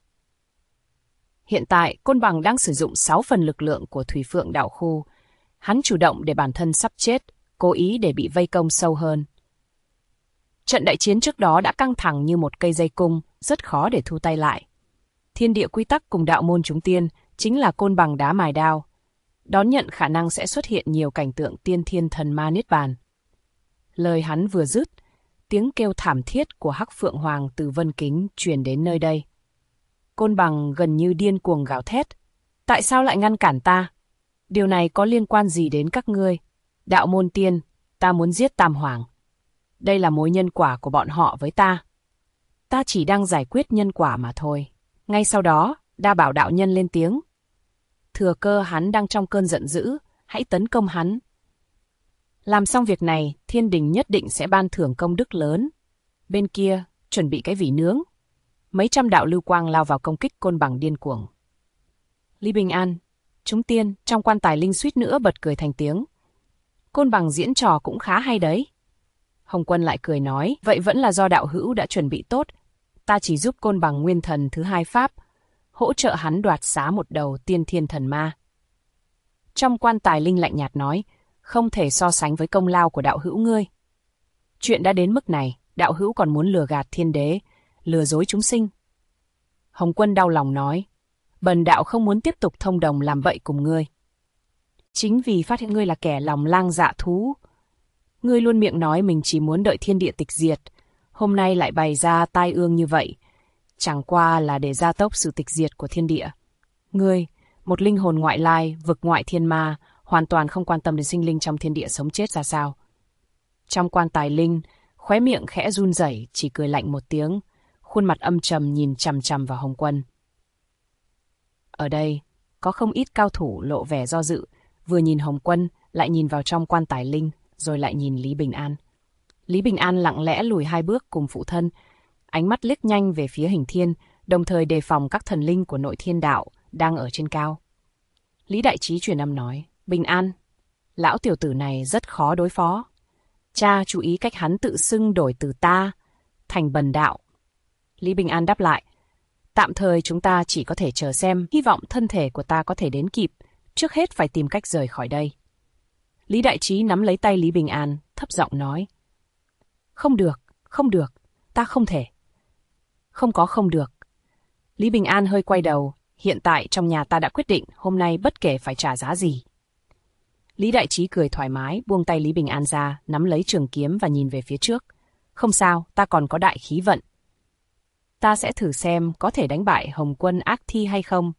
Hiện tại, Côn Bằng đang sử dụng 6 phần lực lượng của Thủy Phượng Đạo Khu. Hắn chủ động để bản thân sắp chết, cố ý để bị vây công sâu hơn. Trận đại chiến trước đó đã căng thẳng như một cây dây cung, rất khó để thu tay lại. Thiên địa quy tắc cùng đạo môn chúng tiên chính là Côn Bằng đá mài đao. Đón nhận khả năng sẽ xuất hiện nhiều cảnh tượng tiên thiên thần ma niết bàn. Lời hắn vừa dứt, tiếng kêu thảm thiết của Hắc Phượng Hoàng từ vân kính truyền đến nơi đây. Côn Bằng gần như điên cuồng gào thét. Tại sao lại ngăn cản ta? Điều này có liên quan gì đến các ngươi? Đạo môn tiên, ta muốn giết Tam Hoàng. Đây là mối nhân quả của bọn họ với ta. Ta chỉ đang giải quyết nhân quả mà thôi. Ngay sau đó, Đa Bảo đạo nhân lên tiếng. Thừa cơ hắn đang trong cơn giận dữ, hãy tấn công hắn. Làm xong việc này, thiên đình nhất định sẽ ban thưởng công đức lớn. Bên kia, chuẩn bị cái vỉ nướng. Mấy trăm đạo lưu quang lao vào công kích Côn Bằng điên cuồng. Lý Bình An, chúng tiên, trong quan tài linh suýt nữa bật cười thành tiếng. Côn Bằng diễn trò cũng khá hay đấy. Hồng Quân lại cười nói, vậy vẫn là do đạo hữu đã chuẩn bị tốt. Ta chỉ giúp Côn Bằng nguyên thần thứ hai pháp, hỗ trợ hắn đoạt xá một đầu tiên thiên thần ma. Trong quan tài linh lạnh nhạt nói, không thể so sánh với công lao của đạo hữu ngươi. Chuyện đã đến mức này, đạo hữu còn muốn lừa gạt thiên đế, lừa dối chúng sinh. Hồng Quân đau lòng nói, Bần đạo không muốn tiếp tục thông đồng làm bậy cùng ngươi. Chính vì phát hiện ngươi là kẻ lòng lang dạ thú. Ngươi luôn miệng nói mình chỉ muốn đợi thiên địa tịch diệt, hôm nay lại bày ra tai ương như vậy. Chẳng qua là để gia tốc sự tịch diệt của thiên địa. Ngươi, một linh hồn ngoại lai, vực ngoại thiên ma, hoàn toàn không quan tâm đến sinh linh trong thiên địa sống chết ra sao. Trong quan tài linh, khóe miệng khẽ run rẩy, chỉ cười lạnh một tiếng, khuôn mặt âm trầm nhìn chằm chằm vào Hồng Quân. Ở đây, có không ít cao thủ lộ vẻ do dự, vừa nhìn Hồng Quân, lại nhìn vào trong quan tài linh, rồi lại nhìn Lý Bình An. Lý Bình An lặng lẽ lùi 2 bước cùng phụ thân, ánh mắt liếc nhanh về phía Hình Thiên, đồng thời đề phòng các thần linh của nội thiên đạo đang ở trên cao. Lý Đại Trí truyền âm nói, Bình An, lão tiểu tử này rất khó đối phó. Cha chú ý cách hắn tự xưng đổi từ ta thành bần đạo. Lý Bình An đáp lại, tạm thời chúng ta chỉ có thể chờ xem, hy vọng thân thể của ta có thể đến kịp, trước hết phải tìm cách rời khỏi đây. Lý Đại Trí nắm lấy tay Lý Bình An, thấp giọng nói, không được, ta không thể. Không được. Lý Bình An hơi quay đầu, hiện tại trong nhà ta đã quyết định, hôm nay bất kể phải trả giá gì. Lý Đại Trí cười thoải mái, buông tay Lý Bình An ra, nắm lấy trường kiếm và nhìn về phía trước. Không sao, ta còn có đại khí vận. Ta sẽ thử xem có thể đánh bại Hồng Quân ác thi hay không.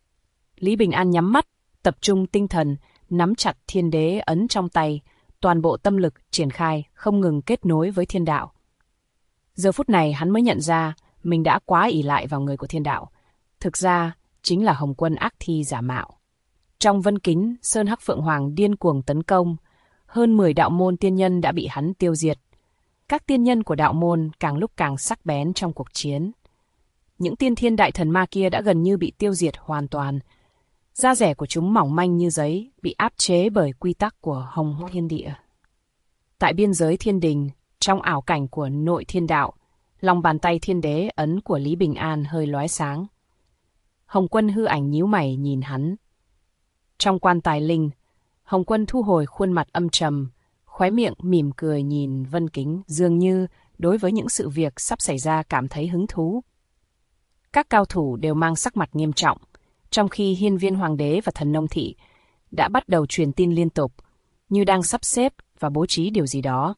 Lý Bình An nhắm mắt, tập trung tinh thần, nắm chặt thiên đế ấn trong tay, toàn bộ tâm lực triển khai, không ngừng kết nối với thiên đạo. Giờ phút này hắn mới nhận ra mình đã quá ỷ lại vào người của thiên đạo. Thực ra, chính là Hồng Quân ác thi giả mạo. Trong vân kính, Sơn Hắc Phượng Hoàng điên cuồng tấn công, hơn 10 đạo môn tiên nhân đã bị hắn tiêu diệt. Các tiên nhân của đạo môn càng lúc càng sắc bén trong cuộc chiến. Những tiên thiên đại thần ma kia đã gần như bị tiêu diệt hoàn toàn. Da rẻ của chúng mỏng manh như giấy, bị áp chế bởi quy tắc của Hồng Hoang Thiên Địa. Tại biên giới thiên đình, trong ảo cảnh của nội thiên đạo, lòng bàn tay thiên đế ấn của Lý Bình An hơi lóe sáng. Hồng Quân hư ảnh nhíu mày nhìn hắn. Trong quan tài linh, Hồng Quân thu hồi khuôn mặt âm trầm, khóe miệng mỉm cười nhìn Vân Kính, dường như đối với những sự việc sắp xảy ra cảm thấy hứng thú. Các cao thủ đều mang sắc mặt nghiêm trọng, trong khi Hiên Viên Hoàng đế và Thần Nông Thị đã bắt đầu truyền tin liên tục, như đang sắp xếp và bố trí điều gì đó.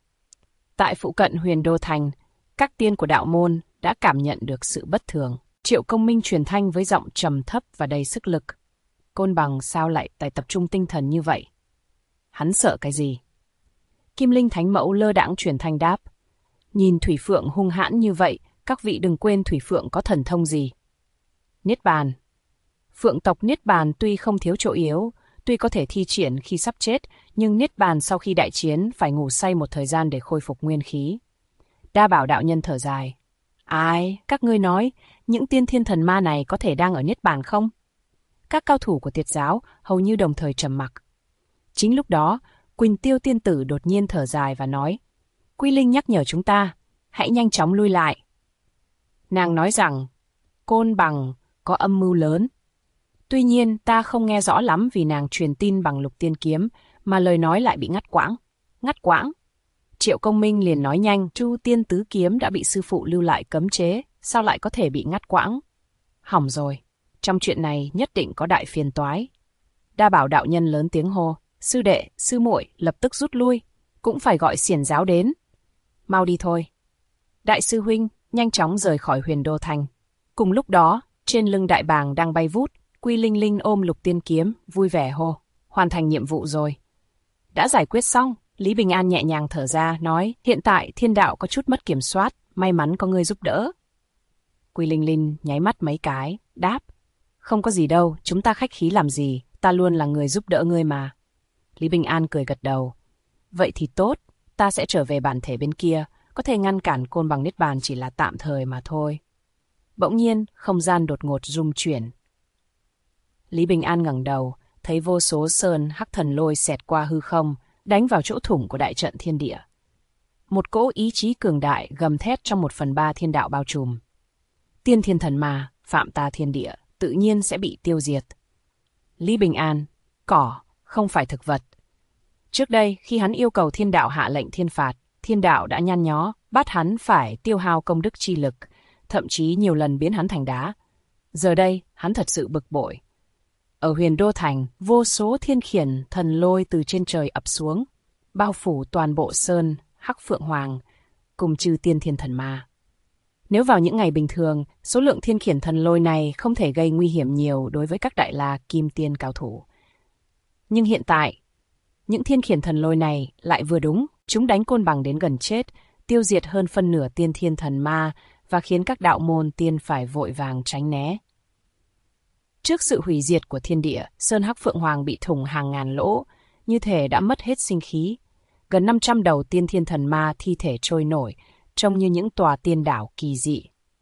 Tại phụ cận Huyền Đô Thành, các tiên của đạo môn đã cảm nhận được sự bất thường. Triệu Công Minh truyền thanh với giọng trầm thấp và đầy sức lực. Côn Bằng sao lại tại tập trung tinh thần như vậy? Hắn sợ cái gì? Kim Linh Thánh Mẫu lơ đãng truyền thanh đáp. Nhìn Thủy Phượng hung hãn như vậy, các vị đừng quên Thủy Phượng có thần thông gì. Niết bàn. Phượng tộc Niết bàn tuy không thiếu chỗ yếu, tuy có thể thi triển khi sắp chết, nhưng Niết bàn sau khi đại chiến phải ngủ say một thời gian để khôi phục nguyên khí. Đa Bảo đạo nhân thở dài. Ai, các ngươi nói, những tiên thiên thần ma này có thể đang ở Niết bàn không? Các cao thủ của Tiệt giáo hầu như đồng thời trầm mặc. Chính lúc đó, Quỳnh Tiêu tiên tử đột nhiên thở dài và nói, Quy Linh nhắc nhở chúng ta, hãy nhanh chóng lui lại. Nàng nói rằng, Côn Bằng có âm mưu lớn. Tuy nhiên ta không nghe rõ lắm vì nàng truyền tin bằng Lục Tiên Kiếm, mà lời nói lại bị ngắt quãng. Ngắt quãng. Triệu Công Minh liền nói nhanh, Chu Tiên Tứ Kiếm đã bị sư phụ lưu lại cấm chế, sao lại có thể bị ngắt quãng? Hỏng rồi, trong chuyện này nhất định có đại phiền toái. Đa Bảo đạo nhân lớn tiếng hô, sư đệ, sư muội lập tức rút lui, cũng phải gọi xiển giáo đến. Mau đi thôi. Đại sư huynh nhanh chóng rời khỏi Huyền Đô Thành. Cùng lúc đó, trên lưng đại bàng đang bay vút, Quy Linh Linh ôm Lục Tiên Kiếm, vui vẻ hô, hoàn thành nhiệm vụ rồi. Đã giải quyết xong, Lý Bình An nhẹ nhàng thở ra, nói, hiện tại thiên đạo có chút mất kiểm soát, may mắn có người giúp đỡ. Quy Linh Linh nháy mắt mấy cái, đáp, không có gì đâu, chúng ta khách khí làm gì, ta luôn là người giúp đỡ ngươi mà. Lý Bình An cười gật đầu, vậy thì tốt, ta sẽ trở về bản thể bên kia, có thể ngăn cản Côn Bằng Niết Bàn chỉ là tạm thời mà thôi. Bỗng nhiên, không gian đột ngột rung chuyển. Lý Bình An ngẩng đầu, thấy vô số sơn hắc thần lôi xẹt qua hư không, đánh vào chỗ thủng của đại trận thiên địa. Một cỗ ý chí cường đại gầm thét trong 1/3 thiên đạo bao trùm. Tiên thiên thần ma, phạm ta thiên địa, tự nhiên sẽ bị tiêu diệt. Lý Bình An, cỏ, không phải thực vật. Trước đây, khi hắn yêu cầu thiên đạo hạ lệnh thiên phạt, thiên đạo đã nhăn nhó, bắt hắn phải tiêu hao công đức chi lực, thậm chí nhiều lần biến hắn thành đá. Giờ đây, hắn thật sự bực bội. Ở Huyền Đô Thành, vô số thiên khiển thần lôi từ trên trời ập xuống, bao phủ toàn bộ sơn Hắc Phượng Hoàng, cùng chư tiên thiên thần ma. Nếu vào những ngày bình thường, số lượng thiên khiển thần lôi này không thể gây nguy hiểm nhiều đối với các đại la kim tiên cao thủ. Nhưng hiện tại, những thiên khiển thần lôi này lại vừa đúng, chúng đánh Côn Bằng đến gần chết, tiêu diệt hơn phân nửa tiên thiên thần ma và khiến các đạo môn tiên phải vội vàng tránh né. Trước sự hủy diệt của thiên địa, sơn Hắc Phượng Hoàng bị thủng hàng ngàn lỗ, như thể đã mất hết sinh khí. Gần 500 đầu tiên thiên thần ma thi thể trôi nổi, trông như những tòa tiên đảo kỳ dị.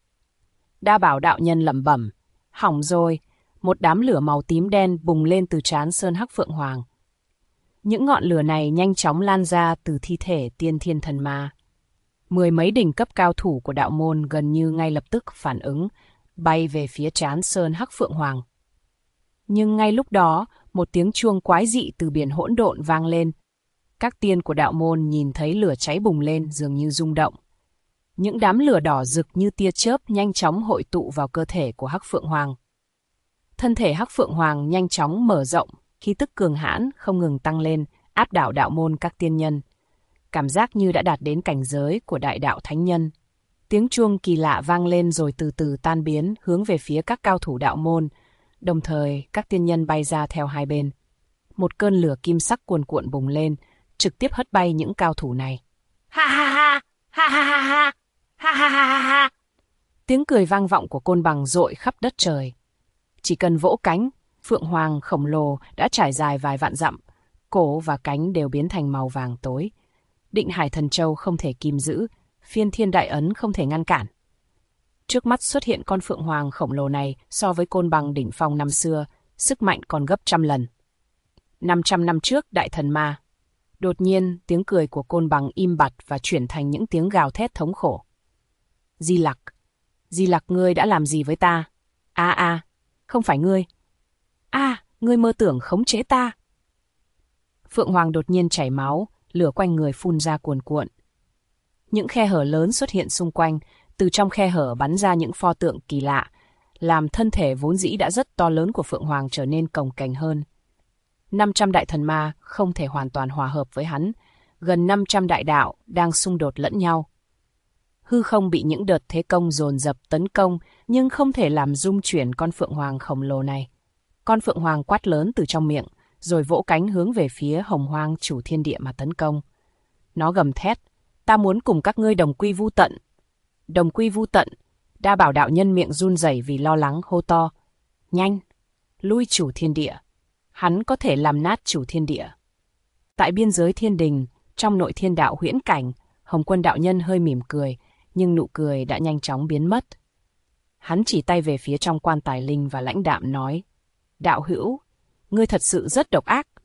Đa Bảo đạo nhân lẩm bẩm, hỏng rồi, một đám lửa màu tím đen bùng lên từ trán sơn Hắc Phượng Hoàng. Những ngọn lửa này nhanh chóng lan ra từ thi thể tiên thiên thần ma. 10 mấy đỉnh cấp cao thủ của đạo môn gần như ngay lập tức phản ứng, bay về phía trán sơn Hắc Phượng Hoàng. Nhưng ngay lúc đó, một tiếng chuông quái dị từ biển hỗn độn vang lên. Các tiên của đạo môn nhìn thấy lửa cháy bùng lên dường như rung động. Những đám lửa đỏ rực như tia chớp nhanh chóng hội tụ vào cơ thể của Hắc Phượng Hoàng. Thân thể Hắc Phượng Hoàng nhanh chóng mở rộng, khí tức cường hãn không ngừng tăng lên, áp đảo đạo môn các tiên nhân. Cảm giác như đã đạt đến cảnh giới của đại đạo thánh nhân. Tiếng chuông kỳ lạ vang lên rồi từ từ tan biến hướng về phía các cao thủ đạo môn. Đồng thời, các tiên nhân bay ra theo hai bên. Một cơn lửa kim sắc cuồn cuộn bùng lên, trực tiếp hất bay những cao thủ này. Ha ha ha, ha ha ha ha, ha ha ha ha ha. Tiếng cười vang vọng của Côn Bằng dội khắp đất trời. Chỉ cần vỗ cánh, Phượng Hoàng khổng lồ đã trải dài vài vạn dặm, cổ và cánh đều biến thành màu vàng tối. Định Hải Thần Châu không thể kìm giữ, Phiên Thiên Đại Ấn không thể ngăn cản. Trước mắt xuất hiện con Phượng Hoàng khổng lồ này so với Côn Bằng đỉnh phong năm xưa, sức mạnh còn gấp trăm lần. 500 năm trước Đại Thần Ma. Đột nhiên, tiếng cười của Côn Bằng im bặt và chuyển thành những tiếng gào thét thống khổ. Di Lặc ngươi đã làm gì với ta? Không phải ngươi. Ngươi mơ tưởng khống chế ta. Phượng Hoàng đột nhiên chảy máu, lửa quanh người phun ra cuồn cuộn. Những khe hở lớn xuất hiện xung quanh, từ trong khe hở bắn ra những pho tượng kỳ lạ, làm thân thể vốn dĩ đã rất to lớn của Phượng Hoàng trở nên cồng kềnh hơn. 500 đại thần ma không thể hoàn toàn hòa hợp với hắn, gần 500 đại đạo đang xung đột lẫn nhau. Hư không bị những đợt thế công dồn dập tấn công, nhưng không thể làm rung chuyển con Phượng Hoàng khổng lồ này. Con Phượng Hoàng quát lớn từ trong miệng, rồi vỗ cánh hướng về phía Hồng Hoang chủ thiên địa mà tấn công. Nó gầm thét, ta muốn cùng các ngươi đồng quy vu tận. Đồng quy vu tận, Đa Bảo đạo nhân miệng run rẩy vì lo lắng hô to. Nhanh, lui chủ thiên địa. Hắn có thể làm nát chủ thiên địa. Tại biên giới thiên đình, trong nội thiên đạo huyễn cảnh, Hồng Quân đạo nhân hơi mỉm cười, nhưng nụ cười đã nhanh chóng biến mất. Hắn chỉ tay về phía trong quan tài linh và lãnh đạm nói, đạo hữu, ngươi thật sự rất độc ác.